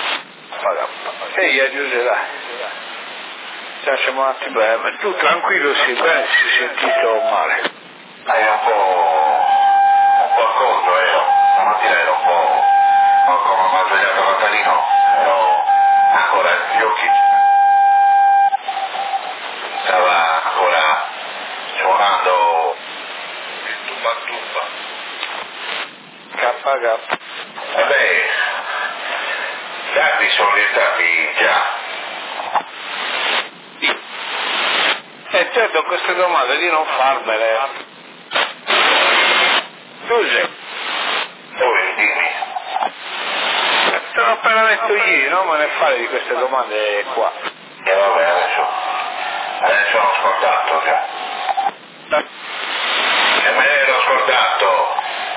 [SPEAKER 4] Ehi, Giuseppe, dai. Già siamo un attimo, eh, ma tu tranquillo, sì, bene, si è sentito male.
[SPEAKER 3] È un po', un po' accorto, eh, stamattina ero un po', come mi ha svegliato Natalino, ero ancora gli occhi, stava ancora suonando il tumba tumba.
[SPEAKER 4] K K.
[SPEAKER 3] Vabbè, tardi sono rientrati già.
[SPEAKER 4] E certo queste domande di non farmele. Giuseppe.
[SPEAKER 3] Poi dimmi.
[SPEAKER 4] Te l'ho appena detto ieri, non me ne fare di queste domande qua.
[SPEAKER 3] E vabbè, adesso, adesso l'ho scordato già. E me ne ero scordato.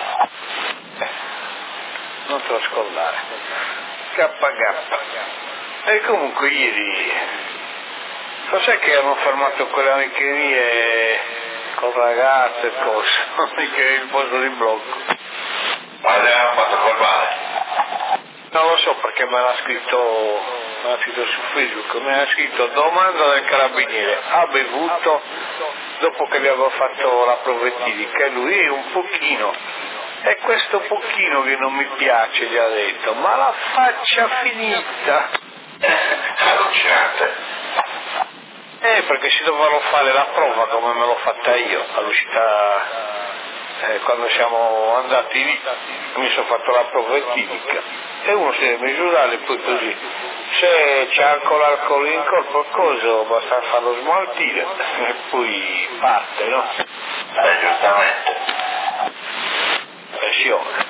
[SPEAKER 4] Non te lo scordare. K K. E comunque ieri, cos'è che hanno fermato quelle amiche mie con ragazze e cose? Mica il posto di blocco.
[SPEAKER 3] Ma le hanno fatto fermare.
[SPEAKER 4] Non lo so perché me l'ha scritto, me l'ha scritto su Facebook, me l'ha scritto domanda del carabiniere, ha bevuto dopo che gli avevo fatto la provettidica e lui un pochino. È questo pochino che non mi piace, gli ha detto, ma la faccia finita.
[SPEAKER 3] Allucinante.
[SPEAKER 4] Eh, perché si dovevano fare la prova come me l'ho fatta io, all'uscita, eh, quando siamo andati lì, mi sono fatto la prova etilica e uno si deve misurare e poi così. Se c'è ancora alcol in corpo, cosa? Basta farlo smaltire e poi parte, no?
[SPEAKER 3] Eh, giustamente.
[SPEAKER 4] Pressione.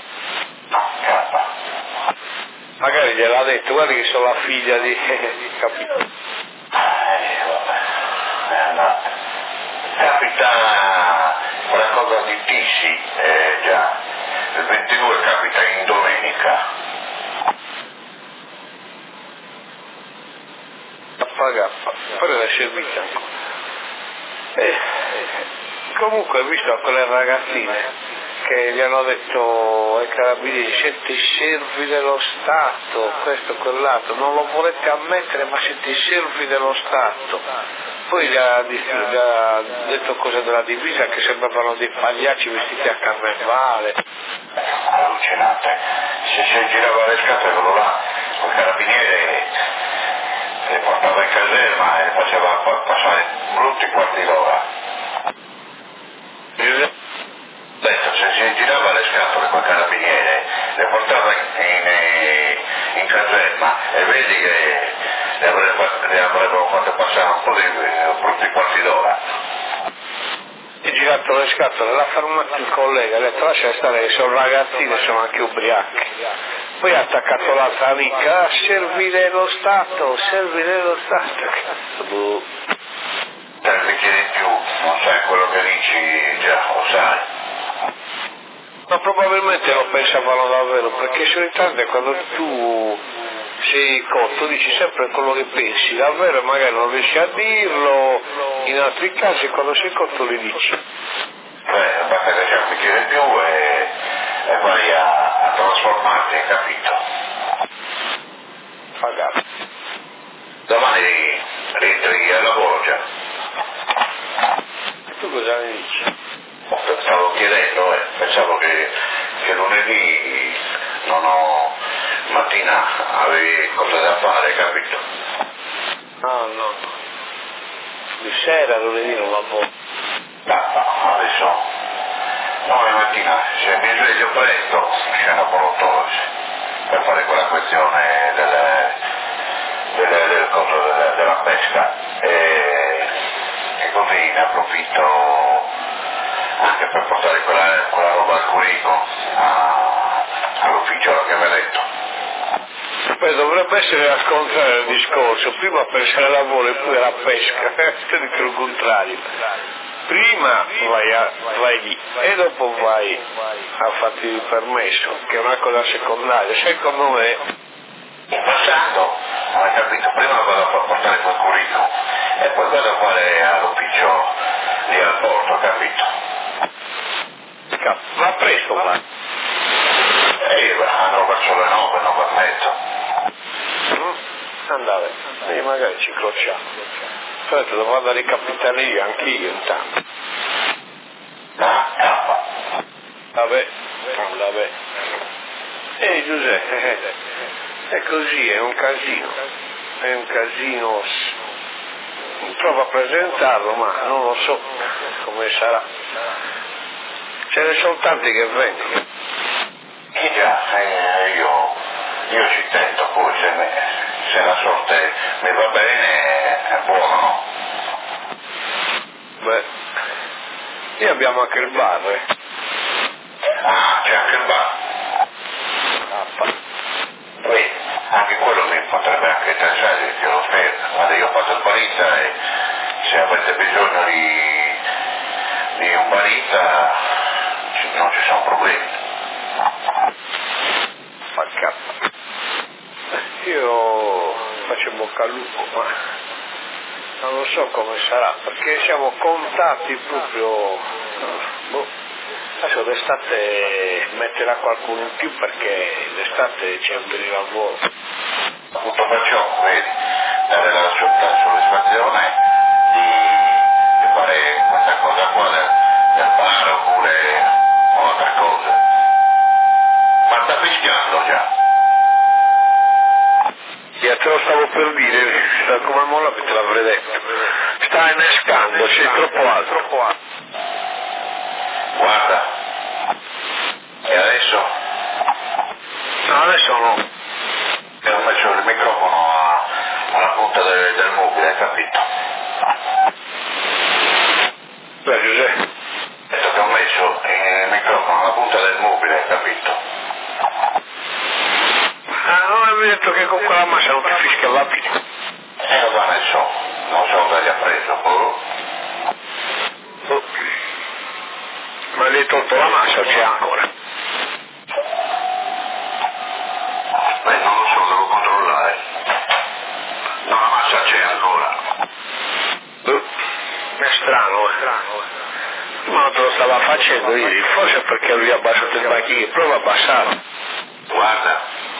[SPEAKER 4] Magari gliel'ha detto, guardi che sono la figlia di... capito?
[SPEAKER 3] Eh, vabbè. È andata. Capita una cosa di Tissi, eh, già. Il ventidue capita in domenica.
[SPEAKER 4] K K, poi la servita ancora. Eh, comunque, visto quelle ragazzine che gli hanno detto ai carabinieri siete servi dello Stato, questo, quell'altro, non lo volete ammettere ma siete servi dello Stato. Poi gli ha, gli ha detto cose della divisa che sembravano dei pagliacci vestiti a carnevale.
[SPEAKER 3] Allucinante. Se si girava le scatole quello là, col carabiniere le portava in caserma e faceva passare brutti quarti d'ora. Detto, se si girava le scatole col carabiniere, le portava in, in, in caserma e vedi che le avrebbero, le avrebbero fatto passare un po' di brutti quarti d'ora.
[SPEAKER 4] Ha girato le scatole, l'ha fermato il collega, ha detto lascia stare che sono ragazzine, sono anche ubriachi. Poi ha attaccato l'altra amica, ah, servire lo Stato, servire lo Stato. Boh.
[SPEAKER 3] Te ne chiedi di più, non sai quello che dici già, lo sai.
[SPEAKER 4] Ma probabilmente lo pensavano davvero, perché solitamente quando tu sei cotto dici sempre quello che pensi, davvero magari non riesci a dirlo, in altri casi quando sei cotto li dici.
[SPEAKER 3] Eh, basta che cerchi di più e, e vai a, a trasformarti, capito?
[SPEAKER 4] pagato.
[SPEAKER 3] Domani rientri al lavoro già.
[SPEAKER 4] Tu cosa ne dici?
[SPEAKER 3] Stavo chiedendo, eh, pensavo che, che lunedì non ho, mattina avevi cose da fare, capito?
[SPEAKER 4] No, no, no. Di sera lunedì non lavoro.
[SPEAKER 3] No, no, adesso, domani mattina se mi sveglio presto, scendo con l'autobus per fare quella questione delle, delle, del coso delle, della pesca e, e così ne approfitto anche per portare quella, quella roba al curriculum all'ufficio che mi ha detto.
[SPEAKER 4] Beh, dovrebbe essere al contrario il discorso, prima pensare al lavoro e poi alla pesca, è il contrario. Prima vai, a, vai lì e dopo vai a farti il permesso, che è una cosa secondaria, secondo me.
[SPEAKER 3] In passato, non hai capito, prima vado a portare quel curriculum e poi vado a fare all'ufficio lì al porto, capito?
[SPEAKER 4] Va presto, va.
[SPEAKER 3] E io andrò verso le nove, nove e mezzo.
[SPEAKER 4] Andare, e magari ci incrociamo. Certo, devo andare in capitaneria anch'io intanto.
[SPEAKER 3] Ah, cappa.
[SPEAKER 4] Vabbè, vabbè. Ehi Giuseppe, è così, è un casino. È un casino. Provo a presentarlo, ma non lo so come sarà. Ce ne sono tanti che vengono.
[SPEAKER 3] Eh già, eh, io, io ci tento, poi se, me, se la sorte mi va bene è buono, no?
[SPEAKER 4] Beh, io abbiamo anche il bar, eh.
[SPEAKER 3] Ah, c'è anche il bar.
[SPEAKER 4] Ah,
[SPEAKER 3] Poi anche quello mi potrebbe anche interessare, che lo spero. Guarda, io ho fatto il barista e se avete bisogno di, di un barista non ci sono problemi.
[SPEAKER 4] fa cappa. Io faccio in bocca al lupo, ma non lo so come sarà, perché siamo contati proprio. Boh. Adesso d'estate metterà qualcuno in più perché d'estate c'è un bel lavoro.
[SPEAKER 3] Appunto perciò, vedi, dare la, la soddisfazione di, di fare questa cosa qua del, del bar oppure altre cose. Ma sta fischiando già.
[SPEAKER 4] Io te lo stavo per dire, come molla che te l'avrei detto. Sta innescando, c'è troppo alto. Troppo alto.
[SPEAKER 3] Guarda. E adesso?
[SPEAKER 4] No, adesso no.
[SPEAKER 3] E ho messo il microfono a, alla punta del, del mobile, hai capito?
[SPEAKER 4] Beh, Giuseppe.
[SPEAKER 3] Ho detto che ho messo il microfono alla punta del mobile, hai capito?
[SPEAKER 4] Ah, non avevi detto che con quella massa non ti fischiava più.
[SPEAKER 3] Eh, ma ne so, non so dove gli ha preso, oh.
[SPEAKER 4] Oh. Ma hai tolto la massa o c'è ancora?
[SPEAKER 3] Beh, non lo so, devo controllare. No, la massa c'è ancora.
[SPEAKER 4] Oh. È strano, è strano. Ma te lo stava facendo ieri, forse perché lui ha abbassato il bacchino, prova a abbassarlo.
[SPEAKER 3] Guarda.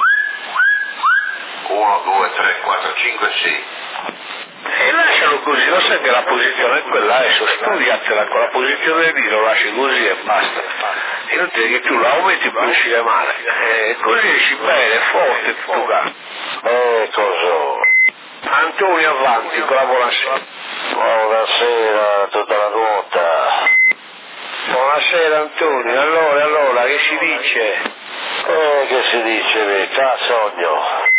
[SPEAKER 3] uno, due, tre, quattro, cinque, sei.
[SPEAKER 4] E lascialo così, lo sai che la posizione è quella, adesso studiatela con la posizione lì, lo lasci così e basta. E non ti che tu la aumenti per uscire male. E così esci bene, forte, tu qua.
[SPEAKER 3] Eh, cosa?
[SPEAKER 4] Antonio avanti con la buonasera.
[SPEAKER 3] Buonasera, tutta la nota.
[SPEAKER 4] Buonasera Antonio, allora, allora, che si dice?
[SPEAKER 3] Eh, che si dice, cazzogno.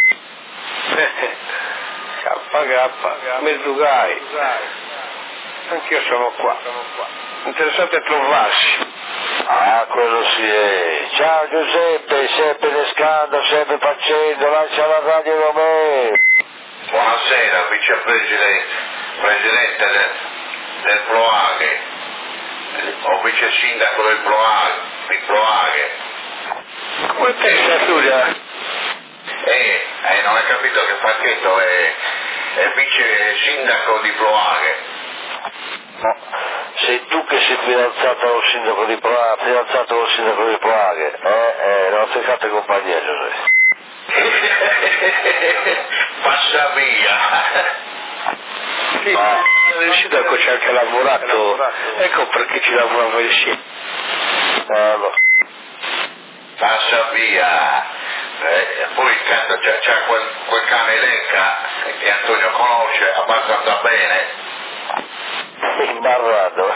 [SPEAKER 4] Kappa kappa, Merdugai. Anch'io sono qua. Interessante a trovarsi.
[SPEAKER 3] Ah, quello sì è. Ciao Giuseppe, sempre pescando, sempre facendo, lascia la radio da me. Buonasera, vicepresidente presidente del, del Ploaghe, o vice sindaco del Ploaghe, di Ploaghe.
[SPEAKER 4] Come pensa Giulia?
[SPEAKER 3] Eh, eh, non hai capito che Pacchetto è, è vice sindaco di Ploaghe. No, sei tu che sei fidanzato con il sindaco di Ploaghe, fidanzato con il sindaco di Ploaghe, eh, eh, non sei fatto compagnia, Giuseppe. passa via.
[SPEAKER 6] Sì, ma è riuscito a conoscere anche lavorato, ecco perché ci lavorava insieme.
[SPEAKER 3] Allora. Passa via. Eh, poi cazzo, c'è, c'è quel, quel cane Lecca che Antonio conosce abbastanza bene.
[SPEAKER 1] Imbarrato.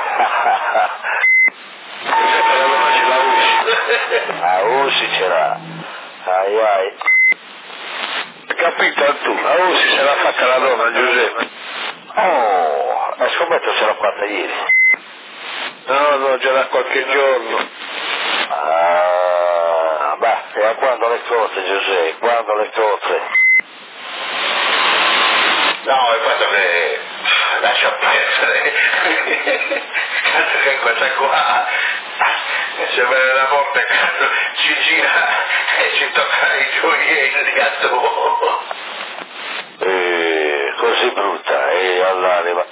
[SPEAKER 1] A Usi ce l'ha. Ai ai.
[SPEAKER 6] Capito tu? A Usi se l'ha fatta la donna Giuseppe.
[SPEAKER 1] Oh, la scommetto ce l'ha fatta ieri.
[SPEAKER 6] No, no, già da qualche giorno.
[SPEAKER 1] Ah, beh, e a quando le cose, Giuseppe? Quando le cose?
[SPEAKER 3] No, il fatto che lascia perdere. Cazzo che questa qua se vede la morte cazzo ci gira e ci tocca i gioielli a tuo.
[SPEAKER 1] Eh, così brutta, e all'anima.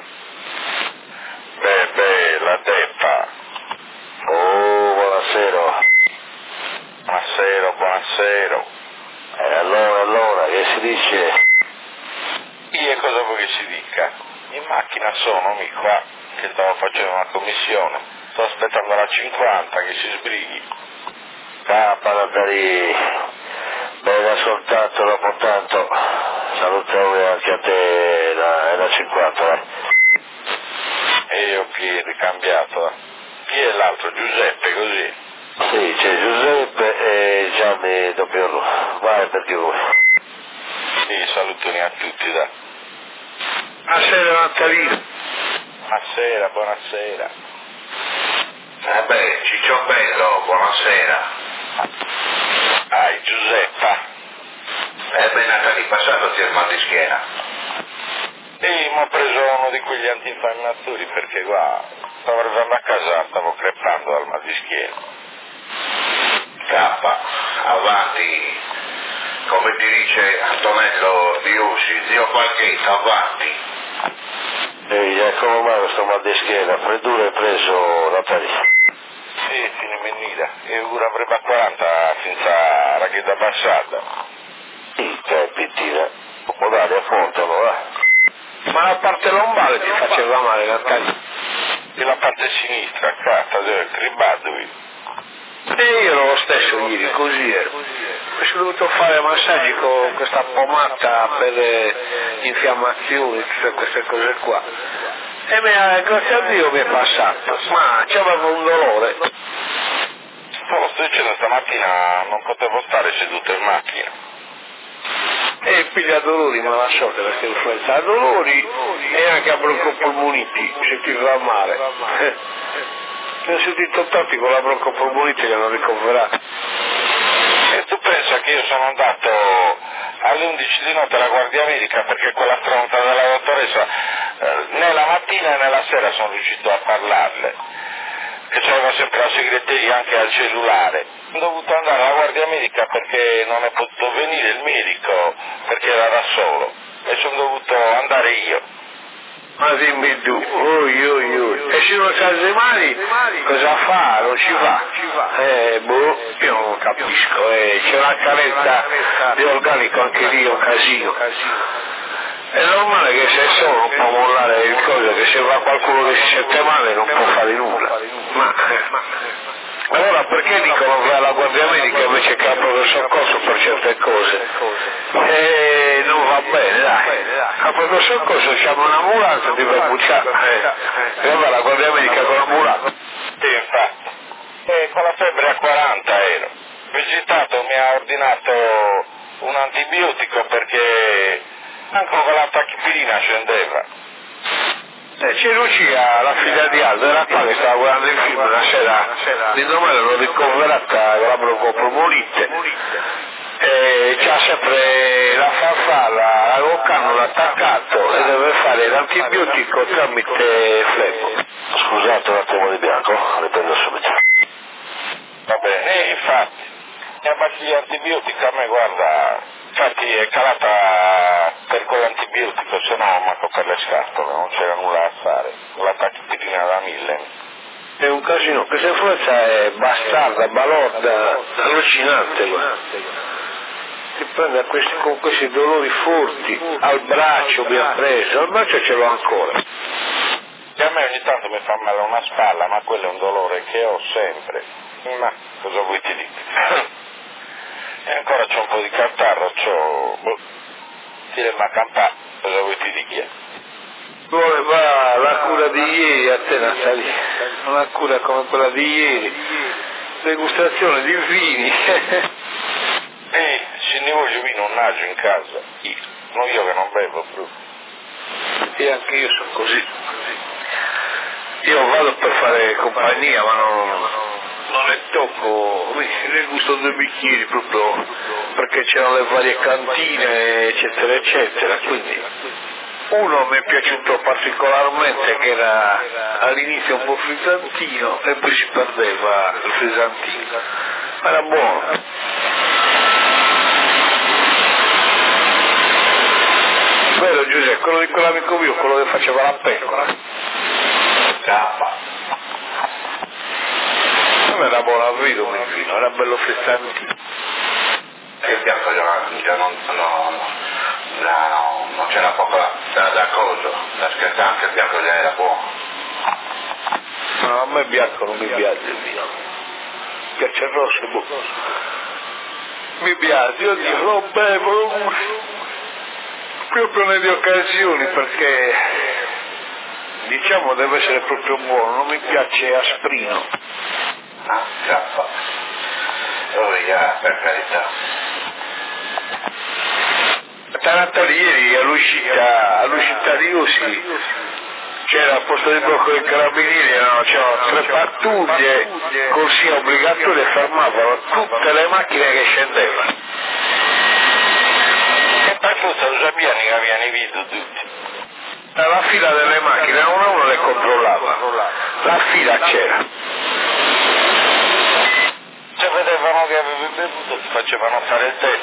[SPEAKER 1] Beh, beh, la teppa. Oh, buonasera. Buonasera, buonasera. E allora, allora, che si dice?
[SPEAKER 3] Io cosa vuoi che si dica? In macchina sono, mi qua, che stavo facendo una commissione. Sto aspettando la cinquanta che si sbrighi.
[SPEAKER 1] Capala da lì. Bene, soltanto dopo tanto. Salutiamo anche a te, la, è la cinquanta, eh.
[SPEAKER 3] E io chi è cambiato? Chi è l'altro? Giuseppe, così?
[SPEAKER 1] Sì, c'è Giuseppe e Gianni Doppiolo. Vai perché vuoi.
[SPEAKER 3] Sì, salutoni a tutti, da.
[SPEAKER 6] Buonasera Natalino.
[SPEAKER 3] Buonasera, buonasera. Eh beh, Ciccio Bello, buonasera. Ah, Giuseppa. Eh beh, Natali, passato ti il mal di schiena. E mi ho preso uno di quegli antinfiammatori perché qua stavo arrivando a casa, stavo crepando dal mal di schiena. K, avanti, come ti dice Antonello di Usci, zio Falchetto, avanti.
[SPEAKER 1] Ehi, come mai questo mal di schiena? Freddura hai preso Natalia?
[SPEAKER 3] Sì, fine menida, e ora avrebbe a quaranta senza racchetta passata.
[SPEAKER 1] Sì, che è pittina. Può dare a fontano, eh?
[SPEAKER 6] Ma la parte lombare ti faceva male Natalia?
[SPEAKER 3] E la parte sinistra, accanto, cribadovi.
[SPEAKER 6] E io ero lo stesso ieri, così ero. Mi sono dovuto fare massaggi con questa pomata per le infiammazioni, tutte queste cose qua. E mi ha, grazie a Dio mi è passato, ma c'avevo un dolore.
[SPEAKER 3] Stavo sto dicendo, stamattina non potevo stare seduto in macchina.
[SPEAKER 6] E piglia dolori, ma la so che perché influenza ha dolori e anche a broncopolmoniti, se ti va male. Ne ho sentito tanti con la broncopolmonite che hanno ricoverato.
[SPEAKER 3] E tu pensa che io sono andato alle undici di notte alla Guardia Medica perché quella stronza della dottoressa eh, né la mattina né la sera sono riuscito a parlarle, che c'aveva sempre la segreteria anche al cellulare. Ho dovuto andare alla Guardia Medica perché non è potuto venire il medico perché era da solo e sono dovuto andare io.
[SPEAKER 6] Ma dimmi tu, oi oi oi, e se non sa le mani, cosa fa? Non ci va? Eh, boh, io non capisco, eh, c'è una carenza di organico anche lì, un casino. È normale che se solo non può mollare il coso, che se va qualcuno che si sente male non può fare nulla. Ma, allora perché dicono che alla Guardia Medica invece che al pronto soccorso per certe cose? Eh, non va bene, dai. Al pronto soccorso c'è un'ambulanza di Verbucciano, eh. E va la Guardia Medica con l'ambulanza.
[SPEAKER 3] Sì, infatti. E con la febbre a quaranta ero. Il visitato mi ha ordinato un antibiotico perché anche con la tachipirina scendeva.
[SPEAKER 6] Eh, c'è Lucia, la figlia di Aldo, era qua che stava guardando il film una sera, l'indomani l'ho ricoverata con la broncopolmonite, e c'ha sempre la farfalla, la cannula attaccato e deve fare l'antibiotico tramite flemmo.
[SPEAKER 1] Scusate un attimo di bianco, riprendo subito.
[SPEAKER 3] Va bene, e infatti, la pastiglia antibiotica a me, guarda, infatti è calata per quell'antibiotico, se no manco per le scatole, non c'era nulla da fare, con la tachipirina da mille.
[SPEAKER 6] È un casino, questa influenza è bastarda, balorda, allucinante.
[SPEAKER 4] ti prende questi, con questi dolori forti, al braccio mi ha preso, al braccio ce l'ho ancora.
[SPEAKER 1] E a me ogni tanto mi fa male una spalla, ma quello è un dolore che ho sempre. Ma cosa vuoi ti dire? E ancora c'ho un po' di catarro, c'ho... Boh, tira ma campà, cosa vuoi ti dire?
[SPEAKER 4] Dove va la cura di ieri a te Natalia? Una cura come quella di ieri, degustazione di vini.
[SPEAKER 1] E se ne voglio vino un naggio in casa, io, non io che non bevo più.
[SPEAKER 4] E anche io sono così. Io vado per fare compagnia, ma non, non ne tocco, ne gusto due bicchieri proprio perché c'erano le varie cantine, eccetera, eccetera, quindi uno mi è piaciuto particolarmente che era all'inizio un po' frizzantino e poi si perdeva il frizzantino, ma era buono. Vero Giuseppe, quello di quell'amico mio, quello che faceva la pecora.
[SPEAKER 3] Cappa.
[SPEAKER 4] Non era buono il vino, il vino, era bello frizzantino.
[SPEAKER 3] E il bianco già non, no, no, no, non c'era poco da, da coso, da scherzare, anche il bianco già era buono.
[SPEAKER 4] No, a me bianco non mi piace il vino. Mi piace il rosso e buono. Mi piace, io dico lo bevo, lo gusto. Proprio nelle occasioni perché diciamo deve essere proprio buono, non mi piace asprino.
[SPEAKER 3] Ah, cappa. Oh, yeah, per carità.
[SPEAKER 4] Tanto ieri all'uscita, all'uscita di Usi c'era al posto di blocco dei carabinieri, erano, c'erano tre pattuglie, corsia obbligatoria e fermavano tutte le macchine che scendevano.
[SPEAKER 1] E per questo lo sappiamo che avevano visto tutti.
[SPEAKER 4] La fila delle macchine, uno a uno le controllava, la fila c'era.
[SPEAKER 1] Se vedevano che avevi bevuto ti facevano fare il test.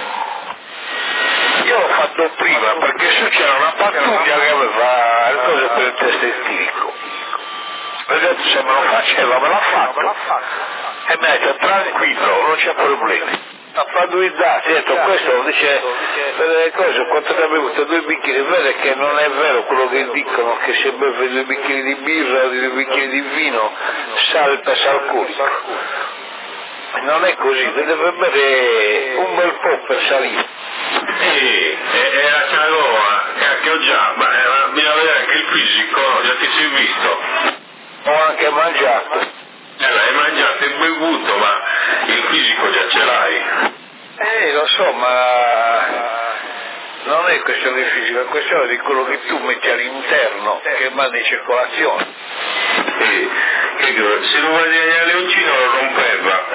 [SPEAKER 4] Io l'ho fatto prima perché su c'era una pattuglia che aveva le cose per il test estetico. Ho detto se me lo faceva me l'ha fatto e mi ha detto tranquillo, non c'è problemi. Ha fattuizzato, ha detto questo dice le cose, quanto ne ha bevuto due bicchieri, vede che non è vero quello che dicono che se beve due bicchieri di birra o due bicchieri di vino sale il peso alcolico. Non è così, deve bere un bel po' per salire.
[SPEAKER 3] Sì, era Ciagoa, cacchio già, ma era, bisogna vedere anche il fisico, già ti sei visto.
[SPEAKER 4] Ho anche mangiato.
[SPEAKER 3] Eh, l'hai mangiato e bevuto, ma il fisico già ce l'hai.
[SPEAKER 4] Eh, lo so, ma non è questione di fisico, è questione di quello che tu metti all'interno, che manda in circolazione.
[SPEAKER 3] Sì, che se lo vai a Leoncino lo rompeva.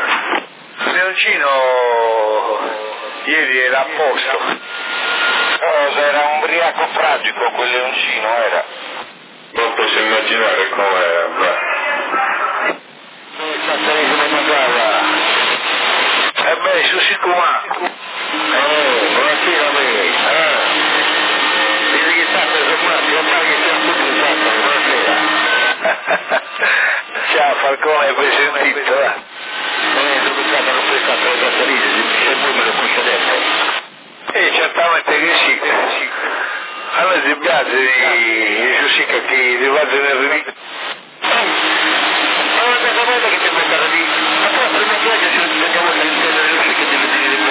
[SPEAKER 4] Leoncino ieri era a posto.
[SPEAKER 1] Cosa era un ubriaco fragico quel leoncino, era.
[SPEAKER 3] Non posso immaginare com'era, beh.
[SPEAKER 4] Come mangiava? E beh, su Sicumaco.
[SPEAKER 3] Oh, buonasera a me.
[SPEAKER 4] Eh. Dice che sta per sommati, non sai che siamo tutti usati, buonasera. Ciao Falcone, hai sentito, eh?
[SPEAKER 3] Non è stato stato non sei stato da salire, se voi me lo concedete.
[SPEAKER 4] Eh, certamente che sì. A me si piace di Giusica che ti va a venerdì.
[SPEAKER 3] Ma una cosa bella che ti è mandata lì, ma poi per me piace se non andiamo all'interno dello che deve dire di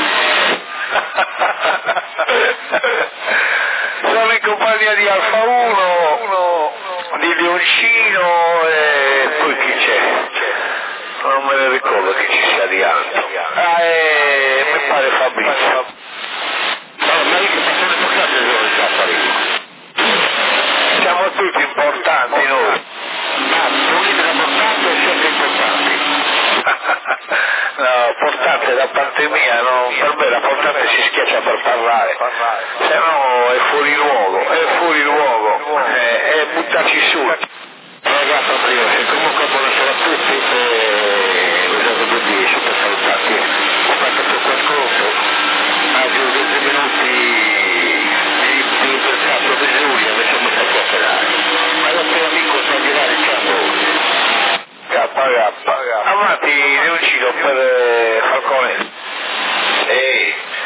[SPEAKER 3] me.
[SPEAKER 4] Sono in compagnia di Alfa uno, di Leoncino e poi chi c'è? Non me ne ricordo che ci sia di altro. Ah, e mi pare Fabrizio.
[SPEAKER 3] No, ma io che passano le toccate dove sta Fabrizio?
[SPEAKER 4] Siamo tutti importanti noi.
[SPEAKER 3] Ma volete la portata o siete importanti?
[SPEAKER 4] No, portante da parte mia, no, per me la portante si schiaccia per parlare, se no è fuori luogo, è fuori luogo, è, è buttarci su.
[SPEAKER 3] Ragazzi, Fabrizio, comunque buonasera a tutti e usate tutti super salutati. Ho fatto per qualcosa, agio venti minuti di, di libertà provvisoria, invece mi sta a operare. Ma io per amico sto a girare il campo.
[SPEAKER 4] K K. Avanti Leoncino per eh, Falcone.
[SPEAKER 3] Ehi,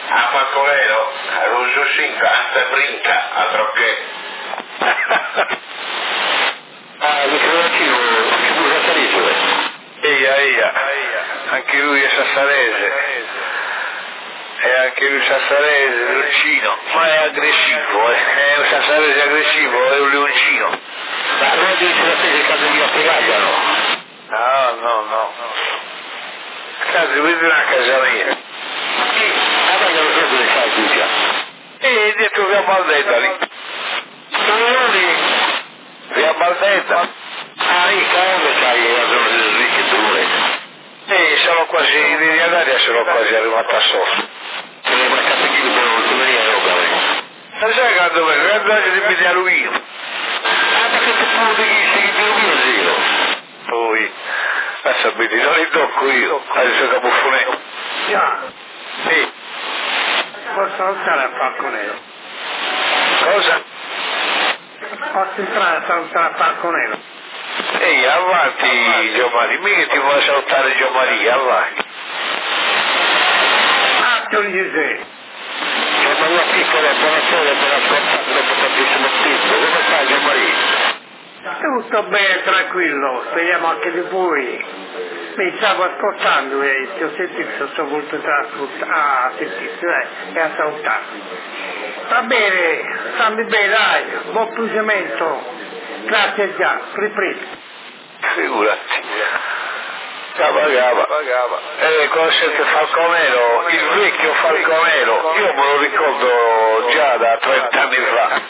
[SPEAKER 1] a Falconero, Lucio cinque, anzi brinca, altro che.
[SPEAKER 3] Ah, il Michelangelo, anche lui è Sassarese.
[SPEAKER 4] Eia, eia, anche lui è sassarese. E anche lui sassarese, Lucino, ma è aggressivo, eh. È un sassarese aggressivo, è un leoncino.
[SPEAKER 3] Ma non dice la tesi caso di Appegaglia, no?
[SPEAKER 4] No, no, no. Cazzo, vedi una casa mia.
[SPEAKER 3] Sì, ma vai non so dove stai tu già.
[SPEAKER 4] E dietro via Baldetta lì.
[SPEAKER 3] Dove lì?
[SPEAKER 4] Via Baldetta.
[SPEAKER 3] Ah, lì, dove sai la zona del ricco e dove?
[SPEAKER 4] E sono quasi, in linea d'aria sono quasi arrivato a sotto.
[SPEAKER 3] Eh, ma cazzo chi dobbiamo venire a roba, eh?
[SPEAKER 4] Ma sai quando vengo? Quando c'è di Bigliaruvino.
[SPEAKER 3] Ah, perché tu non devi seguire il mio zio?
[SPEAKER 4] Poi, adesso vedi, non li tocco io, adesso che buffonetto.
[SPEAKER 6] Già,
[SPEAKER 4] Sì.
[SPEAKER 6] posso salutare a Falconero.
[SPEAKER 4] Cosa?
[SPEAKER 6] Posso entrare a salutare a Falconero.
[SPEAKER 4] Ehi, avanti Giovanni, mica ti vuole salutare Giovanni, avanti.
[SPEAKER 6] Ah, Don Giuseppe.
[SPEAKER 3] C'è una piccola buonasera per ascoltare dopo tantissimo tempo. Come stai, Gianmaria?
[SPEAKER 6] Tutto bene, tranquillo, speriamo anche di voi. Mi stavo ascoltando e ti ho sentito, sono voluto ascoltare, a sentirti, dai, e a salutare. Va bene, stammi bene, dai, buon pugiamento. Grazie già, ripreso.
[SPEAKER 4] Figurati. Gava, gava. Eh, conoscete Falconero, il vecchio Falconero, io me lo ricordo già da trent'anni fa.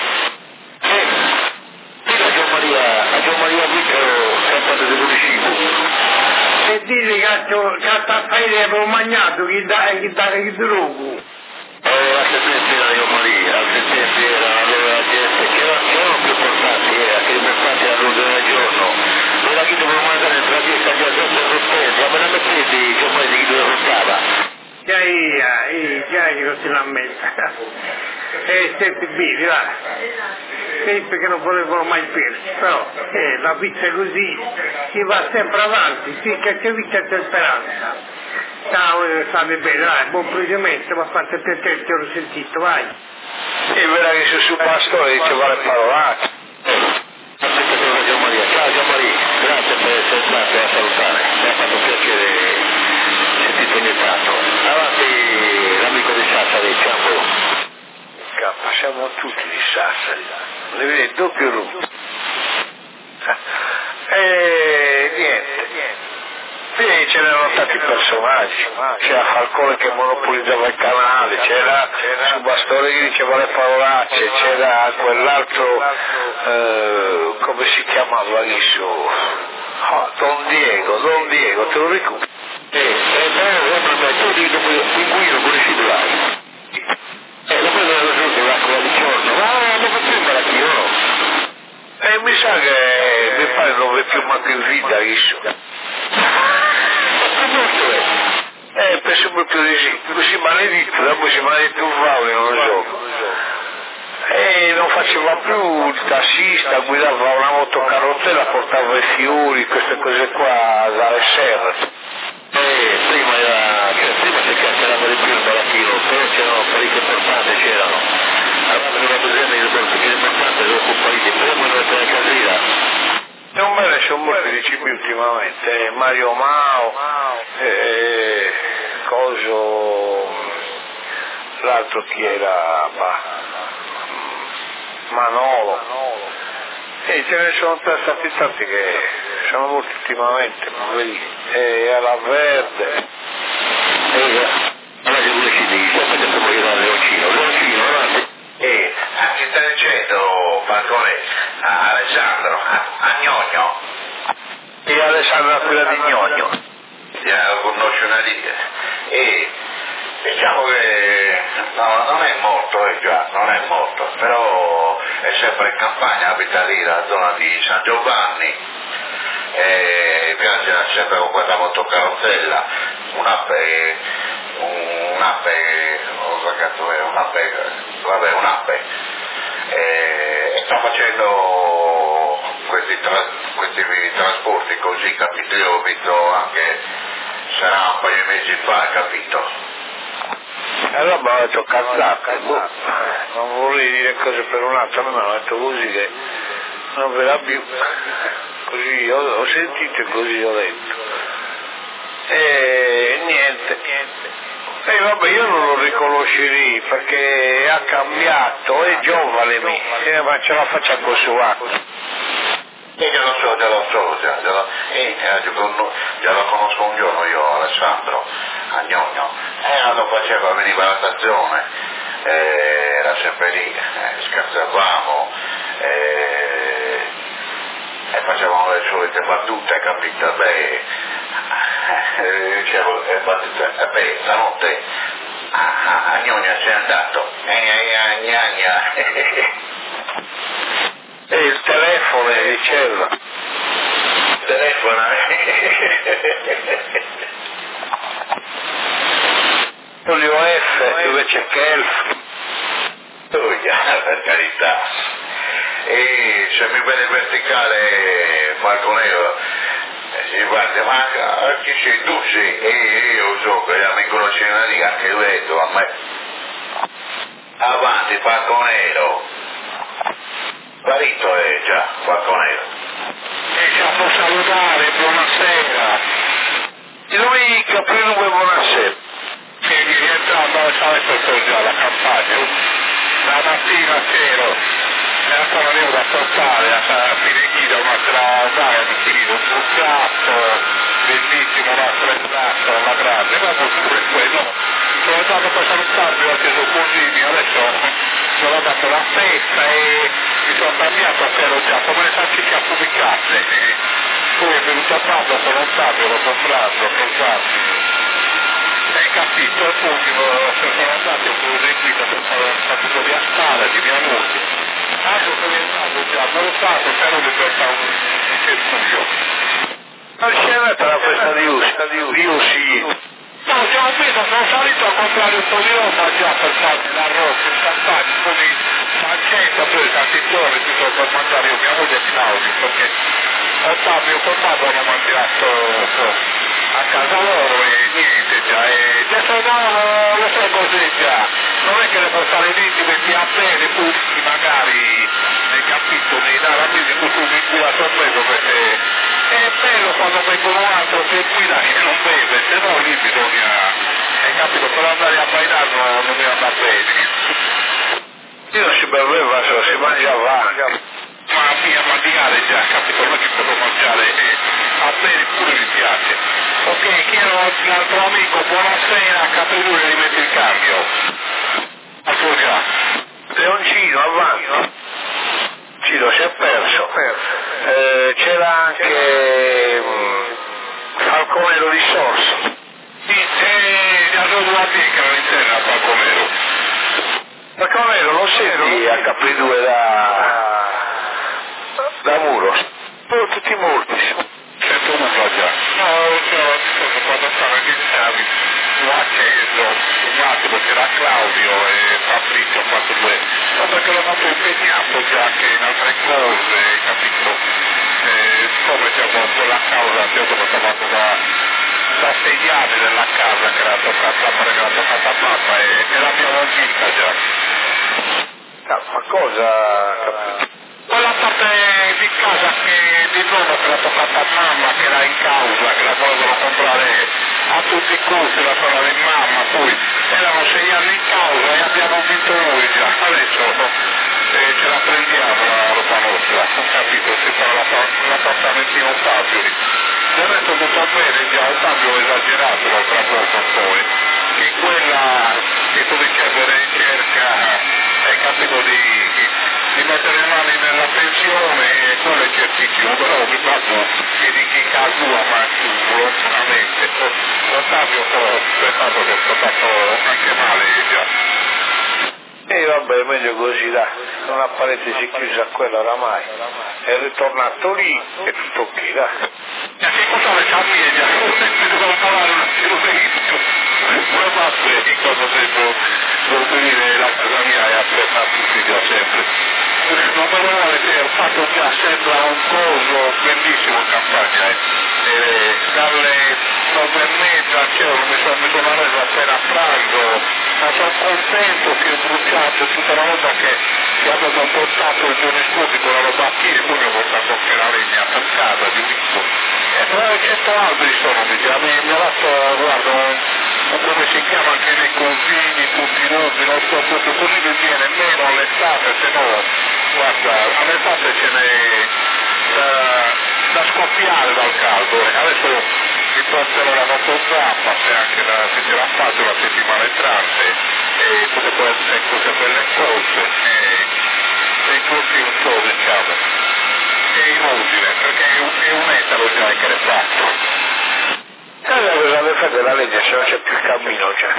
[SPEAKER 3] A Gianmaria, a Gianmaria Vittoro, sempre del municipio.
[SPEAKER 6] E dire che a paese avevo mangiato, chi dà, chi dà, chi drogo.
[SPEAKER 3] Eh, la sentenza era Gianmaria, la sentenza era allora gente che erano più importanti, era che importanti all'ordine del giorno. Era chi doveva mandare il tradista di adesso e sospesi, ma me la mettete Gianmaria di chi dove portava?
[SPEAKER 6] Già io, già che così la metta. E sempre bene, va. Sempre che non volevano mai perdersi, però eh, la vita è così, si va sempre avanti, finché c'è vita c'è speranza. Ciao, eh, state bene, dai, buon proseguimento, ma fate per te, ti ho sentito, vai.
[SPEAKER 4] E verrà che su sul pastore ci vuole parolacce.
[SPEAKER 3] Aspetta Gianmaria, ciao Gianmaria, grazie per essere stato a salutare, mi ha fatto piacere sentito ogni tanto. Avanti l'amico di Sassari, ciao.
[SPEAKER 4] Cappa, siamo tutti di Sassari, ne vedi doppio rumbo. E niente, lì c'erano tanti personaggi, c'era Falcone che monopolizzava il canale, c'era su Bastore che diceva le parolacce, c'era quell'altro, eh, come si chiamava adesso? Oh, Don Diego, Don Diego, te lo ricordi?
[SPEAKER 3] Eh, eh, però tu dici dopo Pinguino pure si dovrai. Eh, dopo non lo so, la quella di giorno, ma non fa più malattia, no?
[SPEAKER 4] E mi sa che mi pare non vede più manco in vita adesso. Eh, penso proprio di sì, così maledetto, dopo si maledetto un favo, non lo so. E non faceva più il tassista, guidava una motocarrozzella, portava i fiori, queste cose qua dalle serre.
[SPEAKER 3] Eh, prima era, cioè prima si chiacchierava di più il barattino, però c'erano parecchie portate, c'erano. Avevamo una presente di portate importante, dopo un paio di primo e per la casina.
[SPEAKER 4] Non me ne sono molti di cibi ultimamente, eh, Mario Mao, eh, coso, l'altro chi era, bah, Manolo, e ce ne sono stati tanti che sono molti ultimamente, ma vedi, e alla Verde.
[SPEAKER 3] Eh, allora che vuole ci dice, aspetta che vuoi dare Leoncino, Leoncino, avanti.
[SPEAKER 1] E che sta dicendo Falcone a Alessandro, a Gnogno?
[SPEAKER 4] E Alessandro quella di Gnogno.
[SPEAKER 1] Ya lo conosce una diga. E diciamo che no, non è morto, eh già, non è morto, però è sempre in campagna, abita lì, la zona di San Giovanni, e piace sempre con questa motocarrozzella, un'ape, un'ape, cosa cazzo è, un'ape, vabbè, un'ape, e, e sta facendo questi, tra, questi trasporti così, capito? Io ho visto anche, sarà un paio di mesi fa, capito?
[SPEAKER 4] allora mi ha detto cazzate, boh. Non vorrei dire cose per un altro, ma mi hanno detto così che non verrà più. Così ho, ho sentito e così ho detto. E niente, niente. E vabbè, io non lo riconoscerei perché ha cambiato, è giovane me, eh, ma ce la faccia con suo atto.
[SPEAKER 3] E già lo so, già lo so, già, già, lo, eh, già lo conosco un giorno io, Alessandro, a Gnogno. E quando faceva, veniva alla stazione, eh, era sempre lì, eh, scherzavamo, eh, e facevamo le solite battute, capito? Beh, eh, dicevo, eh, battute, eh, beh, stanotte a, a Gnogno c'è andato, eh, eh, gnagna.
[SPEAKER 4] E il telefono diceva.
[SPEAKER 3] Telefona.
[SPEAKER 4] Giulio F, invece che Elf.
[SPEAKER 3] Oh, già, per carità. E se mi vede verticale Falconero, eh, si guarda, ma chi sei tu? Sì, e io so che la mi conosci una dica, anche lui ha detto a me. Avanti Falconero. Sparito è già, Falconero.
[SPEAKER 4] E ci può salutare, buonasera. Luica, prima buonasera. Che mi rientrava, sai questo già la campagna. La mattina c'ero, era ancora lì da portare a Finichino, ma tra dai, finito un bucato, bellissimo, un attrezzato, alla grande, ma pure quello. Sono andato per salutarmi anche su cugini, adesso sono andato la festa e mi sono cambiato a quello già, come le salsicce affumicate. E poi è venuto a Pablo, sono andato, l'ho comprato, l'ho comprato. Hai capito? E poi sono andato con le guide, sono stato di asparagi, di amore. Tanto che mi è stato già, non lo stato, però mi porta un circuito. Ma c'era la festa di Usi, di Usi. No, siamo visto, sono salito a comprare un po' di roba già per farmi l'arroz, il champagne, così pancetta, poi salsiccione, tutto per mangiare io, mia moglie e Claudio, perché Ottavio con Pablo hanno mangiato a casa loro e niente già, e già sono le sue cose già, non è che le portare lì, ti metti a bene, tutti magari nei capitoli, nei narrativi, tu tu mi guida sorpreso perché è bello quando vengono un altro che guida e non beve, se no lì bisogna, hai capito, per andare a bailare non, non mi andava bene. Io non si beveva, se si mangiava, ma via mangiare già, capito, non è che posso mangiare e a bere pure mi piace. Ok, chiedo l'altro amico, buonasera, Capelure, rimetti il cambio. A tuo già. Leoncino, avanti. Ciro si è perso. Eh, c'era anche um, Falconero di Sorso. E già sono due anni che non interna a Falconero. Falconero lo senti a Capri due da, da Muro? Oh, tutti morti. Sento una già. No, no, quando stavo iniziando l'ho acceso un attimo, c'era Claudio e Fabrizio, ho fatto due, ma perché l'ho fatto impegnato già anche in altre cose, capito? E siccome siamo con la causa, abbiamo trovato da, da sei anni della casa che era toccata, che era toccata a mamma e, e l'abbiamo vinta già. No, ma cosa, capito? Quella parte di casa che di nonno che l'ha toccata a mamma, che era in causa, che la volevano comprare a tutti i costi, la sorella di mamma, poi erano sei anni in causa e abbiamo vinto noi già, adesso eh, ce la prendiamo la roba nostra, non capito, si fa l'appartamentino Fabio. Del resto tutto bene già, un Fabio esagerato l'altra volta poi, che quella che tu dici a fare ricerca, hai capito di... di mettere le mani nella pensione e quello è certissimo, però mi faccio che di chi caso ma lontanamente. Ottavio ho pensato che sto fatto anche male già. E vabbè, meglio così dai, non ha parentesi chiusa quella oramai. È ritornato lì e tutto ok, dai. E che cosa le famiglie? Mi devo parlare un attimo benissimo. Come faccio che cosa devo dormire la casa mia e aspetta tutti già sempre. Non me lo vuole dire, ho fatto già, sembra un coso bellissimo in campagna, eh. E dalle nove e mezza, cioè, mi sono, mi sono reso appena a pranzo, ma sono contento che ho bruciato tutta la roba che che avevo portato il giorno scorso con la roba a piedi, poi mi ho portato anche la legna per casa di Ricco. E però cento alberi sono, mi dice, mi ha dato, guarda, un, come si chiama anche nei confini, tutti i nomi, non so proprio, così mi viene meno all'estate, se no, guarda, all'estate ce n'è da, da scoppiare dal caldo, e adesso mi porterò la motozappa, se anche la, se ce la faccio la settimana entrante, e tutte queste cose belle cose, e, e così un po', diciamo, è inutile, perché è un, è un etalo già che l'è fatto.
[SPEAKER 1] E allora cosa deve fare della legge se non c'è più il cammino, cioè?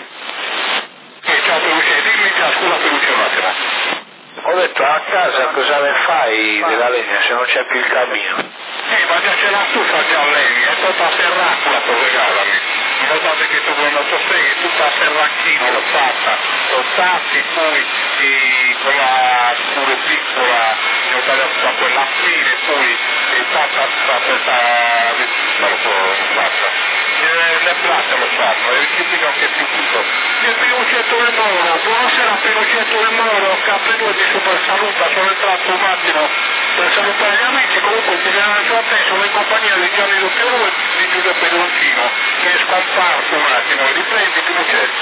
[SPEAKER 4] E ciao Peluce, dimmi già, scusa Peluce un attimo.
[SPEAKER 1] Ho detto a casa cosa ne fai della legna se non c'è più il cammino?
[SPEAKER 4] Eh, ma già c'è la stufa già lei, è tutta a serracula per regalami. Notate che tu non so se è tutta a serracchino, l'ho fatta, l'ho tatti, poi e, quella pure piccola, ne ho tagliata quella fine, poi è fatta questa, non lo so, fatta. Le braccia lo fanno, e il tipico anche più piccolo. Il Pinochetto del Moro, buonasera Pinochetto del Moro, Capri due di Super Saluta, sono entrato un attimo per salutare gli amici, comunque ti ringrazio a te, sono in compagnia di Gianni Dottiero e di Giuseppe Doncino, che è scomparso un attimo, riprendi Pinochetto.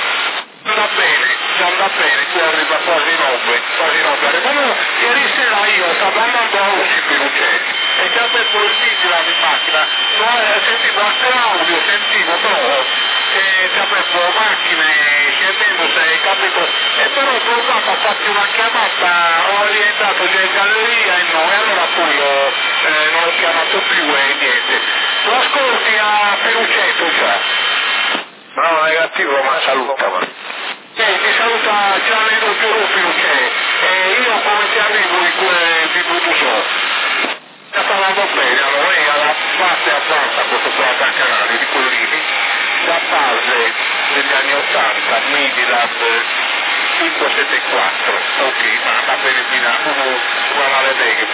[SPEAKER 4] Va bene, sta bene, qui arriva quasi nove, quasi nove. Arrivano, ieri sera io stavo andando a uscire Pinochetto e ci ha detto il vigile in macchina, no, sentivo anche l'audio, sentivo però che ci ha detto macchine scendendo, sei capito, e però sono stato a farti una chiamata, ho orientato già in galleria e no, e allora poi ho, eh, non ho chiamato più e niente. Lo ascolti a Pinochetto già?
[SPEAKER 1] No, negativo, ma saluta, ma.
[SPEAKER 4] Eh, ti saluta Gianni Dottiero Pinochetto, e io come ti arrivo in quel di Butuso? Sta parlando bene, allora lei alla parte avanza questo qua da canale di Collini, la base degli anni ottanta, Midland cinquecentosettantaquattro, ok, ma va bene fino a una male deghe,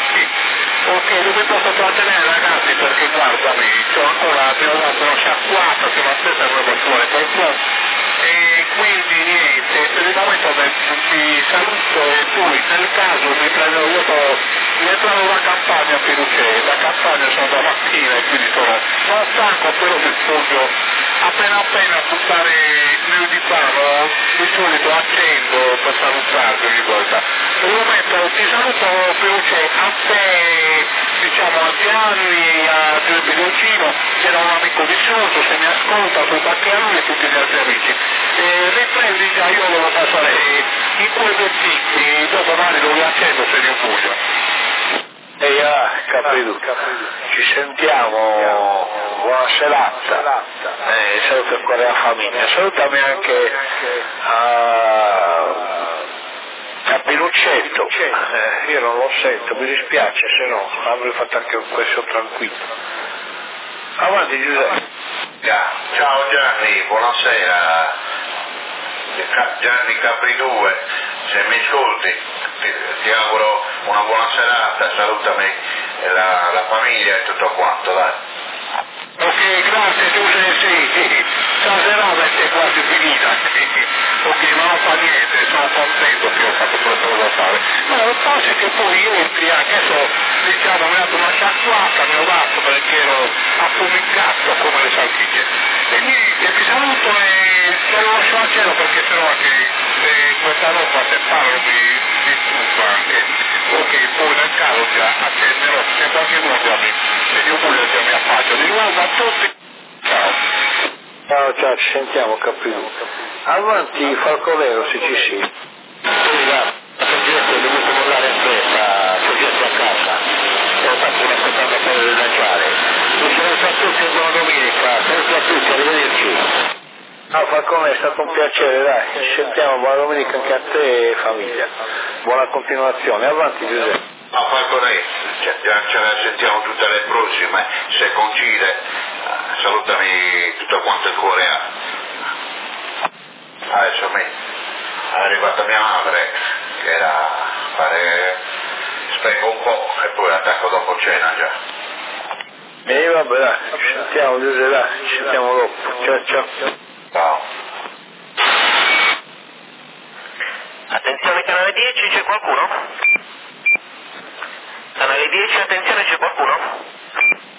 [SPEAKER 4] ok, dove posso trattenere ragazzi perché guardami, c'ho ancora, abbiamo dato una sciacquata sulla stessa nuova fuori per fuoco. E quindi niente, per il momento ti saluto e poi nel caso mi prendo io mi è trovato la campagna Pinochetto, la campagna sono da mattina e quindi sono, sono stanco però mi sfoggio appena appena a buttare nel di palo, di solito accendo per salutarvi ogni volta. Per il momento ti saluto Pinochetto, a te, diciamo a Gianni, a Giuseppe Doncino, che era un amico vissuto, se mi ascolta, sono anche a lui e tutti gli altri amici. E riprendi già, io devo passare in quei vestiti, dopo magari lo riaccendo se ne voglio.
[SPEAKER 1] Ehi, ah, Capri, ci sentiamo, buona serata, eh, saluto ancora la famiglia, salutami anche a, a Pinochetto, eh, io non lo sento, mi dispiace, se no avrei fatto anche questo tranquillo. Avanti Giuseppe.
[SPEAKER 3] Ciao Gianni, buonasera, Gianni Capri due, se mi ascolti ti, ti auguro una buona serata, salutami la, la famiglia e tutto quanto, dai.
[SPEAKER 4] Ok, grazie Giuseppe, sì, stasera è quasi finita, ok, ma non fa niente, sono contento che ho fatto questo da fare. No, il fatto è che poi entri anche so, diciamo, mi ha dato una sciacquata, mi ho dato perché ero affumicato come le salsicce. E niente, vi saluto e te lo lascio al cielo perché sennò anche eh, questa roba se parlo mi, mi stufa anche. Ok, poi nel caso già accenderò, c'è qualche cosa mi, se io voglio già mi affaccio. Di nuovo a tutti, ciao.
[SPEAKER 1] Ciao, ciao, ci sentiamo Capri. Avanti Falconero, se ci sì.
[SPEAKER 4] Scusa, Progetto è dovuto mollare in fretta, Progetto a casa, ho fatto una seconda cosa da lanciare. Vi saluto a tutti e buona domenica, saluto a tutti, arrivederci.
[SPEAKER 1] No, Falcone, è stato un piacere, dai, ci sentiamo, buona domenica anche a te e famiglia. Buona continuazione, avanti Giuseppe.
[SPEAKER 3] Ma Falcone, già ce la sentiamo tutte le prossime, se concide, salutami tutto quanto il cuore ha. Adesso mi è arrivata mia madre, che era a fare, spengo un po' e poi attacco dopo cena già.
[SPEAKER 1] E vabbè, dai, ci sentiamo Giuseppe, dai, ci sentiamo dopo, ciao ciao.
[SPEAKER 3] Ciao.
[SPEAKER 2] dieci, attenzione, c'è qualcuno?